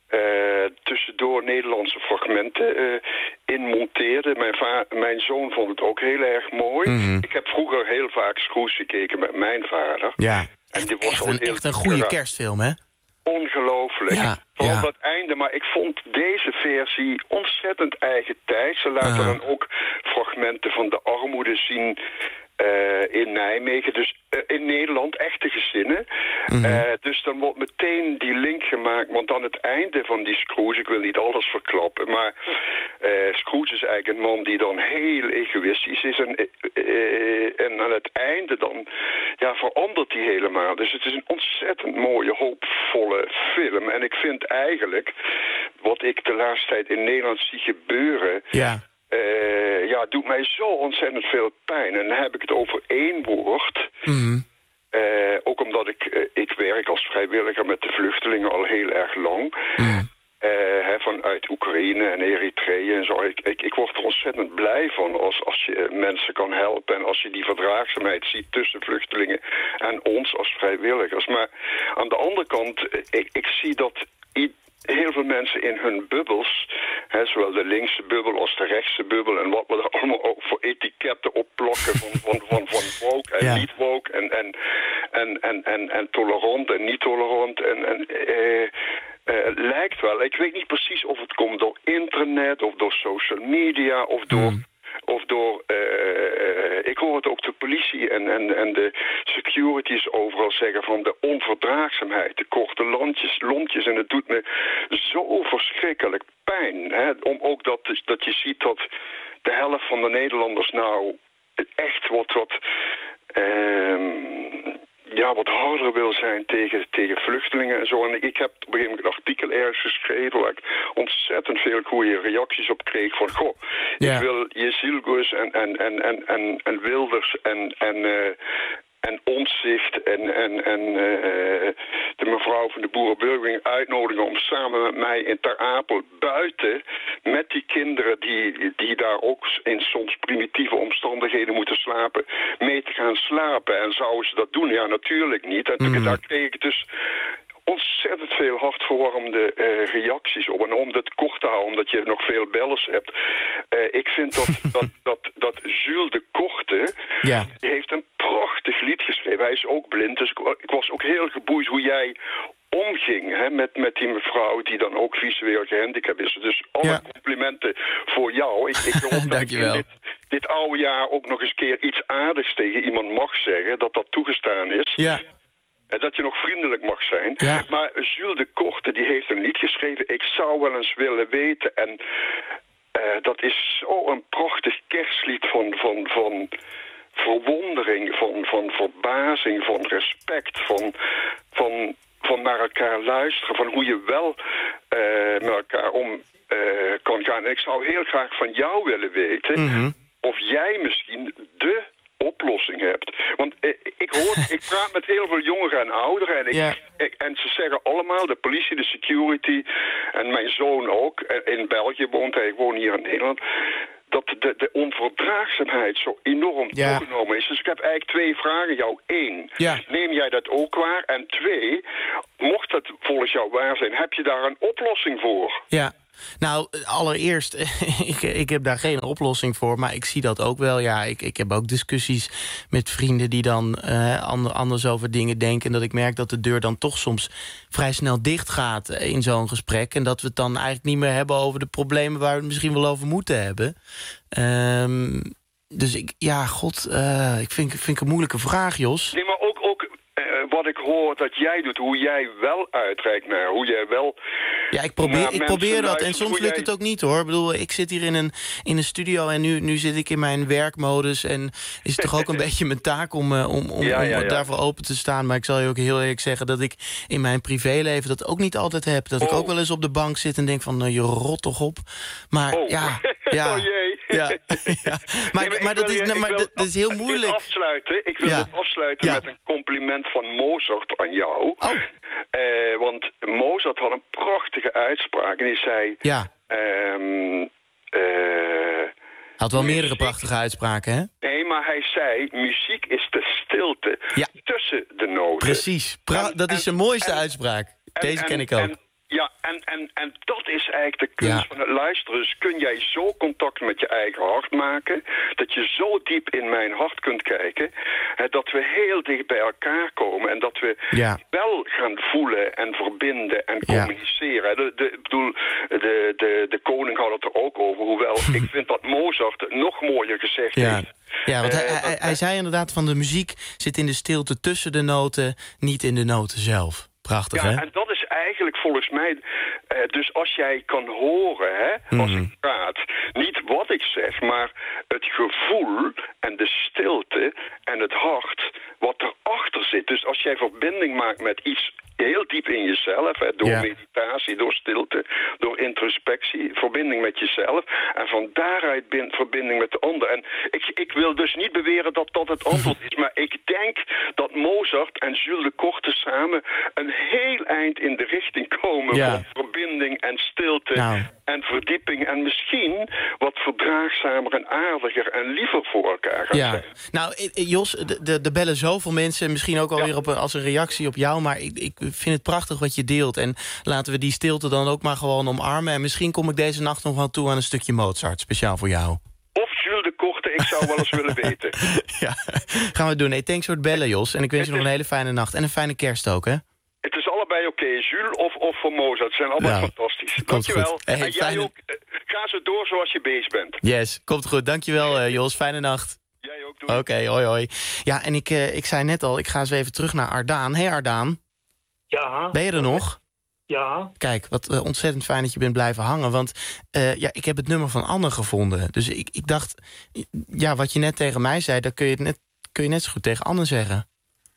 Uh, tussendoor Nederlandse fragmenten uh, in monteerde. Mijn, va- mijn zoon vond het ook heel erg mooi. Mm-hmm. Ik heb vroeger heel vaak Scrooge gekeken met mijn vader. Ja, en die was echt, al een, heel echt een goede kerstfilm, hè? Ongelooflijk. Ja, Vooral ja. dat einde, maar ik vond deze versie ontzettend eigen tijd. Ze laten uh. dan ook fragmenten van de armoede zien... Uh, in Nijmegen, dus uh, in Nederland, echte gezinnen. Mm-hmm. Uh, dus dan wordt meteen die link gemaakt, want aan het einde van die Scrooge, ik wil niet alles verklappen, maar uh, Scrooge is eigenlijk een man die dan heel egoïstisch is en, uh, en aan het einde dan ja, verandert hij helemaal. Dus het is een ontzettend mooie, hoopvolle film. En ik vind eigenlijk, wat ik de laatste tijd in Nederland zie gebeuren... Ja. Uh, ja, het doet mij zo ontzettend veel pijn. En dan heb ik het over één woord. Mm-hmm. Uh, ook omdat ik, uh, ik werk als vrijwilliger met de vluchtelingen al heel erg lang. Mm. Uh, hè, vanuit Oekraïne en Eritrea en zo. Ik, ik, ik word er ontzettend blij van als, als je mensen kan helpen. En als je die verdraagzaamheid ziet tussen vluchtelingen en ons als vrijwilligers. Maar aan de andere kant, ik, ik zie dat... I- heel veel mensen in hun bubbels, hè, zowel de linkse bubbel als de rechtse bubbel... en wat we er allemaal ook voor etiketten op plakken van, van, van, van woke en ja. niet woke... en, en, en, en, en, en tolerant en niet tolerant. En, en, eh, eh, lijkt wel, ik weet niet precies of het komt door internet... of door social media of door... Mm. Of door, uh, ik hoor het ook de politie en, en, en de securities overal zeggen van de onverdraagzaamheid, de korte landjes, lontjes. En het doet me zo verschrikkelijk pijn. Hè? Om ook dat, dat je ziet dat de helft van de Nederlanders nou echt wat... wat uh, ja, wat harder wil zijn tegen, tegen vluchtelingen en zo. En ik heb op een gegeven moment een artikel ergens geschreven... waar ik ontzettend veel goede reacties op kreeg van... goh, ja. ik wil Jezilgus en, en, en, en, en, en Wilders en... en uh, en Omtzigt en, en, en uh, de mevrouw van de Boerenburgering uitnodigen om samen met mij in Ter Apel buiten met die kinderen die, die daar ook in soms primitieve omstandigheden moeten slapen, mee te gaan slapen. En zouden ze dat doen? Ja, natuurlijk niet. En mm. daar kreeg ik dus ontzettend veel hartverwarmende uh, reacties op. En om dat kort te houden, omdat je nog veel bellers hebt. Uh, ik vind dat, dat, dat, dat Jules de Korte, ja. die heeft een prachtig lied geschreven. Hij is ook blind, dus ik, ik was ook heel geboeid hoe jij omging hè, met, met die mevrouw die dan ook visueel gehandicapt is. Dus alle Ja. complimenten voor jou. Ik, ik hoop dat ik in Dankjewel. dit, dit oude jaar ook nog eens keer iets aardigs tegen iemand mag zeggen, dat dat toegestaan is. Ja. En dat je nog vriendelijk mag zijn. Ja. Maar Jules de Korte, die heeft een lied geschreven, Ik zou wel eens willen weten. En uh, dat is zo een prachtig kerstlied van, van, van verwondering, van, van verbazing, van respect, van, van, van naar elkaar luisteren, van hoe je wel uh, met elkaar om uh, kan gaan. En ik zou heel graag van jou willen weten Mhm. of jij misschien de oplossing hebt. Want eh, ik hoor, ik praat met heel veel jongeren en ouderen en, ik, Ja. ik, en ze zeggen allemaal, de politie, de security en mijn zoon ook, eh, in België woont hij, ik woon hier in Nederland, dat de, de onverdraagzaamheid zo enorm Ja. toegenomen is. Dus ik heb eigenlijk twee vragen. Jou één, Ja. neem jij dat ook waar? En twee, mocht dat volgens jou waar zijn, heb je daar een oplossing voor? Ja, nou, allereerst, ik, ik heb daar geen oplossing voor, maar ik zie dat ook wel. Ja, ik, ik heb ook discussies met vrienden die dan eh, ander, anders over dingen denken. En dat ik merk dat de deur dan toch soms vrij snel dicht gaat in zo'n gesprek. En dat we het dan eigenlijk niet meer hebben over de problemen waar we het misschien wel over moeten hebben. Ehm, dus ik, ja, god, uh, ik vind, vind ik een moeilijke vraag, Jos. Nee, maar ook, ook uh, wat ik hoor dat jij doet, hoe jij wel uitreikt naar, hoe jij wel... Ja, ik probeer, naar ik mensen probeer dat. En luistert, soms hoe lukt jij- het ook niet, hoor. Ik bedoel, ik zit hier in een, in een studio en nu, nu zit ik in mijn werkmodus. En is het toch ook een beetje mijn taak om, uh, om, om, Ja, ja, om ja. daarvoor open te staan. Maar ik zal je ook heel eerlijk zeggen dat ik in mijn privéleven dat ook niet altijd heb. Dat ik Oh. ook wel eens op de bank zit en denk van, uh, je rot toch op. Maar Oh. ja, ja, Oh jee. ja, ja. Maar, Nee, maar, ik dat wil is, je- nou, ik maar wil- dat, dat is heel dit moeilijk. Afsluiten. Ik wil Ja. het afsluiten Ja. met een compliment van Mozart aan jou. Oh. Eh, want Mozart had een prachtige uitspraak. En die zei... Ja, ehm, eh, had wel meerdere prachtige uitspraken, hè? nee, maar hij zei... Muziek is de stilte Ja. tussen de noten. Precies. Pra- En- dat is en- zijn mooiste en- uitspraak. En- Deze en- ken ik ook. en- ja, en, en, en dat is eigenlijk de kunst Ja. van het luisteren. Dus kun jij zo contact met je eigen hart maken... dat je zo diep in mijn hart kunt kijken... Hè, dat we heel dicht bij elkaar komen... en dat we Ja. wel gaan voelen en verbinden en Ja. communiceren. De, de, ik bedoel, de, de, de koning had het er ook over. Hoewel, ik vind dat Mozart het nog mooier gezegd Ja. heeft. Ja, want hij, Eh, hij, dat- hij zei inderdaad van de muziek zit in de stilte tussen de noten, niet in de noten zelf. Prachtig, Ja, hè? en dat is eigenlijk volgens mij... eh, dus als jij kan horen, hè, als Mhm. ik praat... niet wat ik zeg, maar het gevoel en de stilte en het hart... wat erachter zit. Dus als jij verbinding maakt met iets heel diep in jezelf... Hè, door Ja. meditatie, door stilte, door introspectie... verbinding met jezelf... en van daaruit bin- verbinding met de ander. En ik, ik wil dus niet beweren dat dat het antwoord is... maar ik denk dat Mozart en Jules de Korte samen... een heel eind in de richting komen Ja. van verbinding en stilte... Nou. en verdieping en misschien wat verdraagzamer en aardiger en liever voor elkaar gaan Ja, zijn. nou eh, eh, Jos, de, de, de bellen zoveel mensen, misschien ook alweer op een, als een reactie op jou, maar ik, ik vind het prachtig wat je deelt. En laten we die stilte dan ook maar gewoon omarmen. En misschien kom ik deze nacht nog wel toe aan een stukje Mozart, speciaal voor jou. Of Jules de Korte, ik zou wel eens willen weten. Ja, gaan we doen. Nee, thanks voor het bellen, Jos. En ik wens je nog een hele fijne nacht en een fijne kerst ook, hè? Het is allebei oké, Jules of, of voor Mozart. Ze zijn allebei Ja, fantastisch. komt Dankjewel. goed. Hey, en jij fijne- ook. eh, Ga zo door zoals je bezig bent. Yes, komt goed. Dankjewel, uh, Jos. Fijne nacht. Jij ook, doei. Oké, hoi hoi. Ja, en ik, uh, ik zei net al, ik ga eens even terug naar Ardaan. Hey Ardaan, Ja, ben je er nog? ja. Kijk, wat uh, ontzettend fijn dat je bent blijven hangen. Want uh, ja, ik heb het nummer van Anne gevonden. Dus ik, ik dacht, ja, wat je net tegen mij zei... dat kun je, het net, kun je net zo goed tegen Anne zeggen.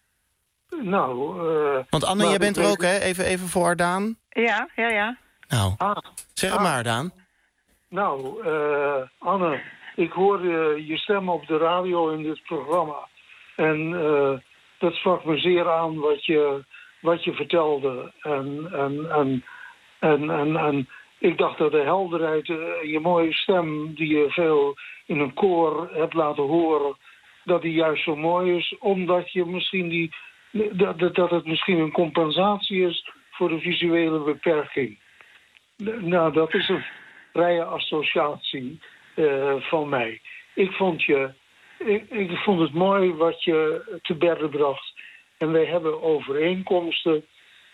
Nou, eh, Want Anne, maar jij bent ik er weet- ook, hè? Even, even voor Ardaan. Ja, ja, ja. Nou, Ah, zeg het ah. maar, Ardaan. Nou, eh, Anne, ik hoorde je stem op de radio in dit programma. En eh, dat sprak me zeer aan wat je, wat je vertelde. En, en, en, en, en, en ik dacht dat de helderheid en je mooie stem... die je veel in een koor hebt laten horen... dat die juist zo mooi is, omdat je misschien die... dat, dat dat het misschien een compensatie is voor de visuele beperking. Nou, dat is een vrije associatie uh, van mij. Ik vond, je, ik, ik vond het mooi wat je te berden bracht. En wij hebben overeenkomsten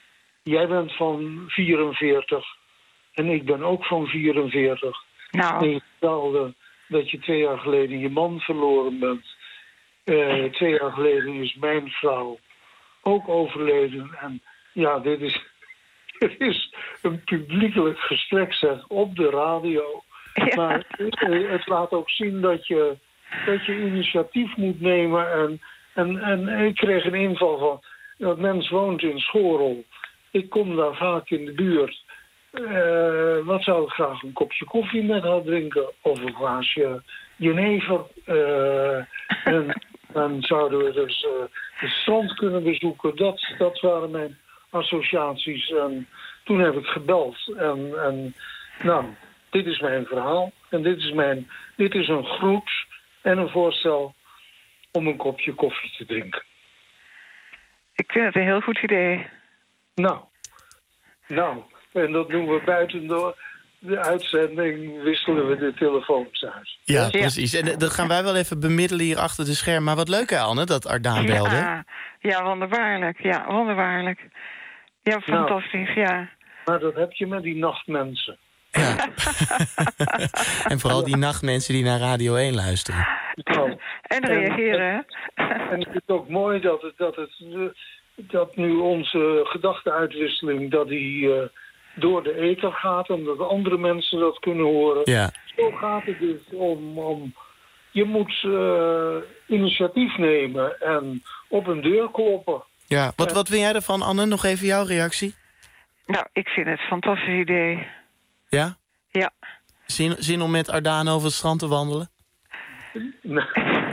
jij bent van vierenveertig en ik ben ook van vierenveertig. Nou. En je vertelde dat je twee jaar geleden je man verloren bent. Uh, twee jaar geleden is mijn vrouw ook overleden. En ja, dit is, dit is een publiekelijk gesprek, zeg, op de radio. Ja. Maar het, het laat ook zien dat je, dat je initiatief moet nemen. En, en, en ik kreeg een inval van, dat mens woont in Schorel. Ik kom daar vaak in de buurt. Uh, wat zou ik graag een kopje koffie met haar drinken? Of een glaasje jenever. Uh, en dan zouden we dus uh, het strand kunnen bezoeken. Dat, dat waren mijn associaties. En toen heb ik gebeld. En, en nou, dit is mijn verhaal. En dit is, mijn, dit is een groet en een voorstel om een kopje koffie te drinken. Ik vind het een heel goed idee. Nou, nou, en dat doen we buiten door de uitzending, wisselen we de telefoons uit. Ja, precies. En dat gaan wij wel even bemiddelen hier achter de scherm. Maar wat leuk, hè, Anne, dat Ardaan belde. Ja, ja, wonderbaarlijk. Ja, wonderbaarlijk. Ja, fantastisch, nou, ja. Maar dat heb je met die nachtmensen. Ja. En vooral die nachtmensen die naar Radio één luisteren. Nou, en reageren, hè? En ik vind het ook mooi dat het, dat het dat nu onze gedachtenuitwisseling, dat die uh, door de ether gaat en dat andere mensen dat kunnen horen. Ja. Zo gaat het dus om, om je moet uh, initiatief nemen en op een deur kloppen. Ja, wat, wat vind jij ervan, Anne? Nog even jouw reactie. Nou, ik vind het een fantastisch idee. Ja? Ja. Zin, zin om met Ardaan over het strand te wandelen? Nee.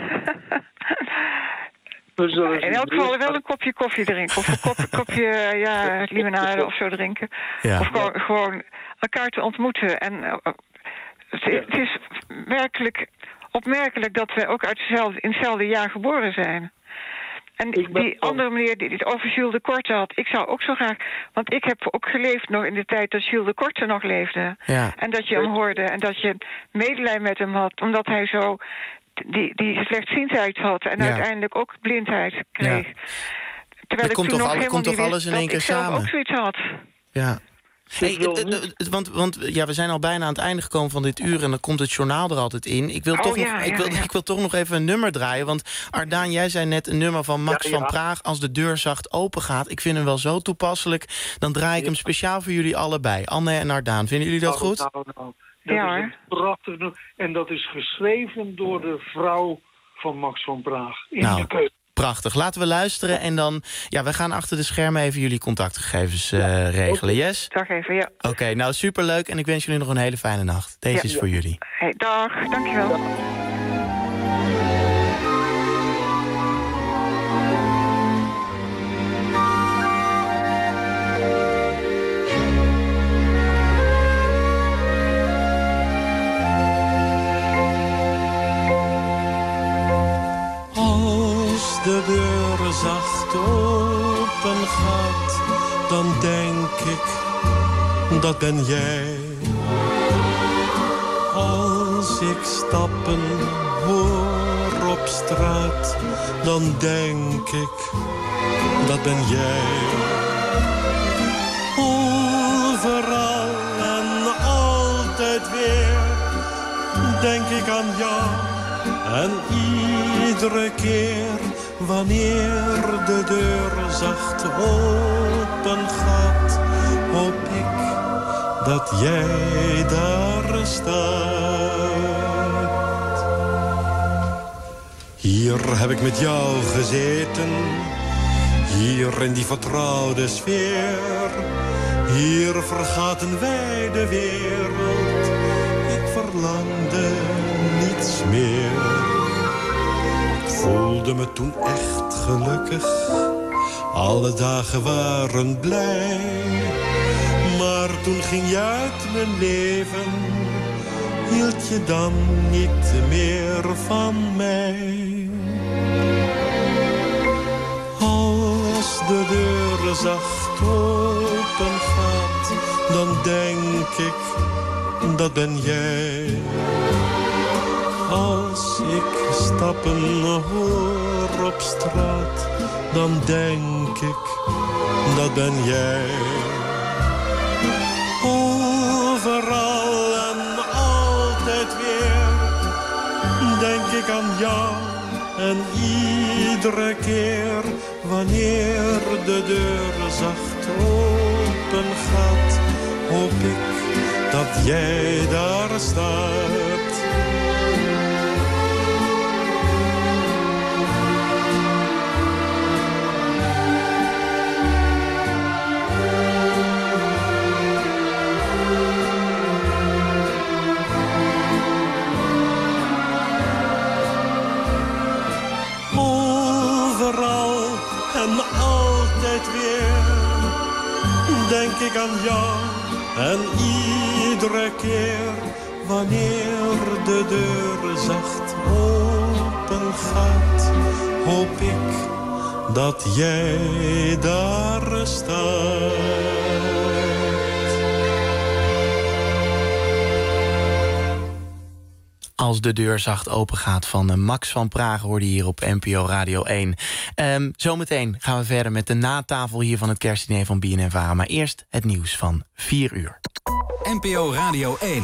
In elk geval wel een kopje koffie drinken. Of een kop, kopje ja, limonade of zo drinken. Ja. Of gewoon, gewoon elkaar te ontmoeten. En uh, het, het is werkelijk opmerkelijk dat we ook uit hetzelfde, in hetzelfde jaar geboren zijn. En die andere meneer die het over Jules de Korte had, ik zou ook zo graag... Want ik heb ook geleefd nog in de tijd dat Jules de Korte nog leefde. Ja. En dat je hem hoorde en dat je medelijden met hem had. Omdat hij zo die, die slechtziendheid had en ja. uiteindelijk ook blindheid kreeg. Ja. Terwijl ik komt toen toch nog alle, helemaal komt toch niet alles in wist één keer dat ik zelf samen? ook zoiets had. Ja. Hey, het, het, het, want want ja, we zijn al bijna aan het einde gekomen van dit uur en dan komt het journaal er altijd in. Ik wil, oh, toch, ja, nog, ja, ik, wil, ja. ik wil toch nog even een nummer draaien. Want Ardaan, jij zei net een nummer van Max ja, ja. van Praag. Als de deur zacht open gaat. Ik vind hem wel zo toepasselijk. Dan draai ik ja. hem speciaal voor jullie allebei. Anne en Ardaan. Vinden jullie dat nou, goed? Nou, nou. Dat ja, is een prachtig. En dat is geschreven door de vrouw van Max van Praag. In nou. de keuken. Prachtig. Laten we luisteren en dan... Ja, we gaan achter de schermen even jullie contactgegevens uh, ja. regelen. Yes? Dag even, ja. Oké, okay, nou superleuk en ik wens jullie nog een hele fijne nacht. Deze ja. is voor jullie. Hey, dag, dankjewel. Ja. De deur zacht open gaat, dan denk ik, dat ben jij. Als ik stappen hoor op straat, dan denk ik, dat ben jij. Overal en altijd weer, denk ik aan jou. En iedere keer, wanneer de deur zacht open gaat, hoop ik dat jij daar staat. Hier heb ik met jou gezeten, hier in die vertrouwde sfeer. Hier vergaten wij de wereld, ik verlangde niets meer. Ik voelde me toen echt gelukkig, alle dagen waren blij. Maar toen ging je uit mijn leven, hield je dan niet meer van mij. Als de deur zacht open gaat, dan denk ik, dat ben jij. Als ik stappen hoor op straat, dan denk ik, dat ben jij. Overal en altijd weer denk ik aan jou. En iedere keer wanneer de deur zacht open gaat, hoop ik dat jij daar staat. En altijd weer denk ik aan jou. En iedere keer wanneer de deur zacht open gaat, hoop ik dat jij daar staat. Als de deur zacht open gaat van Max van Praag hoorde hier op N P O Radio één. Um, zometeen gaan we verder met de natafel hier van het kerstdiner van B N N Vara. Maar eerst het nieuws van vier uur. N P O Radio één.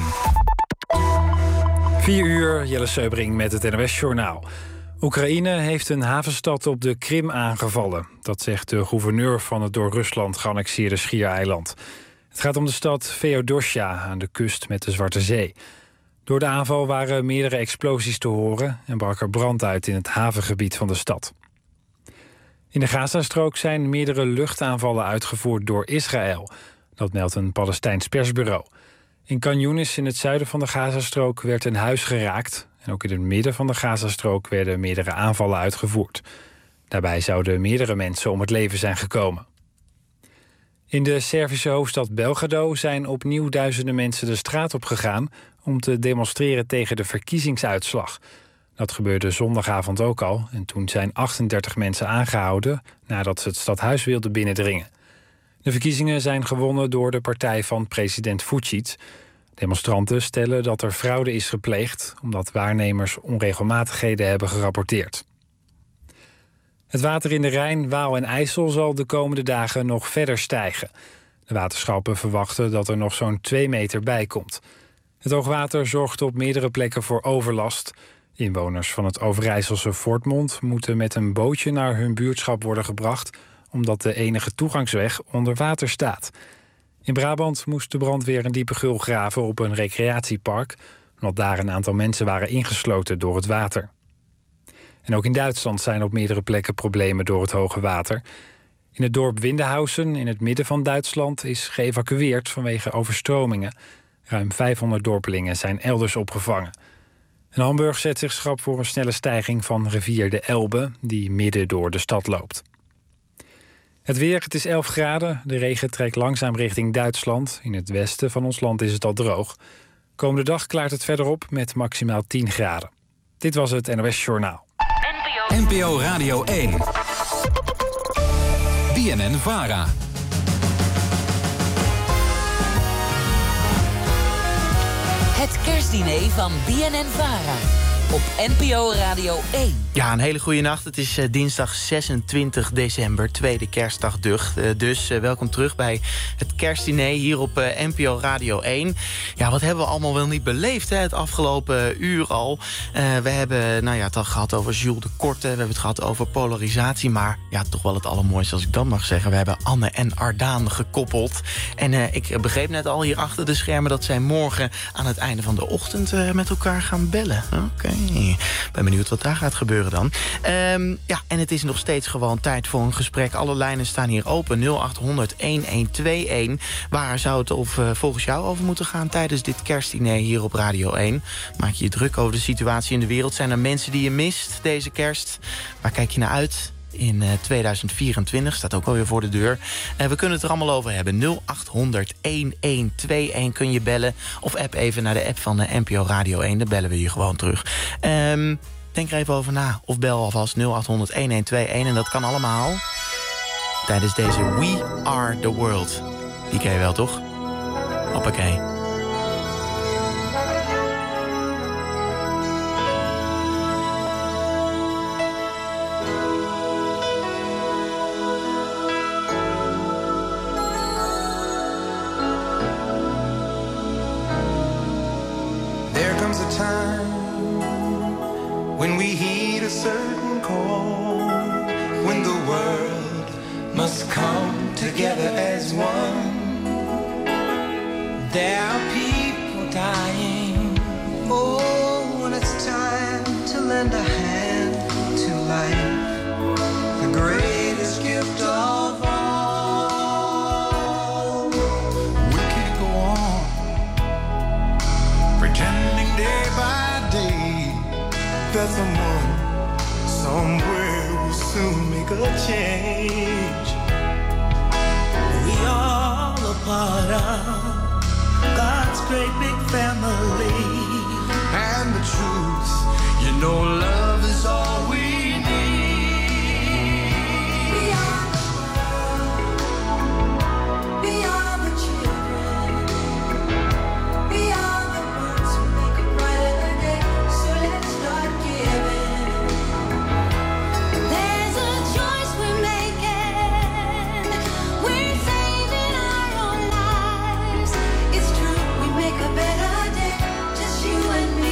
vier uur, Jelle Seubring met het N O S-journaal. Oekraïne heeft een havenstad op de Krim aangevallen. Dat zegt de gouverneur van het door Rusland geannexeerde Schiereiland. Het gaat om de stad Feodosia aan de kust met de Zwarte Zee. Door de aanval waren meerdere explosies te horen en brak er brand uit in het havengebied van de stad. In de Gazastrook zijn meerdere luchtaanvallen uitgevoerd door Israël. Dat meldt een Palestijns persbureau. In Khan Younis in het zuiden van de Gazastrook werd een huis geraakt. En ook in het midden van de Gazastrook werden meerdere aanvallen uitgevoerd. Daarbij zouden meerdere mensen om het leven zijn gekomen. In de Servische hoofdstad Belgrado zijn opnieuw duizenden mensen de straat op gegaan om te demonstreren tegen de verkiezingsuitslag. Dat gebeurde zondagavond ook al en toen zijn achtendertig mensen aangehouden nadat ze het stadhuis wilden binnendringen. De verkiezingen zijn gewonnen door de partij van president Vučić. Demonstranten stellen dat er fraude is gepleegd omdat waarnemers onregelmatigheden hebben gerapporteerd. Het water in de Rijn, Waal en IJssel zal de komende dagen nog verder stijgen. De waterschappen verwachten dat er nog zo'n twee meter bij komt. Het hoogwater zorgt op meerdere plekken voor overlast. Inwoners van het Overijsselse Voortmond moeten met een bootje naar hun buurtschap worden gebracht, omdat de enige toegangsweg onder water staat. In Brabant moest de brandweer een diepe gul graven op een recreatiepark, omdat daar een aantal mensen waren ingesloten door het water. En ook in Duitsland zijn op meerdere plekken problemen door het hoge water. In het dorp Windehausen, in het midden van Duitsland, is geëvacueerd vanwege overstromingen. Ruim vijfhonderd dorpelingen zijn elders opgevangen. En Hamburg zet zich schrap voor een snelle stijging van rivier de Elbe, die midden door de stad loopt. Het weer, het is elf graden. De regen trekt langzaam richting Duitsland. In het westen van ons land is het al droog. Komende dag klaart het verder op met maximaal tien graden. Dit was het N O S-journaal. N P O Radio één. B N N Vara. Het kerstdiner van B N N Vara op N P O Radio één. Ja, een hele goede nacht. Het is uh, dinsdag zesentwintig december, tweede kerstdag dus. Uh, dus uh, welkom terug bij het kerstdiner hier op uh, N P O Radio één. Ja, wat hebben we allemaal wel niet beleefd hè, het afgelopen uur al. Uh, we hebben nou ja, het al gehad over Jules de Korte. We hebben het gehad over polarisatie. Maar ja, toch wel het allermooiste als ik dat mag zeggen. We hebben Anne en Ardaan gekoppeld. En uh, ik begreep net al hier achter de schermen dat zij morgen aan het einde van de ochtend uh, met elkaar gaan bellen. Oké, okay. Ben benieuwd wat daar gaat gebeuren dan. Um, ja, en het is nog steeds gewoon tijd voor een gesprek. Alle lijnen staan hier open. nul acht honderd elf tweeëntwintig. Waar zou het of, uh, volgens jou over moeten gaan tijdens dit kerstdiner hier op Radio één? Maak je je druk over de situatie in de wereld? Zijn er mensen die je mist deze kerst? Waar kijk je naar uit? In uh, tweeduizend vierentwintig staat ook alweer voor de deur. Uh, we kunnen het er allemaal over hebben. nul acht honderd elf tweeëntwintig kun je bellen. Of app even naar de app van de N P O Radio één. Dan bellen we je gewoon terug. Um, Denk er even over na. Of bel alvast nul acht honderd elf tweeëntwintig. En dat kan allemaal tijdens deze We Are The World. Die ken je wel, toch? Hoppakee. when we heed a certain call, when the world must come together as one. There are people dying. Oh, when it's time to lend a hand to life, the greatest gift of all. We can't go on pretending day by day that someone somewhere will soon make a change. We all a part of God's great big family. And the truth, you know, love is all we need. We are the world. We are the children. We are the ones who make a brighter day. So let's start giving. There's a choice we're making. We're saving our own lives. It's true, we make a better day, just you and me.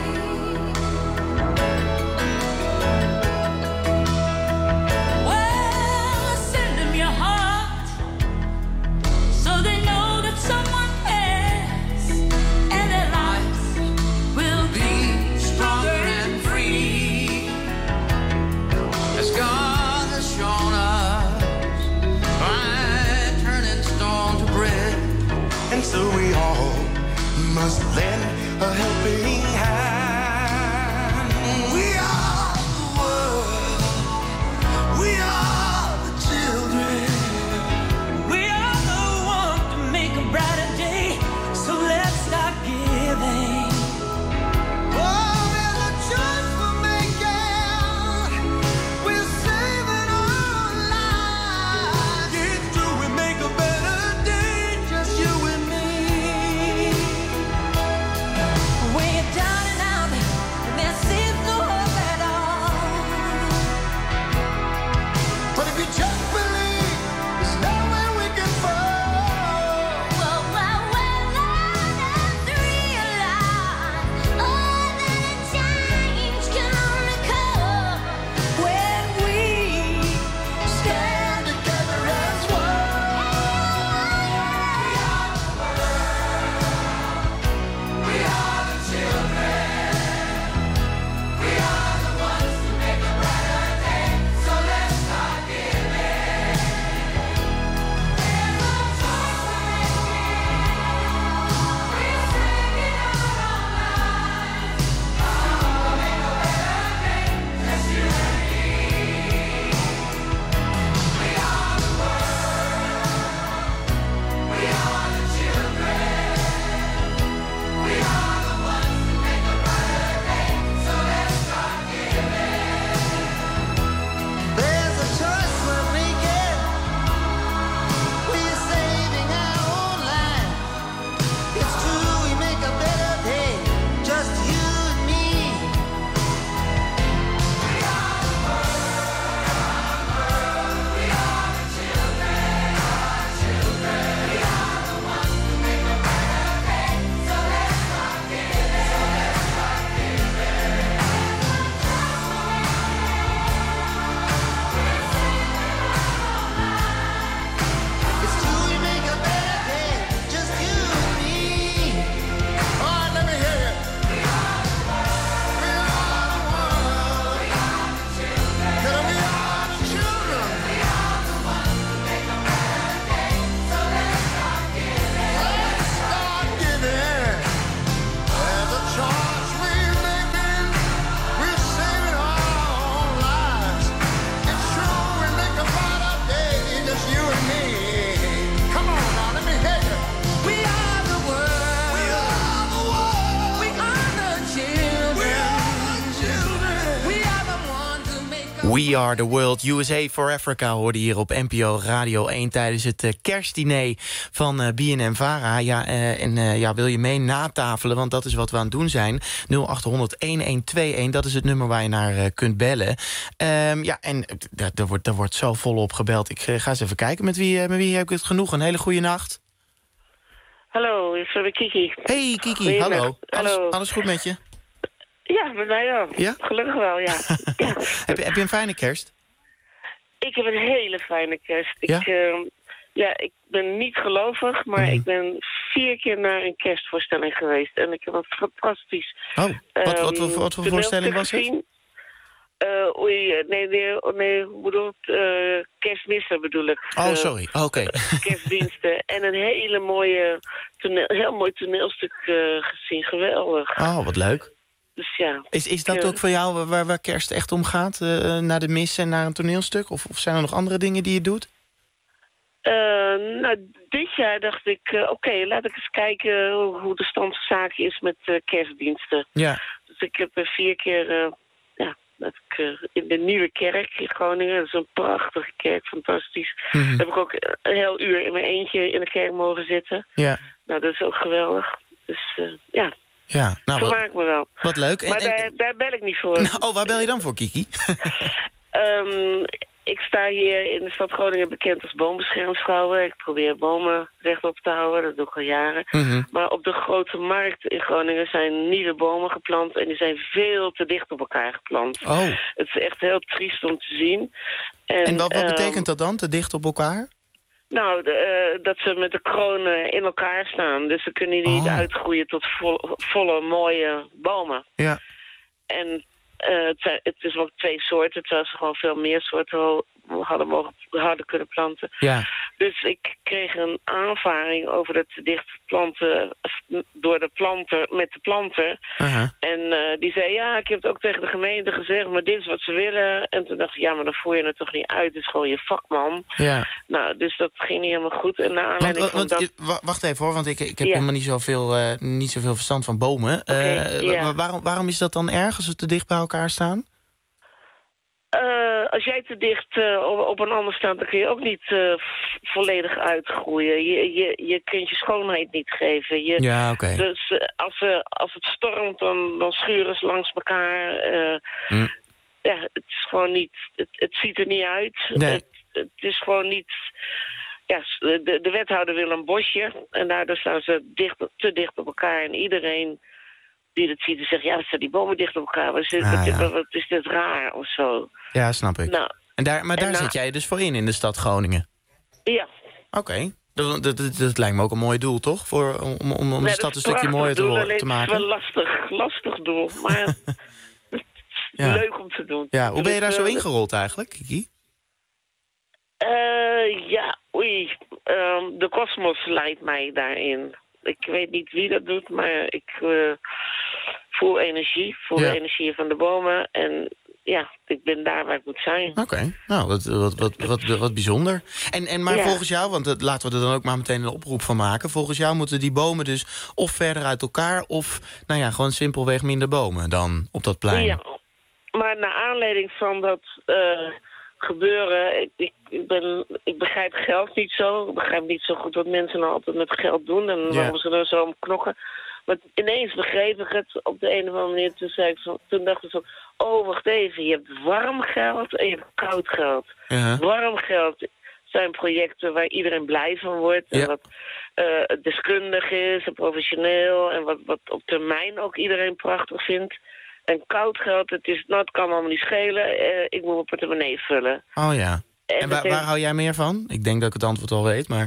Well, send them your heart, so they know that someone cares, and their lives will be stronger and free. As God has shown us by turning stone to bread, and so we all must lend a helping hand. We are the world. We are the children. We are the ones to make a brighter day. So let's start giving. Oh, there's a choice we're making. We're saving our lives. It's true, we make a better day, just you and me. When you're down and out, and there seems no hope at all. But if you just believe, there's nowhere we can fall. Well, well, well, let's realize, oh, that a change can only come when we stand together as one. We are the children. We are the ones who make a brighter day. So let's start giving. There's a choice we're making. We're saving our own lives. Oh, make a better day, just you and me. We are the world. We are the children. We are the ones who make a brighter day, so let's start giving. There's a choice we're making. We're saving our own life. It's true, we make a better day, just you and me. We are the world. We are the children. Our children. We are the ones who make a brighter day, so let's start giving. So let's start giving. It's true, we make a better day, just you and me. All right, let me hear you. We are the world. We are the world. We are the children. We are the children. We are the ones who make a better day, so let's start giving. Let's start giving. There's a choice we're making. We're saving our own lives. It's true, we make a brighter day, just you and me. Come on now, let me hear you. We are the world. We are the world. We are the children. We are the children. We are the ones who make a We Are The World, U S A for Africa hoorde hier op N P O Radio één tijdens het eh, kerstdiner van eh, B N N Vara. Ja, eh, en eh, ja, wil je mee natafelen, want dat is wat we aan het doen zijn. nul acht honderd elfentwintig, dat is het nummer waar je naar eh, kunt bellen. Ehm, ja, en eh, daar daar wordt, daar wordt zo volop gebeld. Ik eh, ga eens even kijken met wie, eh, met wie heb ik het genoeg. Een hele goede nacht. Hallo, ik ben Kiki. Hey Kiki, Goeiedag. hallo. Alles, Hallo. alles goed met je? Ja, met mij ook. Ja? Gelukkig wel, ja. ja. Heb, je, heb je een fijne kerst? Ik heb een hele fijne kerst. Ja? Ik, uh, ja, ik ben niet gelovig, maar Mhm. ik ben vier keer naar een kerstvoorstelling geweest. En ik heb een fantastisch Oh, wat, wat, wat, ehm, wat voor voorstelling was het? gezien. Uh, oei, nee, nee, oh, nee, hoe bedoel ik? Uh, kerstmissen bedoel ik. Oh, Uh, sorry. Oh, Oké. kerstdiensten. En een hele mooie, toneel, heel mooi toneelstuk uh, gezien. Geweldig. Oh, wat leuk. Dus ja. Is, is dat ik, uh, ook voor jou waar, waar kerst echt om gaat? Uh, naar de mis en naar een toneelstuk? Of, of zijn er nog andere dingen die je doet? Uh, nou, dit jaar dacht ik, uh, oké, okay, laat ik eens kijken hoe de stand van zaken is met uh, kerstdiensten. Ja. Dus ik heb uh, vier keer, uh, ja, dat ik uh, in de Nieuwe Kerk in Groningen, dat is een prachtige kerk, fantastisch. Mm-hmm. Heb ik ook een heel uur in mijn eentje in de kerk mogen zitten. Ja. Nou, dat is ook geweldig. Dus uh, ja, Ja, nou, vermaak wat, me wel. wat leuk. En, Maar en- daar, daar bel ik niet voor. Nou, oh, waar bel je dan voor, Kiki? Um, ik sta hier in de stad Groningen bekend als boombeschermsvrouw. Ik probeer bomen rechtop te houden, dat doe ik al jaren. Mhm. Maar op de grote markt in Groningen zijn nieuwe bomen geplant en die zijn veel te dicht op elkaar geplant. Oh. Het is echt heel triest om te zien. En, En wat, wat ehm, betekent dat dan, te dicht op elkaar? Nou, de, eh, dat ze met de kronen in elkaar staan. Dus ze kunnen niet Oh. uitgroeien tot vol- volle mooie bomen. Ja. En eh, het, zijn, het is ook twee soorten, terwijl ze gewoon veel meer soorten ho- hadden, mogen, hadden kunnen planten. Ja. Dus ik kreeg een aanvaring over het dicht planten door de planter met de planter. Uh-huh. En eh, die zei, ja, ik heb het ook tegen de gemeente gezegd, maar dit is wat ze willen. En toen dacht ik, ja, maar dan voer je het toch niet uit. Het is gewoon je vakman. Ja. Nou, dus dat ging niet helemaal goed. En naar Want, aanleiding want, van want, dat... wa- wacht even hoor, want ik, ik heb Ja. helemaal niet zoveel, eh, niet zoveel verstand van bomen. Eh, ja. wa- waarom, waarom is dat dan erg als ze te dicht bij elkaar staan? Uh, als jij te dicht uh, op, op een ander staat, dan kun je ook niet uh, v- volledig uitgroeien. Je, je, je kunt je schoonheid niet geven. Je, Ja, oké. Dus uh, als, uh, als het stormt, dan, dan schuren ze langs elkaar. Uh, Hm. Ja, het is gewoon niet... Het, het ziet er niet uit. Nee. Het, het is gewoon niet... Ja, de, de wethouder wil een bosje. En daardoor staan ze dicht, te dicht op elkaar. En iedereen die dat ziet, die zegt... Ja, wat staan die bomen dicht op elkaar? Wat is dit, Ah, wat, ja. wat is dit raar? Of zo. Ja, snap ik. Nou, en daar, maar en daar nou- zit jij dus voor in, in de stad Groningen? Ja. Oké. Dat, dat, dat, dat lijkt me ook een mooi doel, toch? Voor, om om, om de Nee, stad dat een is stukje prachtig mooier te, doel, wo- alleen te Het is maken. wel lastig, lastig doel, maar het is Ja. leuk om te doen. Ja, hoe ben je daar Dus, zo eh, ingerold eigenlijk, Kiki? eh, ja, oei. Ehm, de kosmos leidt mij daarin. Ik weet niet wie dat doet, maar ik eh, voel energie. Voel Ja. de energie van de bomen. En ja, ik ben daar waar ik moet zijn. Oké, nou, wat, wat, wat, wat, wat bijzonder. En, en maar Ja. volgens jou, want dat, laten we er dan ook maar meteen een oproep van maken. Volgens jou moeten die bomen dus of verder uit elkaar... of, nou ja, gewoon simpelweg minder bomen dan op dat plein. Ja, maar naar aanleiding van dat eh, gebeuren... Ik, ik, ik, ben, ik begrijp geld niet zo. Ik begrijp niet zo goed wat mensen nou altijd met geld doen... en Ja. waarom ze er zo om knokken. Maar ineens begreep ik het op de een of andere manier. Toen, zei ik zo, toen dacht ik zo... oh, wacht even, je hebt warm geld en je hebt koud geld. Ja. Warm geld zijn projecten waar iedereen blij van wordt... en Ja. wat eh, deskundig is en professioneel... en wat, wat op termijn ook iedereen prachtig vindt... En koud geld, het, is, nou, het kan allemaal niet schelen. Eh, ik moet mijn portemonnee vullen. Oh ja. En En waar, dat waar heeft- hou jij meer van? Ik denk dat ik het antwoord al weet, maar...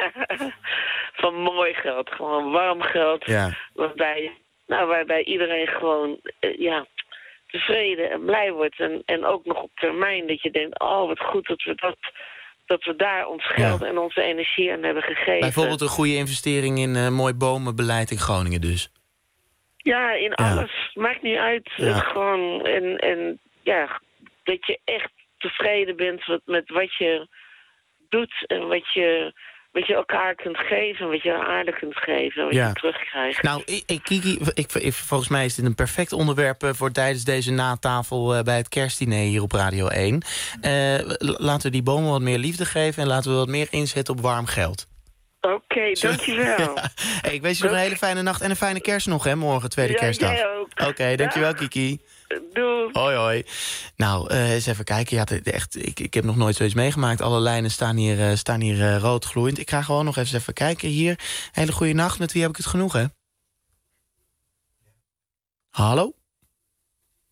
Van mooi geld, gewoon warm geld. Ja. Waarbij, nou, waarbij iedereen gewoon eh, ja, tevreden en blij wordt. En, en ook nog op termijn dat je denkt... oh, wat goed dat we, dat, dat we daar ons geld en onze energie aan hebben gegeven. Bijvoorbeeld een goede investering in eh, mooi bomenbeleid in Groningen dus. Ja, in Ja. alles. Maakt niet uit. Ja. Het gewoon, en, en ja, dat je echt tevreden bent met, met wat je doet en wat je, wat je elkaar kunt geven, wat je aan aarde kunt geven, wat Ja. je terugkrijgt. Nou, ik, ik, Kiki, ik, ik- volgens mij is dit een perfect onderwerp eh, voor tijdens deze natafel eh, bij het kerstdiner hier op Radio één. Eh, l- laten we die bomen wat meer liefde geven en laten we wat meer inzetten op warm geld. Oké, dankjewel. Ja. Hey, ik wens je nog een hele fijne nacht en een fijne kerst nog, hè, morgen, tweede Ja, kerstdag. jij ook. Oké, dankjewel, Kiki. Doei. Hoi, hoi. Nou, eh, eens even kijken. Ja, het- echt, ik, ik heb nog nooit zoiets meegemaakt. Alle lijnen staan hier, eh, staan hier eh, rood gloeiend. Ik ga gewoon nog eens even kijken hier. Hele goede nacht. Met wie heb ik het genoeg, hè? Hallo?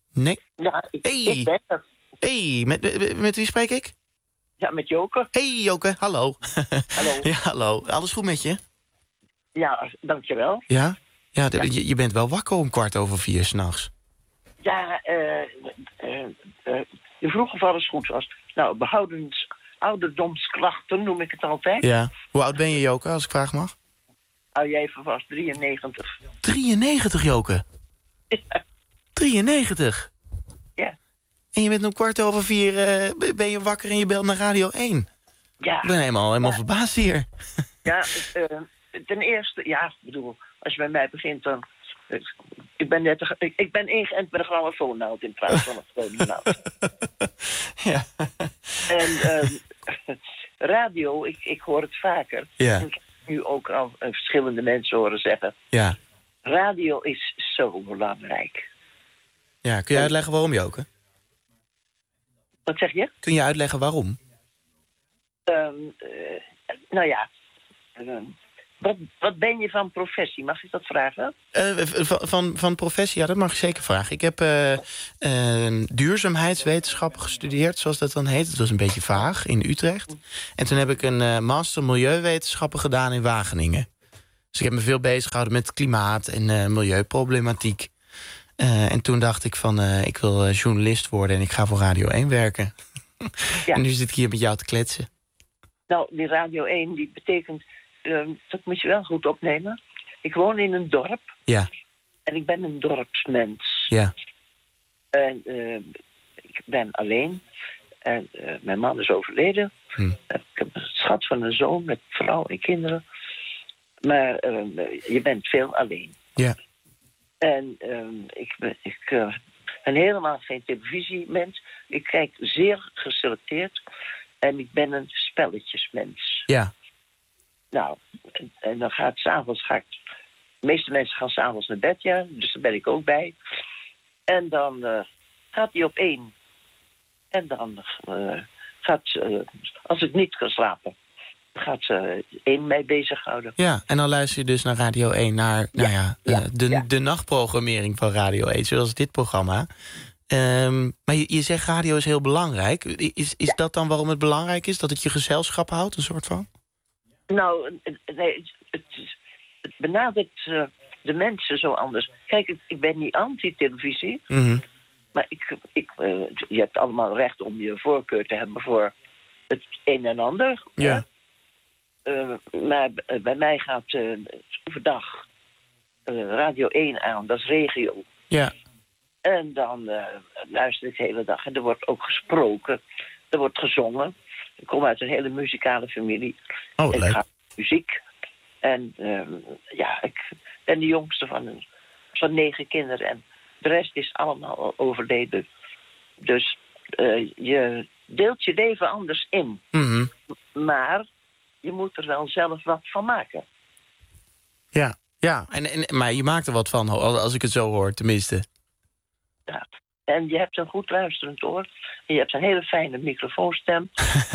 Nee? Ja, ik, hey. ik ben er. Hey, met, met, met wie spreek ik? Ja, met Joke. Hey Joke, hallo. Hallo. Ja, hallo. Alles goed met je? Ja, dankjewel. Ja? Ja, de, Je, je bent wel wakker om kwart over vier s'nachts. Ja, eh uh, uh, je vroeg of alles goed was. Nou, behoudens ouderdomsklachten noem ik het altijd. Ja. Hoe oud ben je, Joke, als ik vragen mag? Hou jij even vast, drieënnegentig. drieënnegentig, Joke? Ja. drieënnegentig? Ja. En je bent om kwart over vier uh, ben je wakker en je belt naar Radio één. Ja. Ik ben helemaal, helemaal ja. verbaasd hier. Ja, uh, ten eerste, ja, ik bedoel, als je bij mij begint dan... Ik ben net, ik, ik ben ingeënt met een grammofoonnaald in plaats van een podiumnaald. Ja. En uh, radio, ik, ik hoor het vaker. Ja. Ik heb nu ook al uh, verschillende mensen horen zeggen. Ja. Radio is zo belangrijk. Ja, kun je uitleggen waarom, Joke? Wat zeg je? Kun je uitleggen waarom? Um, uh, nou ja, um, wat, wat ben je van professie? Mag ik dat vragen? Uh, van, van, van professie, ja, dat mag ik zeker vragen. Ik heb uh, uh, duurzaamheidswetenschappen gestudeerd, zoals dat dan heet. Het was een beetje vaag, in Utrecht. En toen heb ik een uh, master milieuwetenschappen gedaan in Wageningen. Dus ik heb me veel bezig gehouden met klimaat en uh, milieuproblematiek. Uh, en toen dacht ik van, uh, ik wil uh, journalist worden en ik ga voor Radio één werken. Ja. En nu zit ik hier met jou te kletsen. Nou, die Radio één, die betekent... Uh, dat moet je wel goed opnemen. Ik woon in een dorp. Ja. En ik ben een dorpsmens. Ja. En uh, ik ben alleen. En uh, mijn man is overleden. Hm. Ik heb een schat van een zoon met vrouw en kinderen. Maar uh, je bent veel alleen. Ja. En uh, ik, ben, ik uh, ben helemaal geen televisiemens. Ik kijk zeer geselecteerd. En ik ben een spelletjesmens. Ja. Nou, en, en dan gaat s'avonds... Ga ik, de meeste mensen gaan s'avonds naar bed, ja. Dus daar ben ik ook bij. En dan uh, gaat hij op één. En dan uh, gaat uh, als ik niet kan slapen... gaat ze uh, één mij bezighouden. Ja, en dan luister je dus naar Radio één... naar ja, nou ja, ja, de, ja. de nachtprogrammering van Radio één, zoals dit programma. Um, maar je, je zegt radio is heel belangrijk. Is, is ja. dat dan waarom het belangrijk is? Dat het je gezelschap houdt, een soort van? Nou, nee, het, het, het benadert uh, de mensen zo anders. Kijk, ik, ik ben niet anti-televisie. Mm-hmm. Maar ik, ik, uh, je hebt allemaal recht om je voorkeur te hebben voor het een en ander. Ja. Uh, maar bij mij gaat uh, overdag uh, Radio één aan, dat is regio. Ja. En dan uh, luister ik de hele dag. En er wordt ook gesproken. Er wordt gezongen. Ik kom uit een hele muzikale familie. Oh, ik leuk. ga muziek. En uh, ja, ik ben de jongste van, een, van negen kinderen. En de rest is allemaal al overleden. Dus uh, je deelt je leven anders in. Mm-hmm. Maar je moet er wel zelf wat van maken. Ja, ja. En, en, maar je maakt er wat van, als ik het zo hoor, tenminste. Ja. En je hebt een goed luisterend oor. En je hebt een hele fijne microfoonstem.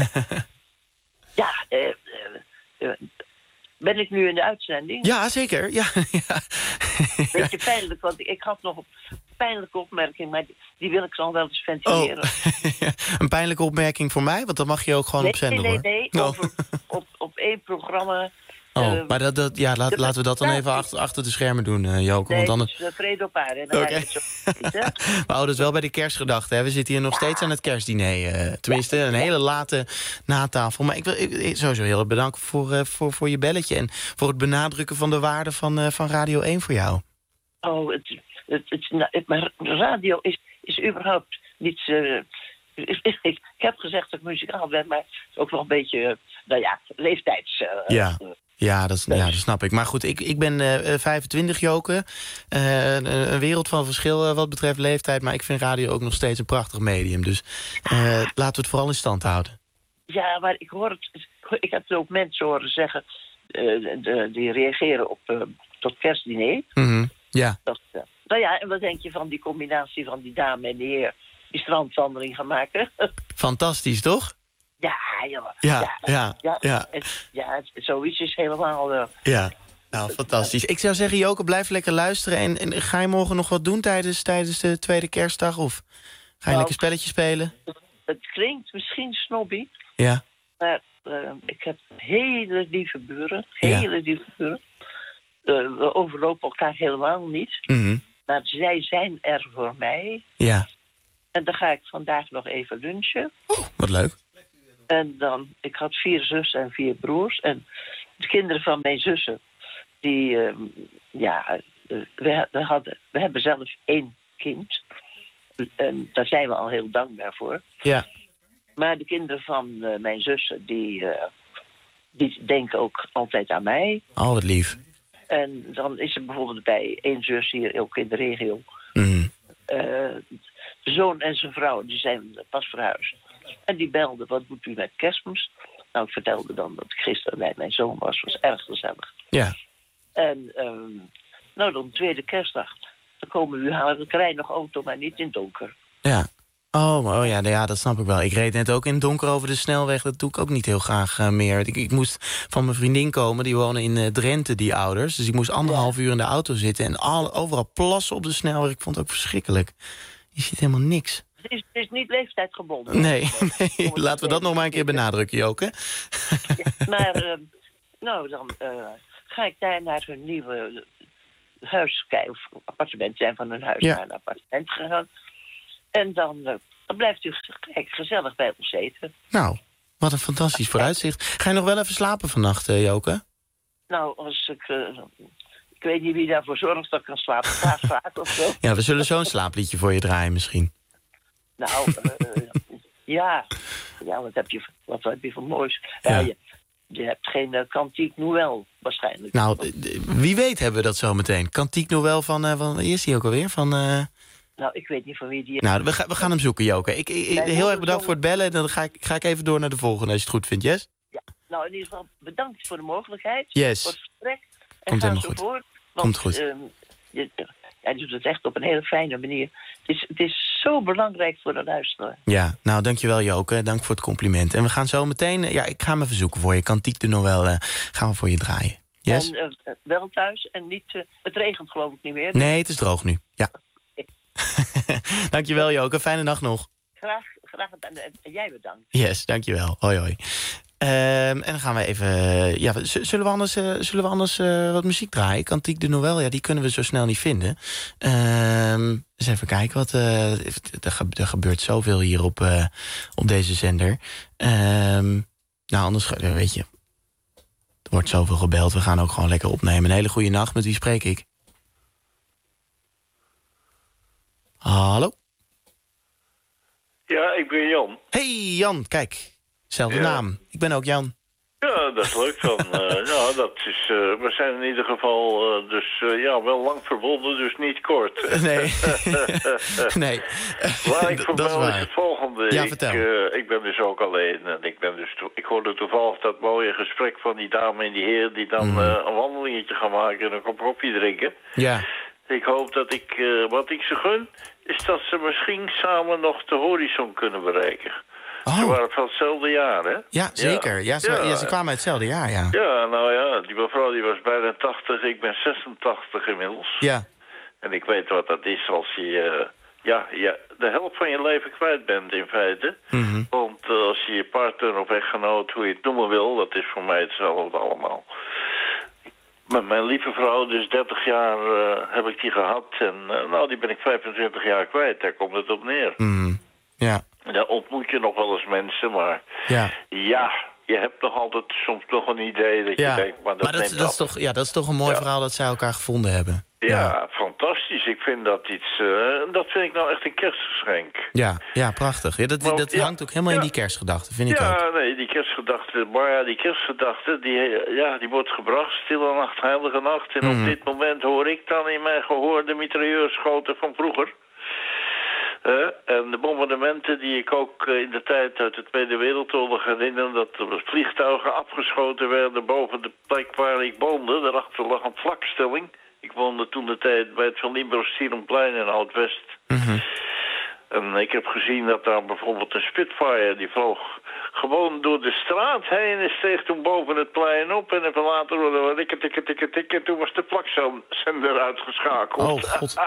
ja, uh, uh, uh, ben ik nu in de uitzending? Ja, zeker. Ja, ja. Beetje pijnlijk, want ik had nog een pijnlijke opmerking... maar die, die wil ik zo wel eens ventileren. Oh. Een pijnlijke opmerking voor mij? Want dan mag je ook gewoon nee, op zender, nee, hoor. nee, nee. Oh. Over, op, op één programma... Oh, uh, maar dat, dat, ja, laat, laten we dat dan even achter, achter de schermen doen, uh, Joke. Nee, want dan... dus, uh, vrede op aarde. En dan okay. het zo niet, hè? We houden het wel bij de kerstgedachte. Hè? We zitten hier nog ja. steeds aan het kerstdiner. Uh, tenminste, een hele late natafel. Maar ik wil ik, sowieso heel erg bedanken voor, uh, voor, voor je belletje... en voor het benadrukken van de waarde van, uh, van Radio één voor jou. Oh, het, het, het, nou, het, maar radio is, is überhaupt niet... Uh, ik, ik, ik heb gezegd dat ik muzikaal ben, maar het is ook nog een beetje... Uh, nou ja, leeftijds... Uh, ja. Uh, Ja dat, ja, dat snap ik. Maar goed, ik, ik ben uh, vijfentwintig, Joke. Uh, een, een wereld van verschil uh, wat betreft leeftijd. Maar ik vind radio ook nog steeds een prachtig medium. Dus uh, laten we het vooral in stand houden. Ja, maar ik hoor het... Ik heb het ook mensen horen zeggen... Uh, de, die reageren op uh, tot kerstdiner. Mm-hmm. Ja. Dat, uh, nou ja, en wat denk je van die combinatie van die dame en die heer... die strandwandeling gaan maken? Fantastisch, toch? Ja, jongen. Ja, ja, ja. Ja, ja. het, ja het, zoiets is helemaal... Uh, ja. Nou, fantastisch. Ik zou zeggen, Joke, blijf lekker luisteren. En, en ga je morgen nog wat doen tijdens, tijdens de tweede kerstdag? Of ga je Nou, lekker spelletjes spelen? Het klinkt misschien snobby, Ja. maar uh, ik heb hele lieve buren. Hele lieve buren. Uh, we overlopen elkaar helemaal niet. Mm-hmm. Maar zij zijn er voor mij. Ja. En dan ga ik vandaag nog even lunchen. Oh, wat leuk. En dan, ik had vier zussen en vier broers. En de kinderen van mijn zussen, die, uh, ja, uh, we, we, hadden, we hebben zelf één kind. En daar zijn we al heel dankbaar voor. Ja. Maar de kinderen van uh, mijn zussen, die, uh, die denken ook altijd aan mij. Oh, wat lief. En dan is er bijvoorbeeld bij één zus hier ook in de regio. Mm. Uh, de zoon en zijn vrouw, die zijn pas verhuisd. En die belden, wat doet u met Kerstmis? Nou, ik vertelde dan dat ik gisteren bij mijn zoon was. was erg gezellig. Ja. En um, nou, dan tweede kerstdag. Dan komen we u halen. Ik rijd nog auto, maar niet in het donker. Ja. Oh, maar- oh ja, nou ja, dat snap ik wel. Ik reed net ook in het donker over de snelweg. Dat doe ik ook niet heel graag uh, meer. Ik, ik moest van mijn vriendin komen. Die wonen in uh, Drenthe, die ouders. Dus ik moest anderhalf uur in de auto zitten. En al, overal plassen op de snelweg. Ik vond het ook verschrikkelijk. Je ziet helemaal niks. Het is, het is niet leeftijdgebonden. Nee, nee, laten we dat nog maar een keer benadrukken, Joke. Ja, maar, uh, nou, dan uh, ga ik daar naar hun nieuwe huis kijken. Of appartement zijn van hun huis Ja. naar een appartement gegaan. En dan, uh, dan blijft u kijk, gezellig bij ons eten. Nou, wat een fantastisch vooruitzicht. Ga je nog wel even slapen vannacht, uh, Joke? Nou, als ik... Uh, ik weet niet wie daarvoor zorgt dat ik kan slapen. Graag vaak of zo. Ja, we zullen zo'n slaapliedje voor je draaien misschien. Nou, uh, ja. Ja, wat heb je, wat heb je voor moois? Ja. Ja. je, je hebt geen uh, Cantique Noël waarschijnlijk. Nou, d- d- wie weet hebben we dat zo meteen. Cantique Noël van, uh, van... Wie is die ook alweer? Van... Uh... Nou, ik weet niet van wie die... Nou, we, ga, we gaan hem zoeken, Joke. Ik, ik, Wij heel erg horen bedankt zo- voor het bellen. Dan ga ik, ga ik even door naar de volgende, als je het goed vindt, yes? Ja, nou, in ieder geval bedankt voor de mogelijkheid. Yes. Voor het gesprek. En Komt ga helemaal zo goed. voort. Want, Komt goed. ehm, je, ja, je doet het echt op een hele fijne manier. Het is, het is zo belangrijk voor de luisteraar. Ja, nou, dankjewel, Joke. Dank voor het compliment. En we gaan zo meteen... uh, Ja, ik ga hem even zoeken voor je. Cantique de Noël uh, gaan we voor je draaien. Yes? En uh, wel thuis en niet... Uh, het regent geloof ik niet meer. Nee, het is droog nu. Ja. Dankjewel, Joke. Fijne nacht nog. Graag, graag en, en jij bedankt. Yes, dankjewel. Hoi, hoi. Um, en dan gaan we even... Ja, z- zullen we anders, uh, zullen we anders uh, wat muziek draaien? Cantique de Noël, ja, die kunnen we zo snel niet vinden. Um, eens even kijken, wat, uh, er, ge- er gebeurt zoveel hier op, uh, op deze zender. Um, nou, anders, uh, weet je... Er wordt zoveel gebeld, we gaan ook gewoon lekker opnemen. Een hele goede nacht, met wie spreek ik? Hallo? Ja, ik ben Jan. Hey Jan, kijk. Zelfde Ja. naam. Ik ben ook Jan. Ja, dat is leuk dan. uh, ja, dat is, uh, we zijn in ieder geval uh, dus uh, ja, wel lang verbonden, dus niet kort. Nee. nee. Waar ik D- voor dat is bel is waar. het volgende. Ja, ik, vertel. uh, ik ben dus ook alleen. En ik, ben dus to- ik hoorde toevallig dat mooie gesprek van die dame en die heer... die dan Mm. uh, een wandelingetje gaan maken en een kop koffie drinken. Ja. Ik hoop dat ik, uh, wat ik ze gun, is dat ze misschien samen nog de horizon kunnen bereiken. Oh. Ze waren van hetzelfde jaar, hè? Ja, zeker. Ja, ze, ja, ze kwamen uit hetzelfde jaar, ja. Ja, nou ja, die mevrouw die was bijna tachtig, ik ben zesentachtig inmiddels. Ja. En ik weet wat dat is als je, uh, ja, ja, de helft van je leven kwijt bent in feite. Mhm. Want uh, als je je partner of echtgenoot, hoe je het noemen wil, dat is voor mij hetzelfde allemaal. Met mijn lieve vrouw, dus dertig jaar uh, heb ik die gehad. En uh, nou, die ben ik vijfentwintig jaar kwijt, daar komt het op neer. Mhm. Ja. Daar ontmoet je nog wel eens mensen, maar Ja. ja, je hebt nog altijd soms toch een idee dat Ja. je denkt, maar dat, Maar dat, neemt dat, is af. toch, ja, dat is toch een mooi Ja. verhaal dat zij elkaar gevonden hebben. Ja, fantastisch. Ik vind dat iets, uh, dat vind ik nou echt een kerstgeschenk. Ja, ja, prachtig. Ja, dat Maar- dat ja. hangt ook helemaal in die kerstgedachte, vind ik ook. Ja, nee, die kerstgedachte, maar ja, die kerstgedachte, die, ja, die wordt gebracht, stille nacht, heilige nacht. En Mhm. op dit moment hoor ik dan in mijn gehoor de mitrailleurschoten van vroeger. Eh, en de bombardementen die ik ook eh, in de tijd uit de Tweede Wereldoorlog herinner... dat er vliegtuigen afgeschoten werden boven de plek waar ik woonde. Daarachter lag een vlakstelling. Ik woonde toen de tijd bij het Van Limburg-Stierenplein in Oud-West. En ik heb gezien dat daar bijvoorbeeld een Spitfire... die vloog gewoon door de straat heen en steeg toen boven het plein op. En even later hoorde we tikken, tikken, tikken, tikken. En toen was de plakzender uitgeschakeld. Oh, god.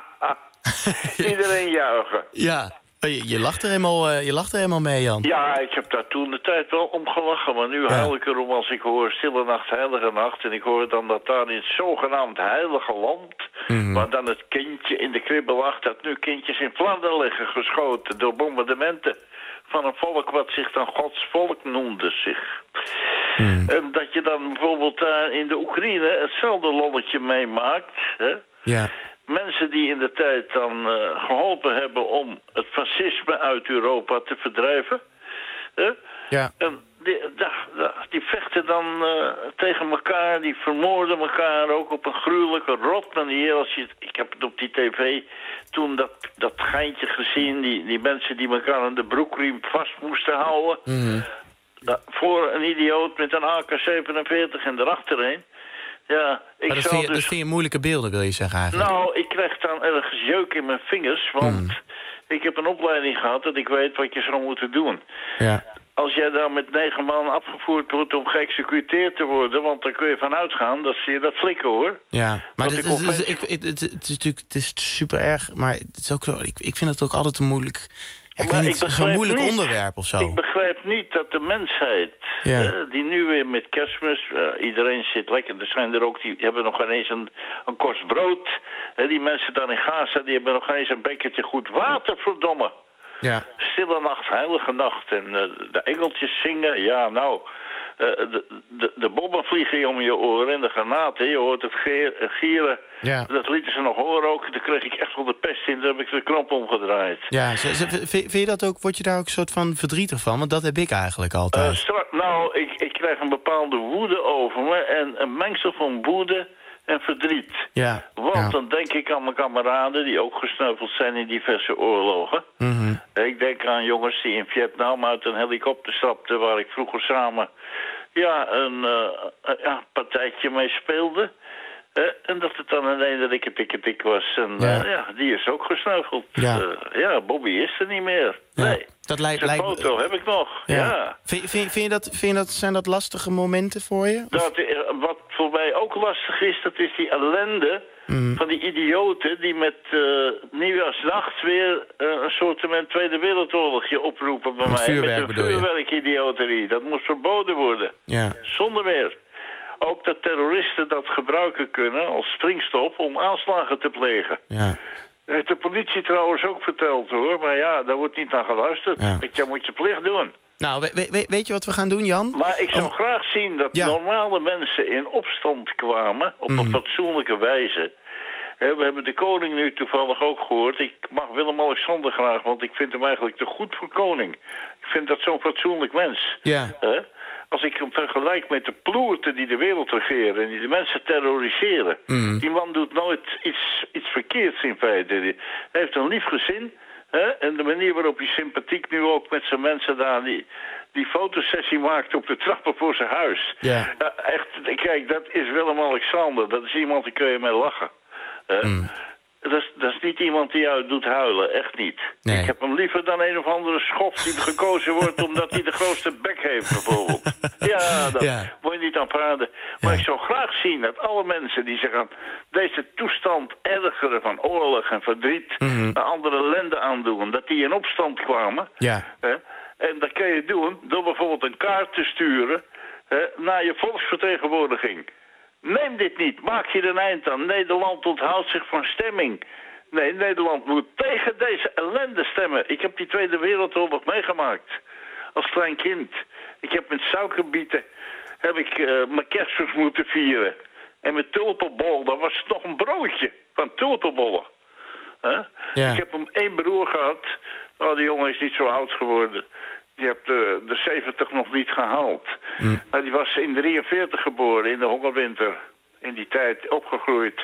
Iedereen juichen. Ja, je, je, lacht er helemaal, uh, je lacht er helemaal mee, Jan. Ja, ik heb daar toen de tijd wel om gelachen. Maar nu Ja. huil ik erom als ik hoor Stille Nacht, Heilige Nacht. En ik hoor dan dat daar in het zogenaamd heilige land... Mhm. waar dan het kindje in de kribbe lag... dat nu kindjes in Vlaanderen liggen geschoten door bombardementen... van een volk wat zich dan Gods volk noemde zich. Mhm. En dat je dan bijvoorbeeld daar in de Oekraïne hetzelfde lolletje meemaakt... Hè? Ja. Mensen die in de tijd dan uh, geholpen hebben om het fascisme uit Europa te verdrijven. Hè? Ja. En die, da, da, die vechten dan uh, tegen elkaar, die vermoorden elkaar ook op een gruwelijke rot manier. Als je, ik heb het op die tv toen dat, dat geintje gezien, die, die mensen die elkaar aan de broekriem vast moesten houden. Mm-hmm. Da, voor een idioot met een A K zevenenveertig en erachterheen. Ja, ik Maar dat, zou vind je, dus... dat vind je moeilijke beelden, wil je zeggen eigenlijk? Nou, ik krijg dan ergens jeuk in mijn vingers, want Mm. ik heb een opleiding gehad dat ik weet wat je zou moeten doen. Ja. Als jij dan met negen man afgevoerd wordt om geëxecuteerd te worden, want dan kun je vanuit gaan dat ze je dat flikken, hoor. Ja, maar Want dit, ik is, opeens- ik, het, het, het is natuurlijk het is super erg, maar het is ook zo, ik, ik vind het ook altijd een moeilijk... Ja, ik Maar weet ik niet, zo'n begrijp moeilijk niet- onderwerp of zo. Ik begrijp niet dat de mensheid, Ja. eh, die nu weer met kerstmis, eh, iedereen zit lekker, er zijn er ook, die hebben nog ineens een, een korst brood. Eh, die mensen dan in Gaza, die hebben nog ineens een bekertje goed water, verdomme. Ja. Stille nacht, heilige nacht. En uh, de engeltjes zingen. Ja, nou, uh, de, de, de bommen vliegen je om je oren en de granaten. Je hoort het geer, uh, gieren. Ja. Dat lieten ze nog horen ook. Daar kreeg ik echt wel de pest in. Daar heb ik de knop omgedraaid. Ja, ze- ze- vind vind je dat ook, word je daar ook een soort van verdrietig van? Want dat heb ik eigenlijk Uh, altijd. stra- nou, ik, ik krijg een bepaalde woede over me. En een mengsel van woede en verdriet. Ja. Want ja. dan denk ik aan mijn kameraden die ook gesneuveld zijn in diverse oorlogen. Mhm. Ik denk aan jongens die in Vietnam uit een helikopter stapten... waar ik vroeger samen ja, een uh, ja, partijtje mee speelde. Uh, en dat het dan een ene dikke dikke dik was. En Ja. ja. Uh, ja, die is ook gesneuveld. Ja. Uh, ja, Bobby is er niet meer. Ja. Nee, Dat lijkt, zijn lijkt, foto heb ik nog. Ja. ja. Vind, vind, vind je dat, vind je dat, zijn dat lastige momenten voor je? Of- Dat, uh, wat voor mij ook lastig is, dat is die ellende... Mhm. van die idioten die met uh, nieuwjaarsnacht weer uh, een soort van Tweede Wereldoorlogje oproepen bij Met mij. vuurwerk met een bedoel je? vuurwerkidioterie. Dat moest verboden worden. Ja. Zonder meer. Ook dat terroristen dat gebruiken kunnen als springstof om aanslagen te plegen. Ja. Heeft de politie trouwens ook verteld, hoor. Maar ja, daar wordt niet naar geluisterd. Ja. Ik, je moet je plicht doen. Nou, we, we, weet je wat we gaan doen, Jan? Maar ik zou Oh. graag zien dat Ja. normale mensen in opstand kwamen op Mhm. een fatsoenlijke wijze. Hè, we hebben de koning nu toevallig ook gehoord. Ik mag Willem-Alexander graag, want ik vind hem eigenlijk te goed voor koning. Ik vind dat zo'n fatsoenlijk mens. Ja. Hè? Als ik hem vergelijk met de ploerten die de wereld regeren en die de mensen terroriseren. Mhm. Die man doet nooit iets, iets verkeerds in feite. Hij heeft een lief gezin. Hè? En de manier waarop hij sympathiek nu ook met zijn mensen daar die, die fotosessie maakt op de trappen voor zijn huis. Ja. Ja, echt, kijk, dat is Willem-Alexander. Dat is iemand die kun je mee lachen. Hè? Mhm. Dat is, dat is niet iemand die jou doet huilen, echt niet. Nee. Ik heb hem liever dan een of andere schof die gekozen wordt omdat hij de grootste bek heeft, bijvoorbeeld. Ja, daar Ja. moet je niet aan praten. Maar Ja. ik zou graag zien dat alle mensen die zich aan deze toestand ergeren van oorlog en verdriet, Mhm. een andere ellende aandoen, dat die in opstand kwamen. Ja. Hè? En dat kan je doen door bijvoorbeeld een kaart te sturen hè, naar je volksvertegenwoordiging. Neem dit niet, maak je er een eind aan. Nederland onthoudt zich van stemming. Nee, Nederland moet tegen deze ellende stemmen. Ik heb die Tweede Wereldoorlog meegemaakt. Als klein kind. Ik heb met suikerbieten heb ik, uh, mijn kerstmis moeten vieren. En met tulpenbol, dat was nog een broodje van tulpenbollen. Huh? Ja. Ik heb hem één broer gehad. Oh, die jongen is niet zo oud geworden. Die heeft de, de zeventig nog niet gehaald. Mm. Maar die was in drieënveertig geboren, in de hongerwinter. In die tijd opgegroeid.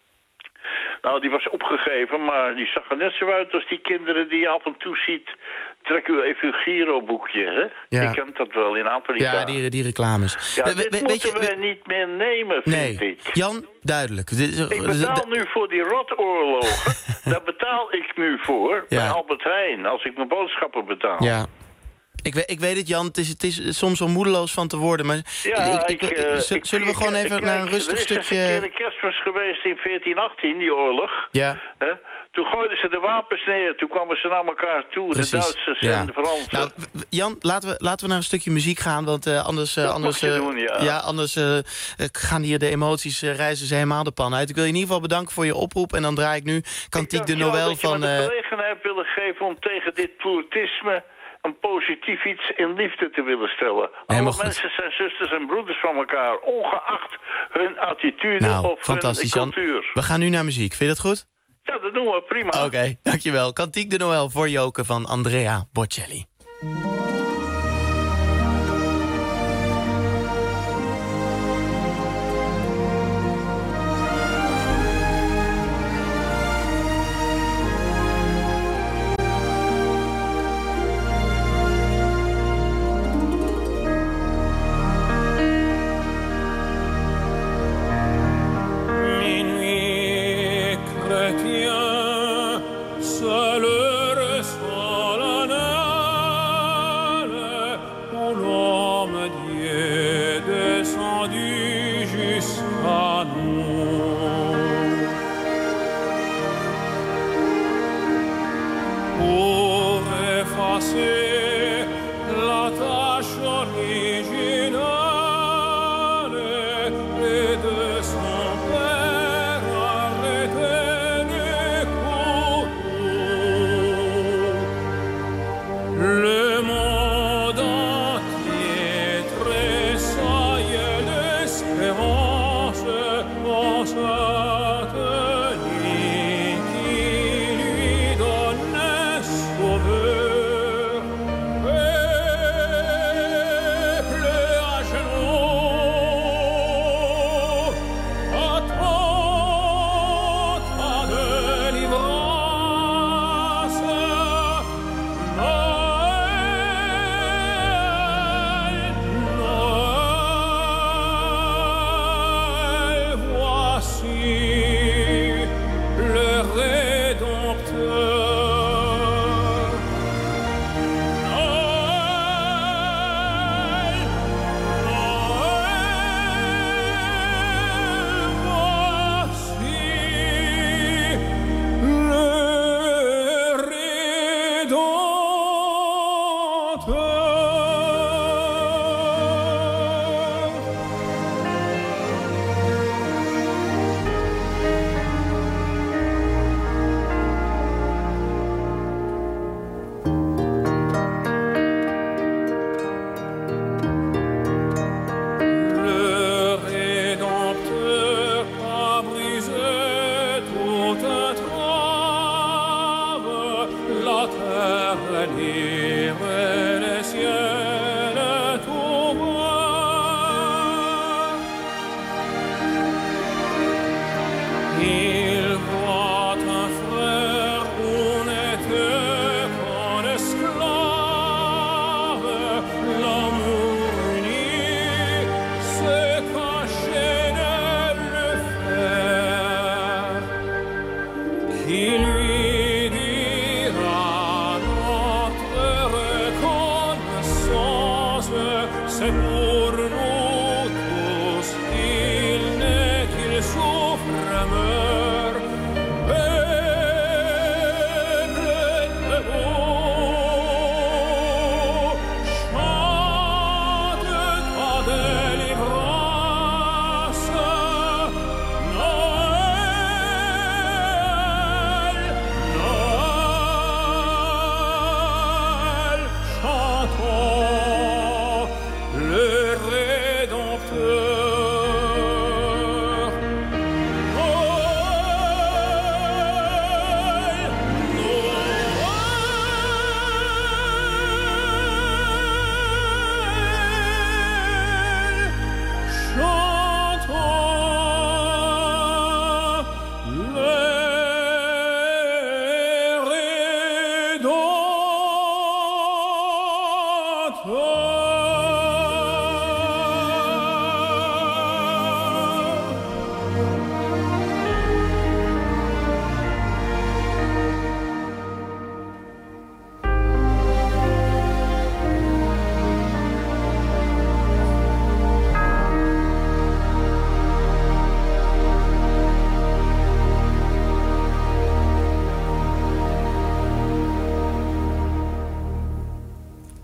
Nou, die was opgegeven, maar die zag er net zo uit als die kinderen die je af en toe ziet. Trek u even uw Giro-boekje, hè? Ja. Je kent dat wel in Afrika. Ja, die, die reclames. Ja, We- dit we- moeten weet je, we niet meer nemen, vind nee, ik. Jan, duidelijk. Dit is- Ik betaal nu voor die rotoorlogen. Daar betaal ik nu voor bij Ja. Albert Heijn, als ik mijn boodschappen betaal. Ja. Ik, we, ik weet het, Jan, het is, het is soms om moedeloos van te worden. Maar Ja, ik, ik, ik, uh, z- ik, zullen we ik, gewoon ik, even ik, naar een rustig er stukje... Er is een keer een kerstmis geweest in veertien achttien, die oorlog. Ja. Hè? Toen gooiden ze de wapens neer. Toen kwamen ze naar elkaar toe, Precies. de Duitsers Ja. en de Fransen. Nou, w- Jan, laten we, laten we naar een stukje muziek gaan, want uh, anders, uh, Dat anders, mag je uh, doen, ja. anders uh, gaan hier de emoties uh, reizen ze helemaal de pan uit. Ik wil je in ieder geval bedanken voor je oproep en dan draai ik nu Cantique de Noël van... Ik Uh, dat je me de gelegenheid willen geven om tegen dit ploertisme een positief iets in liefde te willen stellen. Helemaal Alle goed. mensen zijn zusters en broeders van elkaar, ongeacht hun attitude nou, of hun fantastisch, Jan. cultuur. We gaan nu naar muziek. Vind je dat goed? Ja, dat doen we, prima. Oké, okay, dankjewel. Cantique de Noël voor Joke van Andrea Bocelli.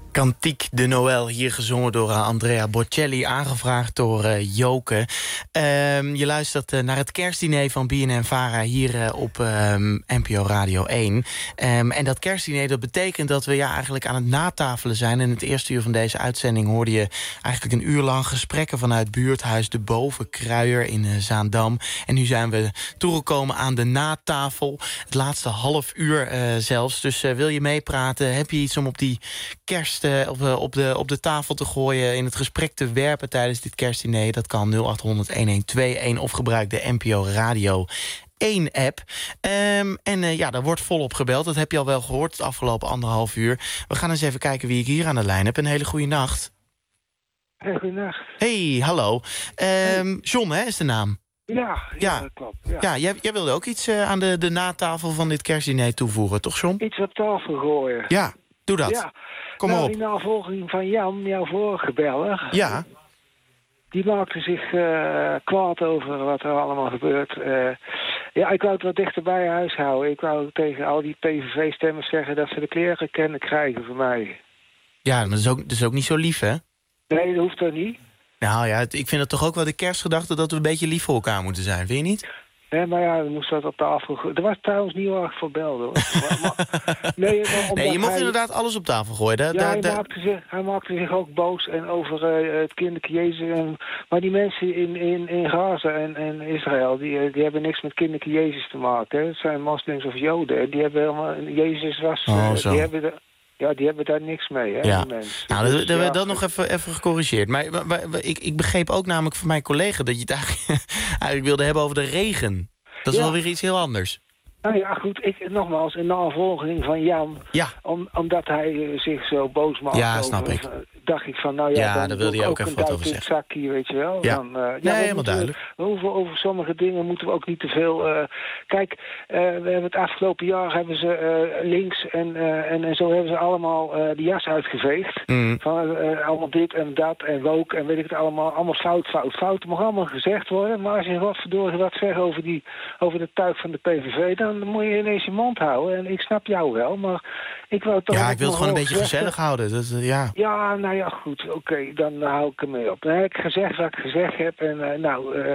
Cantique de Noël, hier gezongen door uh, Andrea Bocelli, aangevraagd door uh, Joke. Um, je luistert uh, naar het kerstdiner van B N N Vara hier uh, op um, N P O Radio één. Um, en dat kerstdiner, dat betekent dat we ja, eigenlijk aan het natafelen zijn. In het eerste uur van deze uitzending hoorde je eigenlijk een uur lang gesprekken vanuit buurthuis De Bovenkruier in uh, Zaandam. En nu zijn we toegekomen aan de natafel. Het laatste half uur uh, zelfs. Dus uh, wil je meepraten? Heb je iets om op die kerst Op, op, de, op de tafel te gooien, in het gesprek te werpen tijdens dit kerstdiner? Dat kan nul acht honderd, een een twee een of gebruik de N P O Radio één app. Um, en uh, ja, daar wordt volop gebeld. Dat heb je al wel gehoord het afgelopen anderhalf uur. We gaan eens even kijken wie ik hier aan de lijn heb. Een hele goede nacht. Hey, goedenacht. Hey, hallo. Um, hey. John, hè, is de naam? Ja, ja, ja. dat klopt. Ja, ja jij, jij wilde ook iets uh, aan de, de natafel van dit kerstdiner toevoegen, toch John? Iets op tafel gooien. Ja, doe dat. Ja. Kom nou, maar op. Die navolging van Jan, jouw vorige beller... Ja. Die maakte zich uh, kwaad over wat er allemaal gebeurt. Uh, ja, ik wou het wat dichter bij huis houden. Ik wou tegen al die P V V-stemmers zeggen dat ze de kleren kennen krijgen van mij. Ja, dat is ook, dat is ook niet zo lief, hè? Nee, dat hoeft toch niet? Nou ja, ik vind het toch ook wel de kerstgedachte dat we een beetje lief voor elkaar moeten zijn, vind je niet? Nee, maar ja, dan moest dat op tafel... Er was trouwens niet heel erg voor belden, hoor. maar, maar, nee, maar nee, je mocht hij... inderdaad alles op tafel gooien. Da, ja, da, hij, da... Maakte zich, hij maakte zich ook boos en over uh, het kinderke Jezus. En, maar die mensen in, in, in Gaza en, en Israël, die, die hebben niks met kinderke Jezus te maken. Hè. Het zijn moslims of joden. En die hebben helemaal... Jezus was... Oh, uh, zo. Die hebben de, ja, die hebben daar niks mee, hè, ja. die mensen. Nou, dat, dus, dat ja, we dat nog even, even gecorrigeerd. Maar, maar, maar ik, ik begreep ook namelijk van mijn collega dat je het eigenlijk, eigenlijk wilde hebben over de regen. Dat is ja. wel weer iets heel anders. Nou ja, goed, ik, nogmaals, een navolging van Jan. Ja. Om, omdat hij uh, zich zo boos maakt. Ja, over, snap ik. Uh, dacht ik van, nou ja, ja dan daar wilde je ook even wat over zeggen. Een zakje, weet je wel. Ja, dan, uh, ja, nee, helemaal moeten, duidelijk. We hoeven, over sommige dingen moeten we ook niet te veel... Uh, kijk, uh, we hebben het afgelopen jaar hebben ze uh, links en, uh, en, en zo hebben ze allemaal uh, de jas uitgeveegd. Mm. Van uh, allemaal dit en dat en woke en weet ik het allemaal. Allemaal fout, fout, fout. Het mag allemaal gezegd worden. Maar als je wat verdorie wat zegt over, die, over de tuig van de P V V, dan moet je ineens je mond houden. En ik snap jou wel, maar ik wou toch... Ja, ik wil het gewoon een beetje gezegd, gezellig houden. Dat, uh, ja. ja, nou ja, goed. Oké, okay, dan hou ik ermee op. Dan heb ik gezegd wat ik gezegd heb. En uh, nou, uh,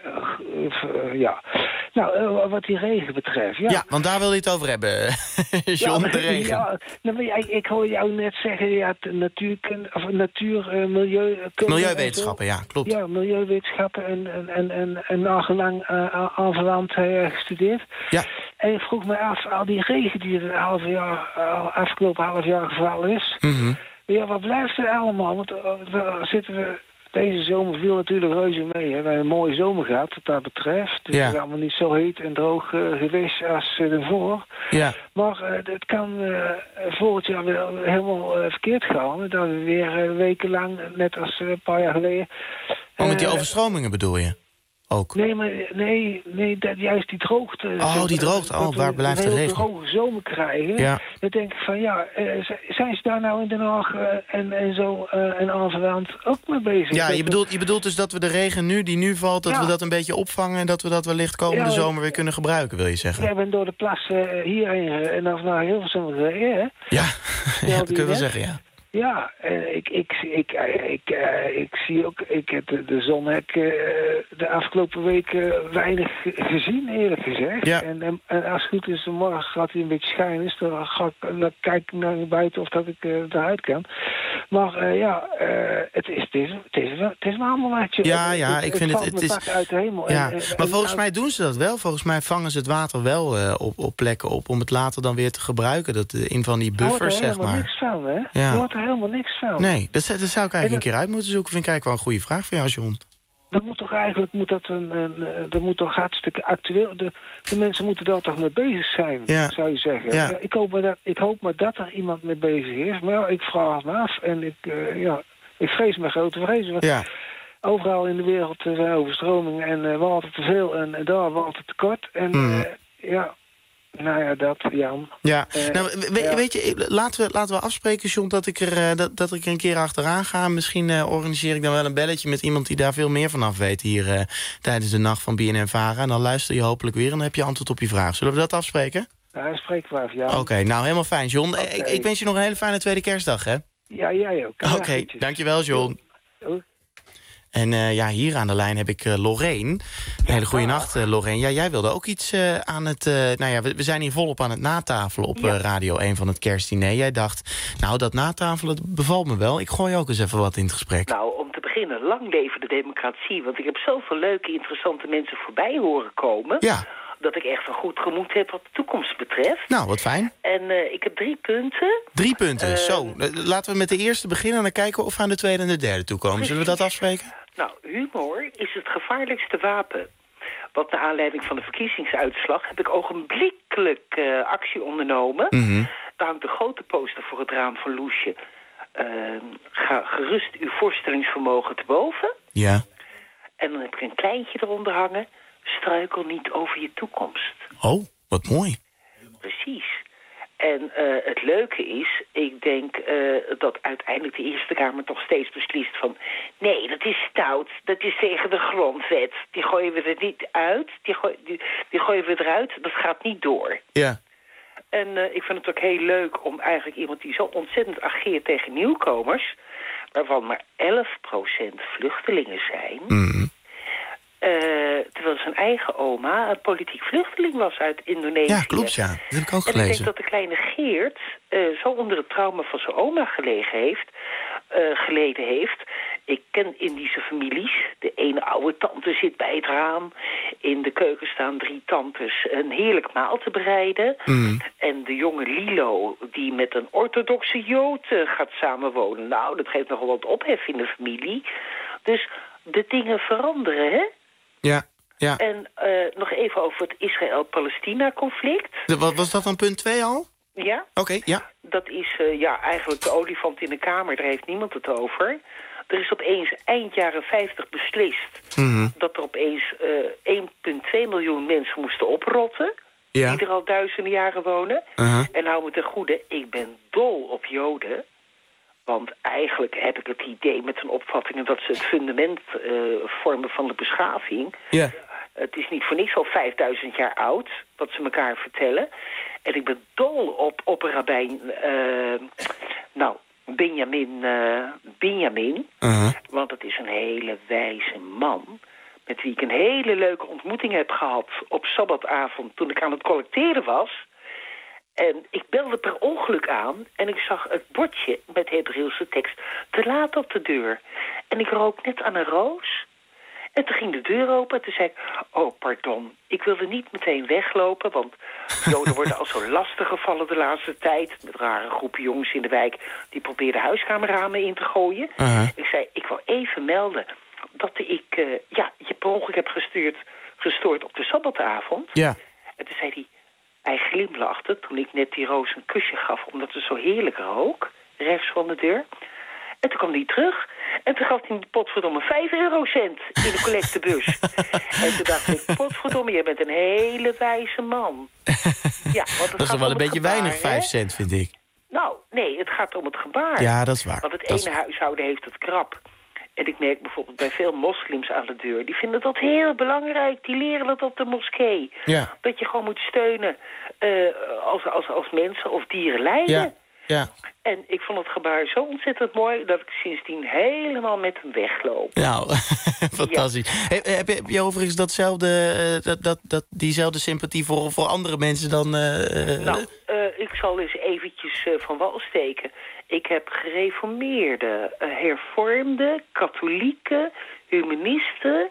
uh, uh, ja. Nou, uh, wat die regen betreft, ja. Ja, want daar wil je het over hebben, John, ja, de regen. Ja, nou, maar ik, ik hoor jou net zeggen, ja, natuurkunde, of natuur, uh, milieu... Milieuwetenschappen, ja, klopt. Ja, milieuwetenschappen en, en, en, en, en nagelang uh, aanverwant uh, gestudeerd. Ja. En ik vroeg me af, al die regen die er half jaar, uh, afgelopen half jaar gevallen is... Mm-hmm. Ja, wat blijft er allemaal? Want uh, daar zitten we... Deze zomer viel natuurlijk reuze mee. Hè. We hebben een mooie zomer gehad wat dat betreft. Dus ja. het is allemaal niet zo heet en droog uh, geweest als uh, ervoor. Ja. Maar uh, het kan uh, volgend jaar wel helemaal uh, verkeerd gaan. Dat we weer uh, wekenlang, net als uh, een paar jaar geleden... Oh, met die uh, overstromingen bedoel je? Ook. Nee, maar nee, nee dat, juist die droogte. Oh, die droogte. Oh, waar blijft de regen? Dat we een droge zomer krijgen. Ja. Dan denk ik van, ja, uh, zijn ze daar nou in Den Haag uh, en, en zo uh, en aanverwant ook mee bezig? Ja, dat je bedoelt, je bedoelt dus dat we de regen nu, die nu valt, dat ja. we dat een beetje opvangen... en dat we dat wellicht komende ja, zomer weer kunnen gebruiken, wil je zeggen? We hebben door de plas uh, hierheen uh, en dan naar Hilversum gereden, hè? Ja, ja, dat kun je wel zeggen, ja. Ja, uh, ik, ik, ik, uh, ik, uh, ik zie ook, ik heb de, de zon heb, uh, de afgelopen weken weinig gezien, eerlijk gezegd. Ja. En, en, en als het goed is, morgen gaat hij een beetje schijnen, dus dan, ga ik, dan kijk ik naar buiten of dat ik uh, eruit kan. Maar uh, ja, uh, het, is, het, is, het, is, het is maar allemaal wat je... Ja, ja, het, ik het vind het... valt het me is, pak uit de hemel. ja. En, en, maar en, volgens en, mij doen ze dat wel. Volgens mij vangen ze het water wel uh, op, op plekken op... om het later dan weer te gebruiken. Dat, uh, in van die buffers, zeg maar. Er wordt er helemaal niks van, hè? Ja. Er wordt er helemaal niks van. Nee, dat, dat zou ik eigenlijk een keer uit moeten zoeken. Vind ik eigenlijk wel een goede vraag voor jou, John. Dat moet toch eigenlijk moet dat een, een, dat moet toch hartstikke actueel... De, de mensen moeten daar toch mee bezig zijn, ja. zou je zeggen. Ja. Ja, ik, hoop maar dat, ik hoop maar dat er iemand mee bezig is. Maar ja, ik vraag me af en ik, uh, ja, ik vrees me grote vrezen. Want ja. overal in de wereld zijn overstromingen en uh, water te veel en, en daar water tekort. En mm. uh, ja... Nou ja, dat, Jan. Ja, uh, nou, we, ja. weet je, laten we, laten we afspreken, John, dat ik, er, uh, dat, dat ik er een keer achteraan ga. Misschien uh, organiseer ik dan wel een belletje met iemand die daar veel meer vanaf weet hier uh, tijdens de nacht van B N N Vara. En dan luister je hopelijk weer en dan heb je antwoord op je vraag. Zullen we dat afspreken? Ja, spreken we af, ja. Oké, okay, nou helemaal fijn, John. Okay. Ik, ik wens je nog een hele fijne tweede kerstdag, hè? Ja, jij ook. Oké, okay, dankjewel John. Doei. En uh, ja, hier aan de lijn heb ik uh, Lorraine. Een hele goede nacht, uh, Lorraine. Ja, jij wilde ook iets uh, aan het... Uh, nou ja, we, we zijn hier volop aan het natafelen op ja. uh, Radio één van het kerstdiner. Jij dacht, nou, dat natafelen bevalt me wel. Ik gooi ook eens even wat in het gesprek. Nou, om te beginnen, lang leven de democratie. Want ik heb zoveel leuke, interessante mensen voorbij horen komen... Ja. dat ik echt een goed gemoed heb wat de toekomst betreft. Nou, wat fijn. En uh, ik heb drie punten. Drie punten, uh, zo. Laten we met de eerste beginnen en dan kijken of we aan de tweede en de derde toe komen. Zullen we dat afspreken? Nou, humor is het gevaarlijkste wapen. Want naar aanleiding van de verkiezingsuitslag heb ik ogenblikkelijk uh, actie ondernomen. Mm-hmm. Daar hangt een grote poster voor het raam van Loesje. Uh, ga gerust uw voorstellingsvermogen te boven. Ja. En dan heb ik een kleintje eronder hangen. Struikel niet over je toekomst. Oh, wat mooi. Precies. En uh, het leuke is, ik denk uh, dat uiteindelijk de Eerste Kamer toch steeds beslist van... nee, dat is stout, dat is tegen de grondwet. Die gooien we er niet uit, die, gooi, die, die gooien we eruit, dat gaat niet door. Ja. En uh, ik vind het ook heel leuk om eigenlijk iemand die zo ontzettend ageert tegen nieuwkomers... waarvan maar elf procent vluchtelingen zijn... Mm. Uh, terwijl zijn eigen oma een politiek vluchteling was uit Indonesië. Ja, klopt, ja. Dat heb ik ook gelezen. En ik denk dat de kleine Geert uh, zo onder het trauma van zijn oma gelegen heeft, uh, geleden heeft. Ik ken Indische families. De ene oude tante zit bij het raam. In de keuken staan drie tantes een heerlijk maal te bereiden. Mm. En de jonge Lilo, die met een orthodoxe Jood uh, gaat samenwonen. Nou, dat geeft nogal wat ophef in de familie. Dus de dingen veranderen, hè? Ja, ja. En uh, nog even over het Israël-Palestina-conflict. Wat was dat dan punt twee al? Ja. Oké, okay, ja. Dat is uh, ja, eigenlijk de olifant in de kamer, daar heeft niemand het over. Er is opeens eind jaren vijftig beslist... Mm-hmm. dat er opeens uh, één komma twee miljoen mensen moesten oprotten... Ja. die er al duizenden jaren wonen. Uh-huh. En hou me ten goede, ik ben dol op Joden... Want eigenlijk heb ik het idee met hun opvattingen... dat ze het fundament uh, vormen van de beschaving. Ja. Het is niet voor niks al vijfduizend jaar oud, wat ze elkaar vertellen. En ik ben dol op opperrabijn... Uh, nou, Benjamin, uh, Benjamin. Uh-huh. Want het is een hele wijze man... met wie ik een hele leuke ontmoeting heb gehad... op sabbatavond toen ik aan het collecteren was... En ik belde per ongeluk aan en ik zag het bordje met Hebreeuwse tekst te laat op de deur. En ik rook net aan een roos. En toen ging de deur open en toen zei ik, oh pardon, ik wilde niet meteen weglopen, want Joden worden al zo lastig gevallen de laatste tijd. Met rare groepen jongens in de wijk die probeerden huiskamerramen in te gooien. Uh-huh. Ik zei, ik wil even melden dat ik uh, ja, je per ongeluk heb gestuurd, gestoord op de sabbatavond. Ja. En toen zei hij, hij glimlachte toen ik net die roos een kusje gaf... omdat het zo heerlijk rook, rechts van de deur. En toen kwam hij terug. En toen gaf hij me potverdomme vijf eurocent in de collectebus. En toen dacht ik, potverdomme, jij bent een hele wijze man. Ja, want het dat is toch wel een beetje gebaar, weinig, vijf hè? cent, vind ik. Nou, nee, het gaat om het gebaar. Ja, dat is waar. Want het dat ene is... huishouden heeft het krap. En ik merk bijvoorbeeld bij veel moslims aan de deur... die vinden dat heel belangrijk, die leren dat op de moskee. Ja. Dat je gewoon moet steunen uh, als, als, als mensen of dieren lijden. Ja, ja. En ik vond het gebaar zo ontzettend mooi... dat ik sindsdien helemaal met hem wegloop. Nou, fantastisch. Ja. Heb, heb, je, heb je overigens datzelfde, uh, dat, dat, dat, diezelfde sympathie voor, voor andere mensen dan... Uh, nou, uh, ik zal eens eventjes uh, van wal steken... Ik heb gereformeerde, uh, hervormde, katholieke, humanisten,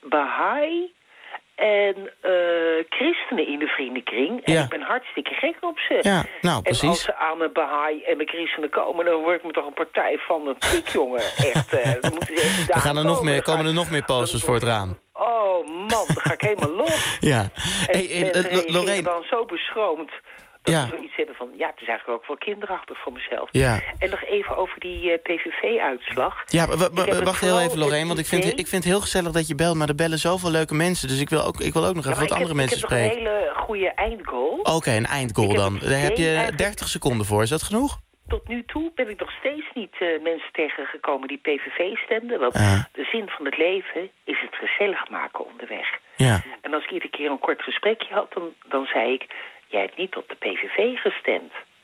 Baha'i en uh, christenen in de vriendenkring. En ja. ik ben hartstikke gek op ze. Ja, nou, precies. En als ze aan mijn Baha'i en mijn christenen komen... dan word ik me toch een partij van een pik, jongen. Echt, uh, dan moeten ze echt er gaan er nog meer, komen ik... er nog meer posters voor het raam. Oh man, dan ga ik helemaal los. Ja. En hey, hey, mensen uh, Lorraine dan zo beschroomd... dat ja. we zoiets hebben van, ja, het is eigenlijk ook wel kinderachtig voor mezelf. Ja. En nog even over die uh, P V V-uitslag. Ja, wacht heel even, Lorraine, want ik vind, ik vind het heel gezellig dat je belt... maar er bellen zoveel leuke mensen, dus ik wil ook, ik wil ook nog even ja, wat andere heb, mensen spreken. Ik heb nog een hele goede eindgoal. Oké, okay, een eindgoal dan. Daar heb je dertig seconden voor, is dat genoeg? Tot nu toe ben ik nog steeds niet uh, mensen tegengekomen die P V V stemden. Want uh. de zin van het leven is het gezellig maken onderweg. Ja. En als ik iedere keer een kort gesprekje had, dan, dan zei ik... jij hebt niet op de P V V gestemd.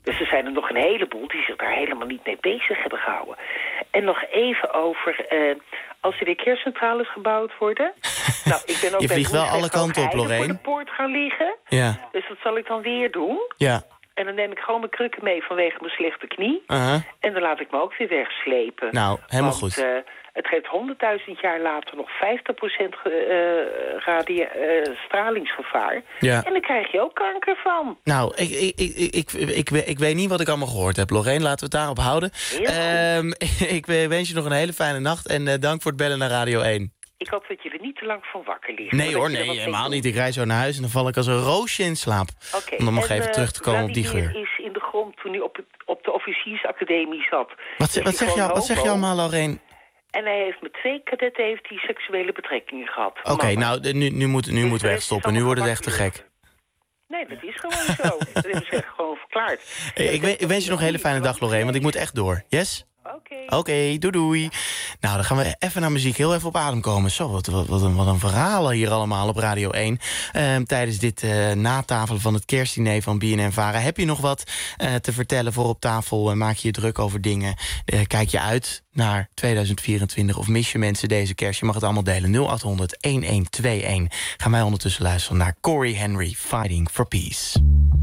Dus er zijn er nog een heleboel die zich daar helemaal niet mee bezig hebben gehouden. En nog even over, uh, als er weer kerncentrales gebouwd worden... nou, ik ben ook je vliegt wel alle kanten op, Lorraine. voor de poort gaan liggen. Ja. Dus dat zal ik dan weer doen. Ja. En dan neem ik gewoon mijn krukken mee vanwege mijn slechte knie. Uh-huh. En dan laat ik me ook weer wegslepen. Nou, helemaal Want, goed. Uh, het geeft honderdduizend jaar later nog vijftig procent uh, radia- uh, stralingsgevaar. Ja. En dan krijg je ook kanker van. Nou, ik, ik, ik, ik, ik, ik, ik weet niet wat ik allemaal gehoord heb, Lorraine. Laten we het daarop houden. Um, ik wens je nog een hele fijne nacht. En uh, dank voor het bellen naar Radio één. Ik hoop dat je er niet te lang van wakker ligt. Nee hoor, nee, helemaal niet. Ik rijd zo naar huis en dan val ik als een roosje in slaap. Okay. Om dan nog en, even uh, terug te komen op die geur. is in de grond toen hij op, het, op de officiersacademie zat. Wat, dus wat, zeg, je, wat zeg je allemaal, Lorraine? En hij heeft met twee kadetten heeft hij seksuele betrekkingen gehad. Oké, okay, nou, nu, nu moet, nu dus moet we echt stoppen. Nu wordt het echt te gek. Nee, dat is gewoon zo. Dat hebben ze echt gewoon verklaard. Hey, ik, ik wens je nog een hele fijne dag, Lorraine, want ik moet echt door. Yes? Oké. Oké, okay, doei doei. Nou, dan gaan we even naar muziek, heel even op adem komen. Zo, wat, wat, wat, een, wat een verhalen hier allemaal op Radio één. Uh, tijdens dit uh, natafelen van het kerstdiner van B N N Vara. Heb je nog wat uh, te vertellen voor op tafel? Uh, maak je je druk over dingen? Uh, kijk je uit naar tweeduizend vierentwintig of mis je mensen deze kerst? Je mag het allemaal delen. nul acht honderd, een een twee een. Gaan wij ondertussen luisteren naar Corey Henry, Fighting for Peace.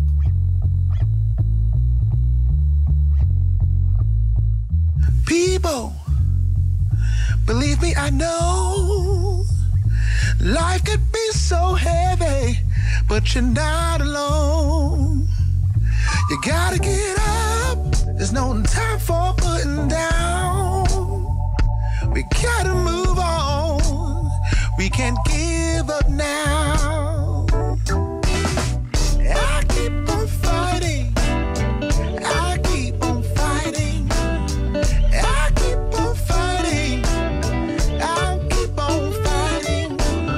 People, believe me, I know life could be so heavy, but you're not alone. You gotta get up, there's no time for putting down. We gotta move on, we can't give up now. I keep on fighting, I keep on fighting. I keep on fighting, I keep on fighting.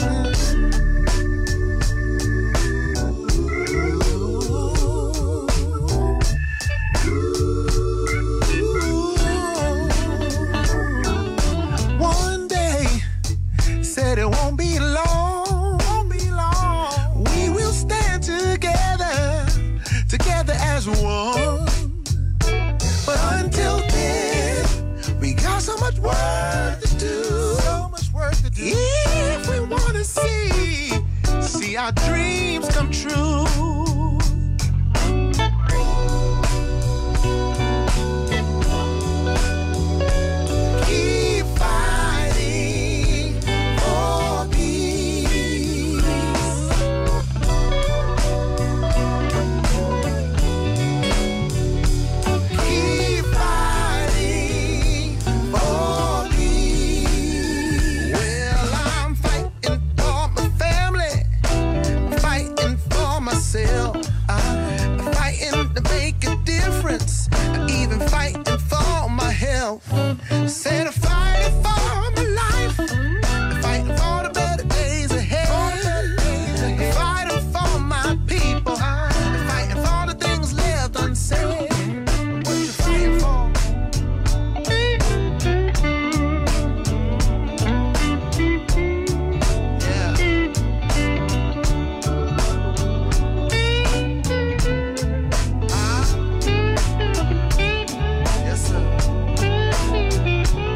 One day, said it won't be long, won't be long. We will stand together, together as one. But until then, we got so much work to do. So much work to do. If we wanna see, see our dreams come true. Keep fighting for peace. Keep fighting for peace. Well, I'm fighting for my family, fighting for myself. I'm fighting to make a difference, even fighting for my health. Said I'm fighting for my life, fighting for the better days ahead, fighting for my people, fighting for the things left unsaid. What you fighting for? Yeah. Ah. Yes, sir.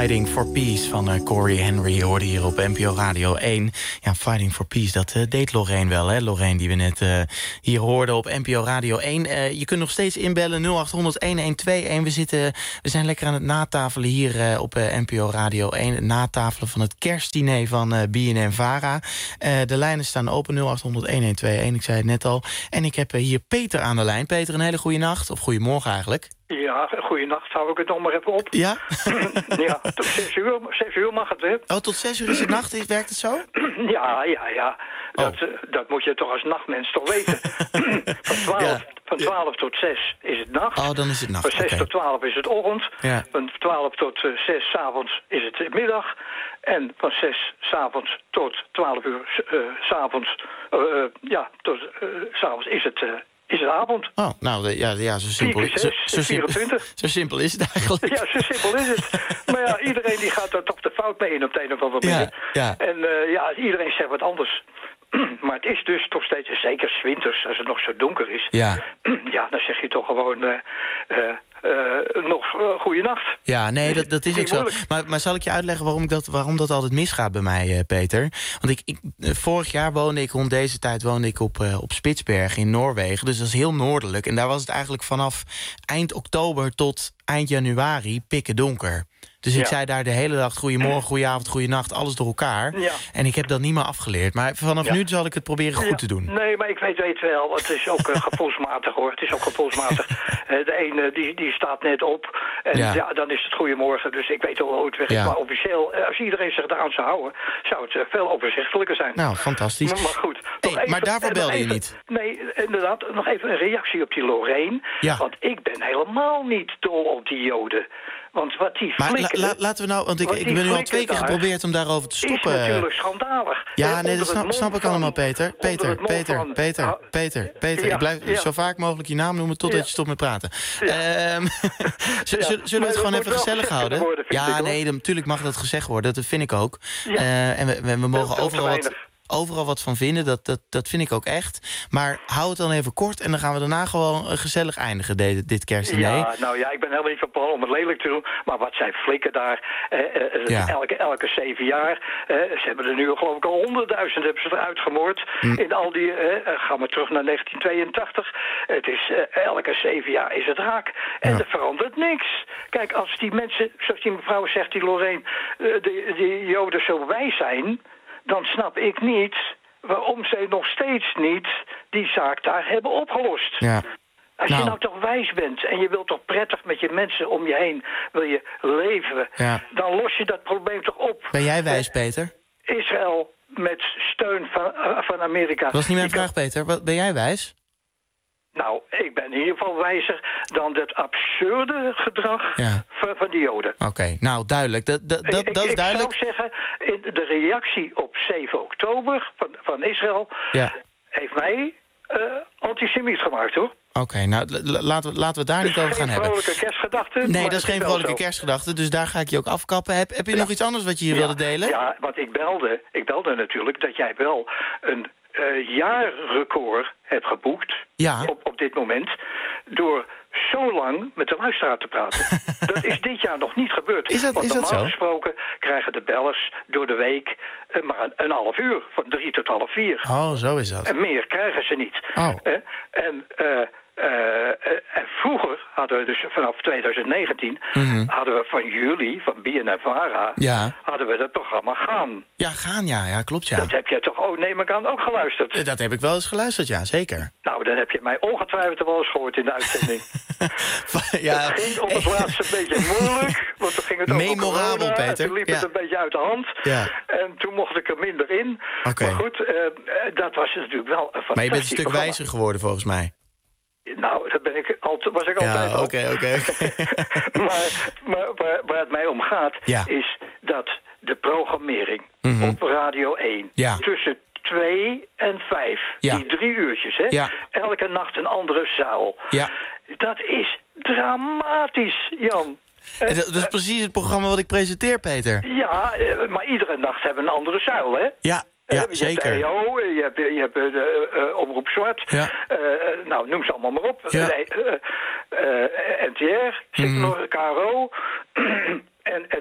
Fighting for Peace van uh, Corey Henry hoorde hier op N P O Radio één. Ja, Fighting for Peace, dat uh, deed Lorraine wel, hè? Lorraine die we net uh, hier hoorden op N P O Radio één. Uh, je kunt nog steeds inbellen nul acht honderd elfentwintig. We, zitten, we zijn lekker aan het natafelen hier uh, op uh, N P O Radio één. Het natafelen van het kerstdiner van uh, B N N Vara. Uh, de lijnen staan open nul acht honderd elfentwintig. Ik zei het net al. En ik heb uh, hier Peter aan de lijn. Peter, een hele goede nacht. Of goedemorgen eigenlijk. Ja, goeienacht. Hou ik het nog maar even op. Ja? Ja, tot zes uur, zes uur mag het, hè? Oh, tot zes uur is het nacht? Werkt het zo? Ja, ja, ja. Dat, oh. uh, dat moet je toch als nachtmens toch weten. van twaalf, ja. van twaalf tot zes is het nacht. Oh, dan is het nacht. Van zes okay. tot twaalf is het ochtend. Ja. Van twaalf tot uh, zes 's avonds is het middag. En van zes 's avonds tot twaalf uur uh, 's avonds, uh, uh, ja, tot uh, 's avonds is het... Uh, Is het avond. Oh, nou, ja, ja zo simpel, zes, zo, zo, simpel, zo simpel is het eigenlijk. Ja, zo simpel is het. Maar ja, iedereen die gaat er toch de fout mee in op de een of andere manier. Ja, ja. En uh, ja, iedereen zegt wat anders. Maar het is dus toch steeds, zeker 's winters, als het nog zo donker is. Ja, ja dan zeg je toch gewoon uh, uh, uh, nog uh, goeienacht. Ja, nee, dat, dat is ook zo. Maar, maar zal ik je uitleggen waarom, ik dat, waarom dat altijd misgaat bij mij, uh, Peter? Want ik, ik, uh, vorig jaar woonde ik, rond deze tijd woonde ik op, uh, op Spitsbergen in Noorwegen. Dus dat is heel noordelijk. En daar was het eigenlijk vanaf eind oktober tot eind januari pikken donker. Dus ik ja. zei daar de hele dag goedemorgen, goedenavond, goedenacht, alles door elkaar. Ja. En ik heb dat niet meer afgeleerd. Maar vanaf ja. nu zal ik het proberen goed ja. te doen. Nee, maar ik weet, weet wel, het is ook uh, gevoelsmatig hoor. Het is ook gevoelsmatig. uh, de ene die, die staat net op en ja. ja, dan is het goedemorgen. Dus ik weet wel hoe het werkt. Ja. Maar officieel, uh, als iedereen zich eraan zou houden, zou het uh, veel overzichtelijker zijn. Nou, fantastisch. Maar, maar goed. Hey, even, maar daarvoor belde je niet? Nee, inderdaad, nog even een reactie op die Lorraine. Ja. Want ik ben helemaal niet dol op die Joden. Want wat die maar flikken... la, la, laten we nou, want ik, ik ben nu al twee keer geprobeerd om daarover te stoppen. Is natuurlijk schandalig. Ja, en nee, dat snap, snap ik allemaal, Peter. Peter, Peter, van, Peter, uh, Peter, Peter. Ja, ik blijf ja. zo vaak mogelijk je naam noemen totdat ja. je stopt met praten. Ja. Um, zullen ja. we het gewoon even gezellig houden? Worden, ja, ik, nee, natuurlijk mag dat gezegd worden. Dat vind ik ook. Ja. Uh, en we, we, we mogen veel overal wat... overal wat van vinden, dat, dat, dat vind ik ook echt. Maar hou het dan even kort en dan gaan we daarna gewoon gezellig eindigen, dit, dit kerstdiner. Ja, nou ja, ik ben helemaal niet van plan om het lelijk te doen. Maar wat zijn flikken daar, eh, eh, ja. elke, elke zeven jaar. Eh, ze hebben er nu geloof ik al honderdduizend hebben ze eruit gemoord. Mm. In al die, eh, gaan we terug naar negentien tweeëntachtig. Het is, eh, elke zeven jaar is het raak. En ja. er verandert niks. Kijk, als die mensen, zoals die mevrouw zegt, die Lorraine, eh, die, die Joden zo wijs zijn, dan snap ik niet waarom zij nog steeds niet die zaak daar hebben opgelost. Ja. Als nou. je nou toch wijs bent en je wilt toch prettig met je mensen om je heen wil je leven, ja. dan los je dat probleem toch op. Ben jij wijs, Peter? Israël met steun van, uh, van Amerika. Dat was niet mijn vraag, kan... Peter. Wat, ben jij wijs? Nou, ik ben in ieder geval wijzer dan het absurde gedrag ja. van, van die Joden. Oké, okay. nou duidelijk. Dat, dat, dat, ik, dat is ik duidelijk. Ik zou zeggen, in de reactie op zeven oktober van, van Israël ja. heeft mij uh, antisemiet gemaakt, hoor. Oké, okay, nou laten we, laten we het daar dus niet over gaan hebben. Dat is geen vrolijke kerstgedachte. Nee, dat is geen vrolijke kerstgedachte, dus daar ga ik je ook afkappen. Heb, heb je ja. nog iets anders wat je hier ja. wilde delen? Ja, want ik belde, ik belde natuurlijk dat jij wel een uh, jaarrecord hebt geboekt ja. op, op dit moment, door zo lang met de luisteraar te praten. Dat is dit jaar nog niet gebeurd. Is dat, Want is dat normaal zo? gesproken krijgen de bellers door de week uh, maar een, een half uur, van drie tot half vier. Oh, zo is dat. En meer krijgen ze niet. Oh. Uh, en... Uh, Uh, uh, en vroeger hadden we dus vanaf twintig negentien mm-hmm. hadden we van jullie, van B N N Vara, ja. hadden we het programma Gaan. Ja, Gaan, ja, ja, klopt, ja. Dat heb jij toch, oh, neem ik aan, ook geluisterd? Dat heb ik wel eens geluisterd, ja, zeker. Nou, dan heb je mij ongetwijfeld wel eens gehoord in de uitzending. ja. Het ging op het laatste een beetje moeilijk, want toen ging het over memorabel, corona, Peter. En toen liep ja. het een beetje uit de hand. Ja. En toen mocht ik er minder in. Okay. Maar goed, uh, dat was natuurlijk wel een fantastisch Maar je bent een stuk programma. wijzer geworden, volgens mij. Nou, dat ben ik altijd, was ik altijd ja, al. oké, oké. Maar, maar waar, waar het mij om gaat, ja. is dat de programmering mm-hmm. op Radio één... Ja. tussen twee en vijf, ja. die drie uurtjes, hè? Ja. Elke nacht een andere zaal. Ja. Dat is dramatisch, Jan. En dat, dat is precies het programma wat ik presenteer, Peter. Ja, maar iedere nacht hebben we een andere zuil, hè? Ja. Ja, je zeker. hebt E O, je hebt, je hebt uh, uh, Omroep Zwart. Ja. Uh, nou, noem ze allemaal maar op. Ja. Uh, uh, uh, N T R, zit mm. nog, K R O. En het is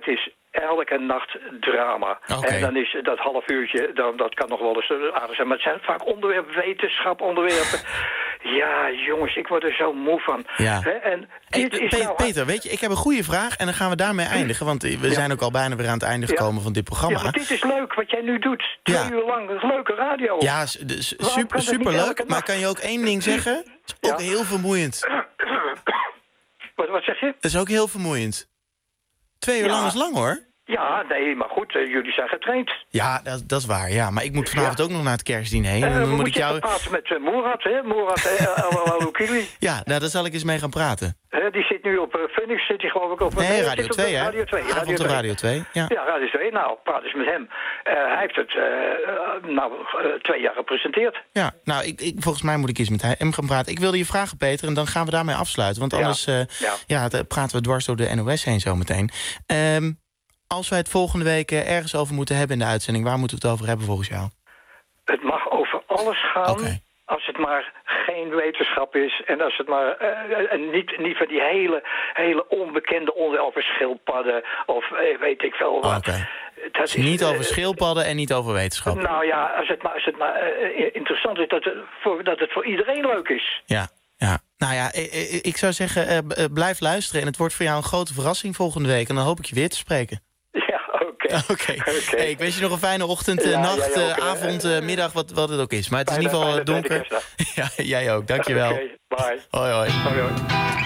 elke nacht drama. Okay. En dan is dat half uurtje, dan, dat kan nog wel eens aardig zijn. Maar het zijn vaak onderwerpen, wetenschap, onderwerpen. Ja, jongens, ik word er zo moe van. Ja. Hè? En Hey, dit is Pe- nou... Peter, weet je, ik heb een goede vraag en dan gaan we daarmee eindigen. Want we Ja. zijn ook al bijna weer aan het einde gekomen Ja. van dit programma. Ja, maar dit is leuk wat jij nu doet. Twee Ja. uur lang, dat is leuke radio. Ja, s- de- s- Waarom kan super, dat niet super leuk. elke Maar nacht? kan je ook één ding zeggen? Het is ook Ja. heel vermoeiend. Wat, wat zeg je? Het is ook heel vermoeiend. Twee uur Ja. lang is lang, hoor. Ja, nee, maar goed, uh, jullie zijn getraind. Ja, dat, dat is waar. Ja. Maar ik moet vanavond Ja. ook nog naar het kerstdiner. En Uh, dan moet, moet ik je jou... even praten met uh, Moerad, hè? Moerad Al-Oukili. Ja, nou, daar zal ik eens mee gaan praten. Uh, die zit nu op uh, Phoenix, zit hij geloof ik op... Nee, uh, Radio zit op, twee, uh, hè? Radio twee. Avond Radio op twee. Radio twee, ja. Ja, Radio twee. Nou, praat eens met hem. Uh, hij heeft het uh, uh, nou, uh, twee jaar gepresenteerd. Ja, nou, ik, ik, volgens mij moet ik eens met hem gaan praten. Ik wilde je vragen, Peter, en dan gaan we daarmee afsluiten. Want anders Ja. uh, Ja. ja, dan praten we dwars door de N O S heen zometeen. Um, als wij het volgende week uh, ergens over moeten hebben in de uitzending... waar moeten we het over hebben volgens jou? Het mag over alles gaan, Okay. als het maar geen wetenschap is. En als het maar uh, en niet, niet van die hele, hele onbekende onderwerpen over schildpadden of uh, weet ik veel wat. Okay. Dat Dus niet uh, over schildpadden en niet over wetenschap. Nou ja, als het maar, als het maar uh, interessant is, dat het, voor, dat het voor iedereen leuk is. Ja, ja. Nou ja, ik, ik zou zeggen, uh, b- uh, blijf luisteren. En het wordt voor jou een grote verrassing volgende week. En dan hoop ik je weer te spreken. Ja, oké. Oké. Okay. Okay. Hey, ik wens je nog een fijne ochtend, uh, Ja, nacht, jij uh, ook, hè. avond, uh, middag, wat, wat het ook is. Maar het is in Fijne- ieder geval uh, fijne donker. tweede Ja, jij ook. Dankjewel. Oké, bye. Hoi, hoi. Hoi, hoi.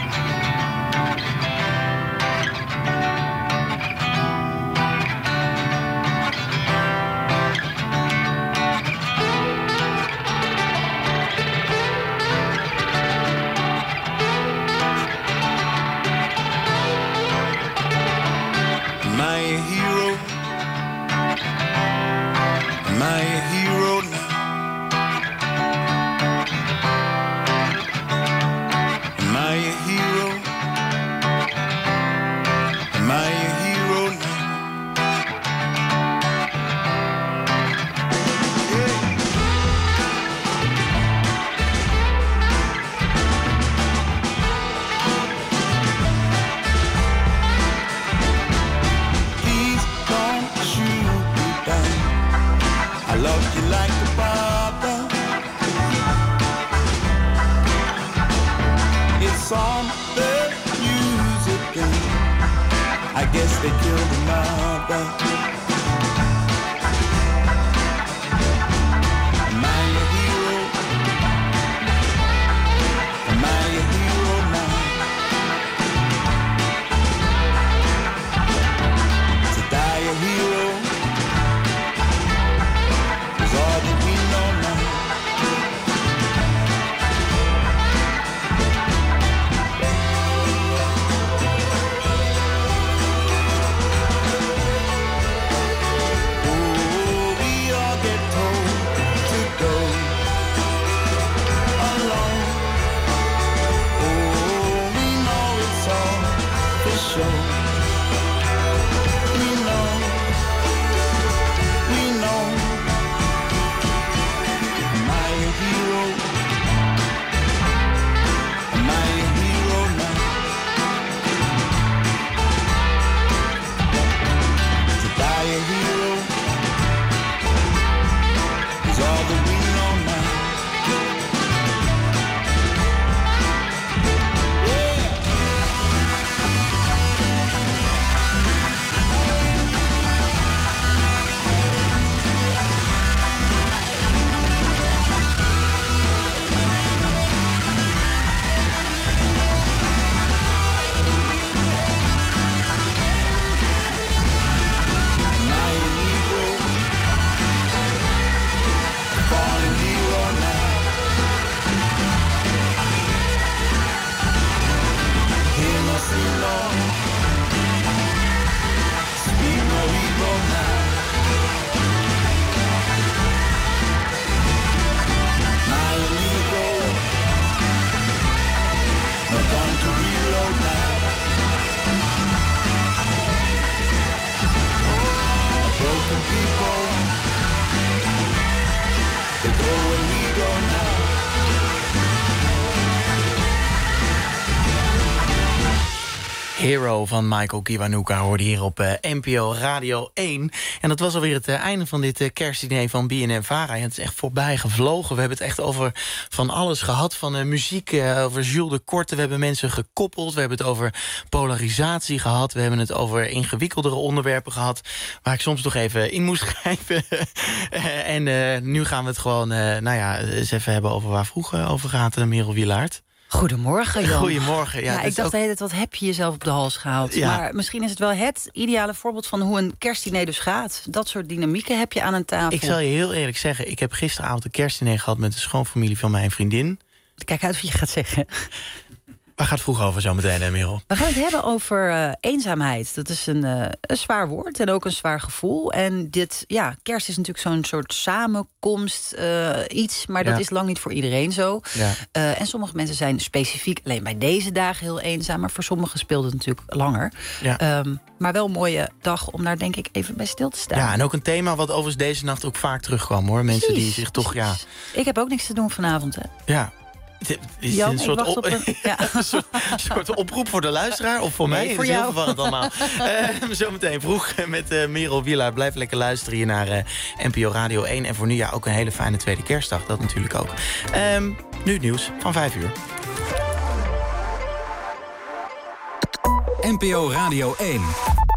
My hero, my hero now. My hero, my hero now. Please don't shoot me down. I love you like a father. It's on the news again. I guess they killed the mother. Am I a hero? Am I a hero now? To die a hero is all that we know now. Hero van Michael Kiwanuka hoorde hier op uh, N P O Radio één. En dat was alweer het uh, einde van dit uh, kerstdiner van B N Vara. En het is echt voorbij gevlogen. We hebben het echt over van alles gehad. Van uh, muziek, uh, over Jules de Korte. We hebben mensen gekoppeld. We hebben het over polarisatie gehad. We hebben het over ingewikkeldere onderwerpen gehad. Waar ik soms nog even in moest grijpen. uh, en uh, nu gaan we het gewoon uh, nou ja, eens even hebben over waar vroeger over gaat, uh, Merel Wielaert. Goedemorgen, Jan. Goedemorgen. Ja, Ja, ik dacht ook... de hele tijd, wat heb je jezelf op de hals gehaald? Ja. Maar misschien is het wel het ideale voorbeeld van hoe een kerstdiner dus gaat. Dat soort dynamieken heb je aan een tafel. Ik zal je heel eerlijk zeggen, ik heb gisteravond een kerstdiner gehad met de schoonfamilie van mijn vriendin. Kijk uit wat je gaat zeggen. Waar gaat het vroeg over zo meteen, hè, Merel? We gaan het hebben over uh, eenzaamheid. Dat is een, uh, een zwaar woord en ook een zwaar gevoel. En dit, ja, kerst is natuurlijk zo'n soort samenkomst, uh, iets. Maar dat Ja. is lang niet voor iedereen zo. Ja. Uh, en sommige mensen zijn specifiek alleen bij deze dagen heel eenzaam. Maar voor sommigen speelt het natuurlijk langer. Ja. Um, maar wel een mooie dag om daar denk ik even bij stil te staan. Ja, en ook een thema wat overigens deze nacht ook vaak terugkwam, hoor. Mensen die Precies, zich toch, ja... Ik heb ook niks te doen vanavond, hè. ja. Het is Jan, een soort, ik wacht op, op een- ja. een soort, soort oproep voor de luisteraar of voor Nee, mij. voor Het is heel jou. verwarrend allemaal. uh, zometeen vroeg met uh, Merel Wielaert. Blijf lekker luisteren hier naar uh, N P O Radio één. En voor nu ja, ook een hele fijne tweede kerstdag. Dat natuurlijk ook. Um, nu het nieuws van vijf uur. N P O Radio één.